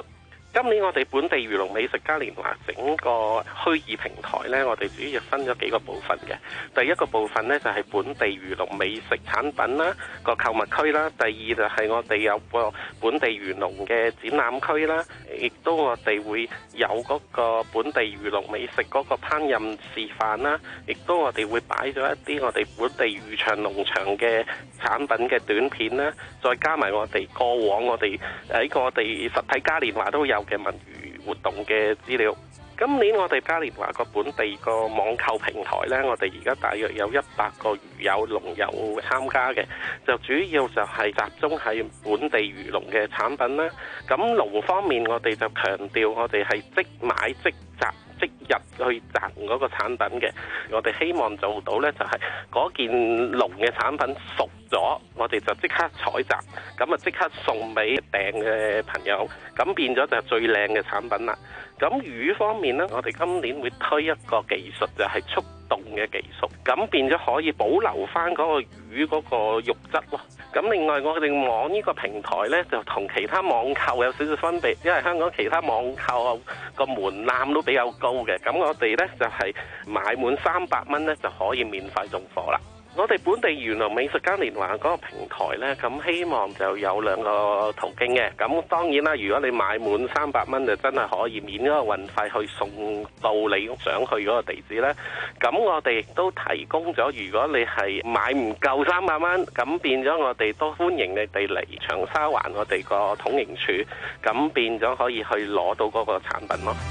今年我哋本地漁農美食嘉年華整個虛擬平台呢，我哋主要分咗幾個部分嘅。第一個部分呢，就係本地漁農美食產品啦，個購物區啦。第二就係我哋有個本地漁農嘅展覽區啦，亦都我哋會有嗰個本地漁農美食嗰個烹飪示範啦，亦都我哋會擺咗一啲我哋本地漁場農場嘅產品嘅短片啦，再加埋我哋過往我哋喺個我哋實體嘉年華都有嘅文娛活動嘅資料。今年我哋嘉年華個本地個網購平台呢，我哋而家大約有一百個魚友農友參加嘅，就主要就係集中喺本地漁農嘅產品啦。咁農方面我哋就強調我哋係即買即摘即日去摘嗰個產品嘅，我哋希望做到呢，就係嗰件農嘅產品熟咗，我哋就即刻採摘，咁啊即刻送俾訂嘅朋友，咁變咗就係最靚嘅產品啦。咁魚方面呢，我哋今年會推一個技術，就係速凍嘅技術，咁變咗可以保留翻嗰個魚嗰個肉質咯。咁另外我哋網呢個平台呢，就同其他網購有少少分別，因為香港其他網購個門檻都比較高嘅，咁我哋呢，就係買滿三百蚊呢，就可以免費送貨啦。我哋本地漁農美食嘉年華嗰個平台呢，咁希望就有兩個途徑嘅。咁當然啦，如果你買滿三百蚊，就真係可以免嗰個運費去送到你想去嗰個地址呢。咁我哋亦都提供咗，如果你係買唔夠三百蚊，咁變咗我哋都歡迎你哋嚟長沙灣我哋個統營處，咁變咗可以去攞到嗰個產品咯。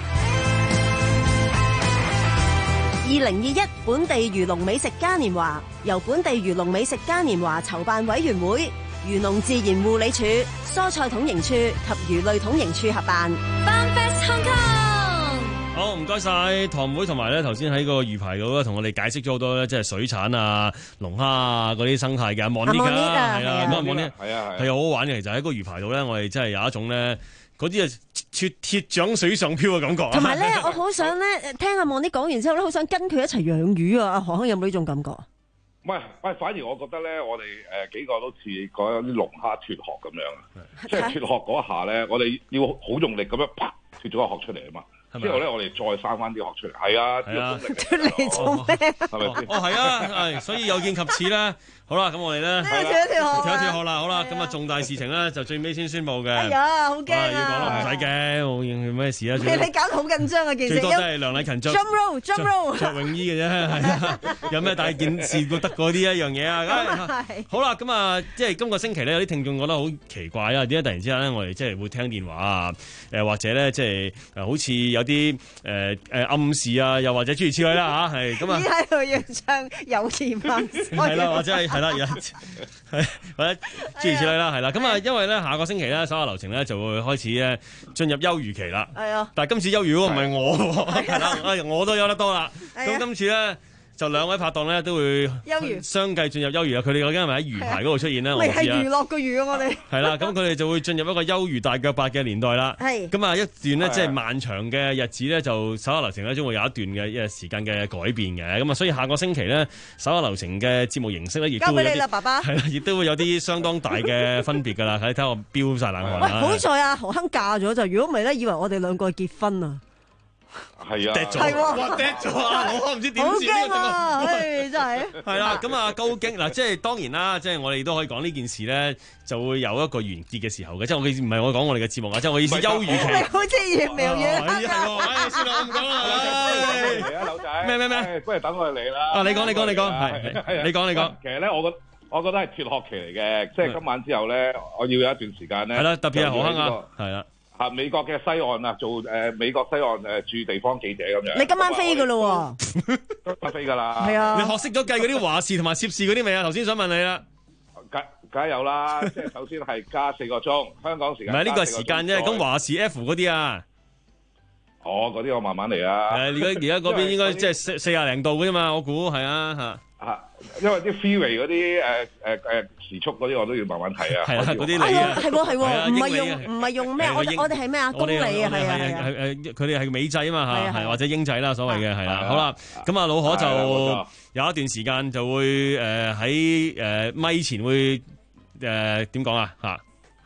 二零二一本地漁農美食嘉年華由本地漁農美食嘉年華籌辦委員會、漁農自然護理署、蔬菜統營處及魚類統營處合辦。 Farm Fest Hong Kong。 好，唔該晒堂妹同埋咧，頭先喺個魚排度咧，同我哋解釋咗好多咧，即係水產啊、龍蝦啊嗰啲生態嘅。望呢㗎，係啊，咁啊望呢，係啊，係好好玩嘅。其實喺個魚排度咧，我哋真係有一種咧。嗰啲啊，鐵鐵掌水上漂嘅感覺。 同埋咧，我好想咧聽阿望啲講完之後咧，好想跟佢一齊養魚啊！阿何生有冇呢種感覺？ 唔係，喂，反而我覺得咧，我哋誒幾個都似講有啲龍蝦脫殼咁樣，即係脫殼嗰下咧，我哋要好用力咁樣啪脫咗個殼出嚟啊嘛。之後咧，我哋再生翻啲殼出嚟。係啊，係啊， 出嚟做咩？ 係咪先？ 哦，係啊，係，所以有見及此啦。好啦，咁我哋咧， 跳一跳殼， 跳一跳殼啦，好啦，咁啊重大事情咧就最尾先宣佈嘅。 哎呀，好驚啊！ 要講啦，唔使驚，冇咩事啊。 你你搞到好緊張啊！件事最多都係梁禮勤着 jump roll，jump roll， 着泳衣嘅啫，係啊。有咩大件事覺得嗰啲一樣嘢啊？好啦，咁啊，即係今個星期咧，有啲聽眾覺得好奇怪啊，點解突然之間咧，我哋即係會聽電話啊？誒，或者咧，即係誒，好似有啲誒誒暗示啊，又或者諸如此類啦嚇，係咁啊。 喺度要唱友誼萬歲。 係啦，或者係係啦，係或者諸如此類啦，係啦。咁啊，因為咧下個星期咧，手下留情咧就會開始咧進入休漁期啦。係啊。但係今次休漁嗰個唔係我喎，係啦，我都休得多啦。咁今次咧。就兩位拍檔咧都會相繼進入休漁啊！佢哋究竟係咪喺魚排嗰度出現咧？ 咪係娛樂個魚啊！我哋係啦，咁佢哋就會進入一個休漁大腳八嘅年代啦。係咁啊，一段咧即係漫長嘅日子咧，就手下留情咧將會有一段嘅一時間嘅改變嘅。咁啊，所以下個星期咧手下留情嘅節目形式咧，亦都會交俾你啦，爸爸。 係啦，亦都會有啲相當大嘅分別㗎啦。睇睇我飆晒冷汗。 喂，好在啊，何亨嫁咗就，如果唔係咧，以為我哋兩個結婚啊！ 係啊， 係喎， 哇跌咗啊！我唔知點算呢個情況， 唉，真係。 係啦，咁啊，究竟嗱，即係當然啦，即係我哋都可以講呢件事咧，就會有一個完結嘅時候嘅。即係我嘅唔係我講我哋嘅節目啊，即係我意思休漁期。 好似越描越黑係喎，唉，算啦，我唔講啦。 嚟啊，劉仔。 咩咩咩？ 不如等我哋嚟啦。 啊，你講你講你講，係你講你講。 其實咧，我覺我覺得係脫殼期嚟嘅，即係今晚之後咧，我要有一段時間咧。 係啦，特別係何亨啊，係啦。 啊！美國嘅西岸啊，做誒、呃、美國西岸誒駐地方記者咁樣。 你今晚飛㗎咯喎， 今晚飛㗎啦。 係啊， 你學識咗計嗰啲華視同埋涉事嗰啲未啊？頭先想問你啦。 梗梗係有啦，即係首先係加四個鐘，香港時間。唔係呢個係時間啫，咁華視 F 嗰啲啊。 哦，嗰啲我慢慢嚟啊。 誒，而家而家嗰邊應該即係四四廿零度嘅啫嘛，我估係啊嚇。 啊，因為啲 freeway 嗰啲誒誒誒時速嗰啲我都要慢慢睇啊。 係啦，嗰啲你啊， 係喎係喎，唔係用唔係用咩？我我哋係咩啊？公里啊，係啊係啊。 誒佢哋係美制啊嘛嚇，係或者英制啦，所謂嘅係啦。好啦，咁啊老何就有一段時間就會誒喺誒咪前會誒點講啊嚇？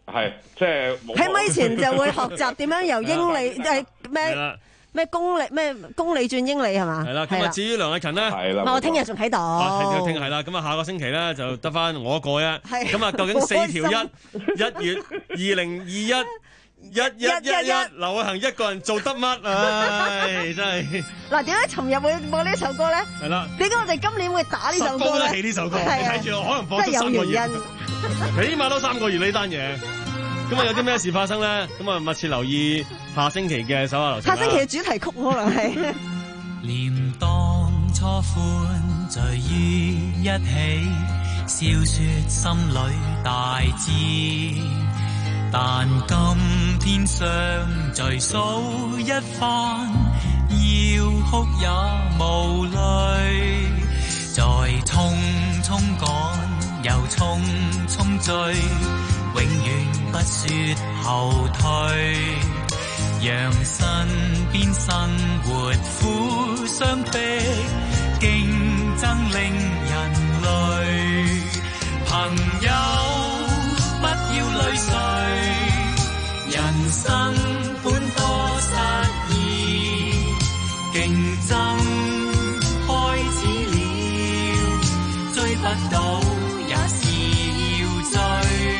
係即係喺咪前就會學習點樣由英里誒咩咩公里咩公里轉英里係嘛？ 係啦，咁啊至於梁偉勤咧， 係啦， 我聽日仲喺度。 啊，聽日係啦，咁啊下個星期咧就得翻我一個啫。咁啊，究竟四條一一月二零二一一一一一劉偉恒一個人做得乜？唉，真係。嗱，點解尋日會播呢首歌咧？係啦。點解我哋今年會打呢首歌咧？起呢首歌，你睇住可能播足三個月，起碼都三個月呢單嘢。咁啊，有啲咩事發生咧？咁啊，密切留意下星期嘅手下留情。下星期嘅主題曲可能係念當初歡聚於一起，笑說心裏大志。但今天相聚數一番，要哭也無淚。在匆匆趕又匆匆追，永遠不說後退，讓身邊生活互相逼，競爭令人累。朋友不要淚垂，人生本多失意，競爭開始了，追不到也是要追。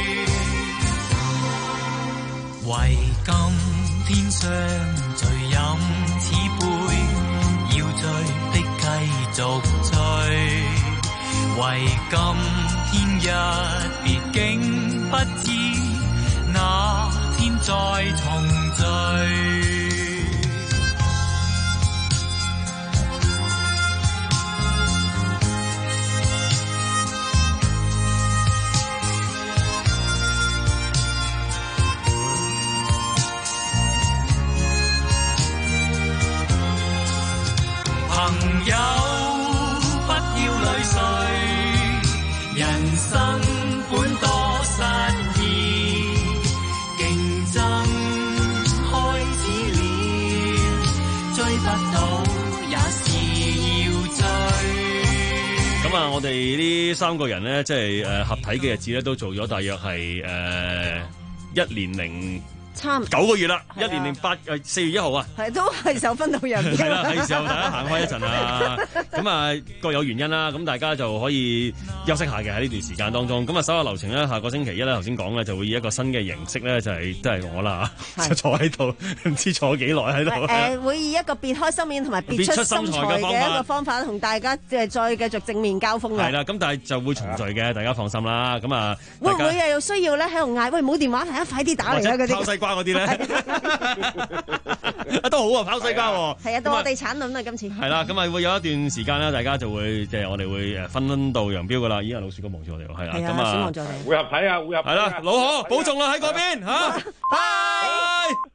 為今天相聚飲此杯，要醉的繼續醉。為今天一別竟不知，那天再重聚。朋友不要淚水，人生本多失意，競爭開始了，追不到也是要追。 咁啊，我哋呢三個人咧，即係誒合體嘅日子咧，都做咗大約係誒一年零差九個月啦，一年零八誒四月一號啊， 係都係時候分道揚鑣。 係啦，係時候大家行開一陣啊。咁啊各有原因啦，咁大家就可以休息下嘅喺呢段時間當中。咁啊手下留情咧，下個星期一咧，頭先講咧就會以一個新嘅形式咧，就係都係我啦嚇，就坐喺度，唔知坐幾耐喺度。 誒會以一個別開生面同埋別出心裁嘅一個方法，同大家即係再繼續正面交鋒嘅。係啦， 咁但係就會重聚嘅，大家放心啦。咁啊， 會唔會又有需要咧喺度嗌？喂，冇電話，大家快啲打嚟啦！嗰啲拋西瓜嗰啲咧。啊，都好啊，跑西瓜喎。 係啊，到我哋產卵啦，今次。係啦，咁啊會有一段時間啦，大家就會即係我哋會誒分道揚鑣噶啦。依家老鼠哥望住我哋喎，係啦，咁啊， 望住我哋。 會合體啊，會合體。 係啦，老何保重啦喺嗰邊嚇，拜。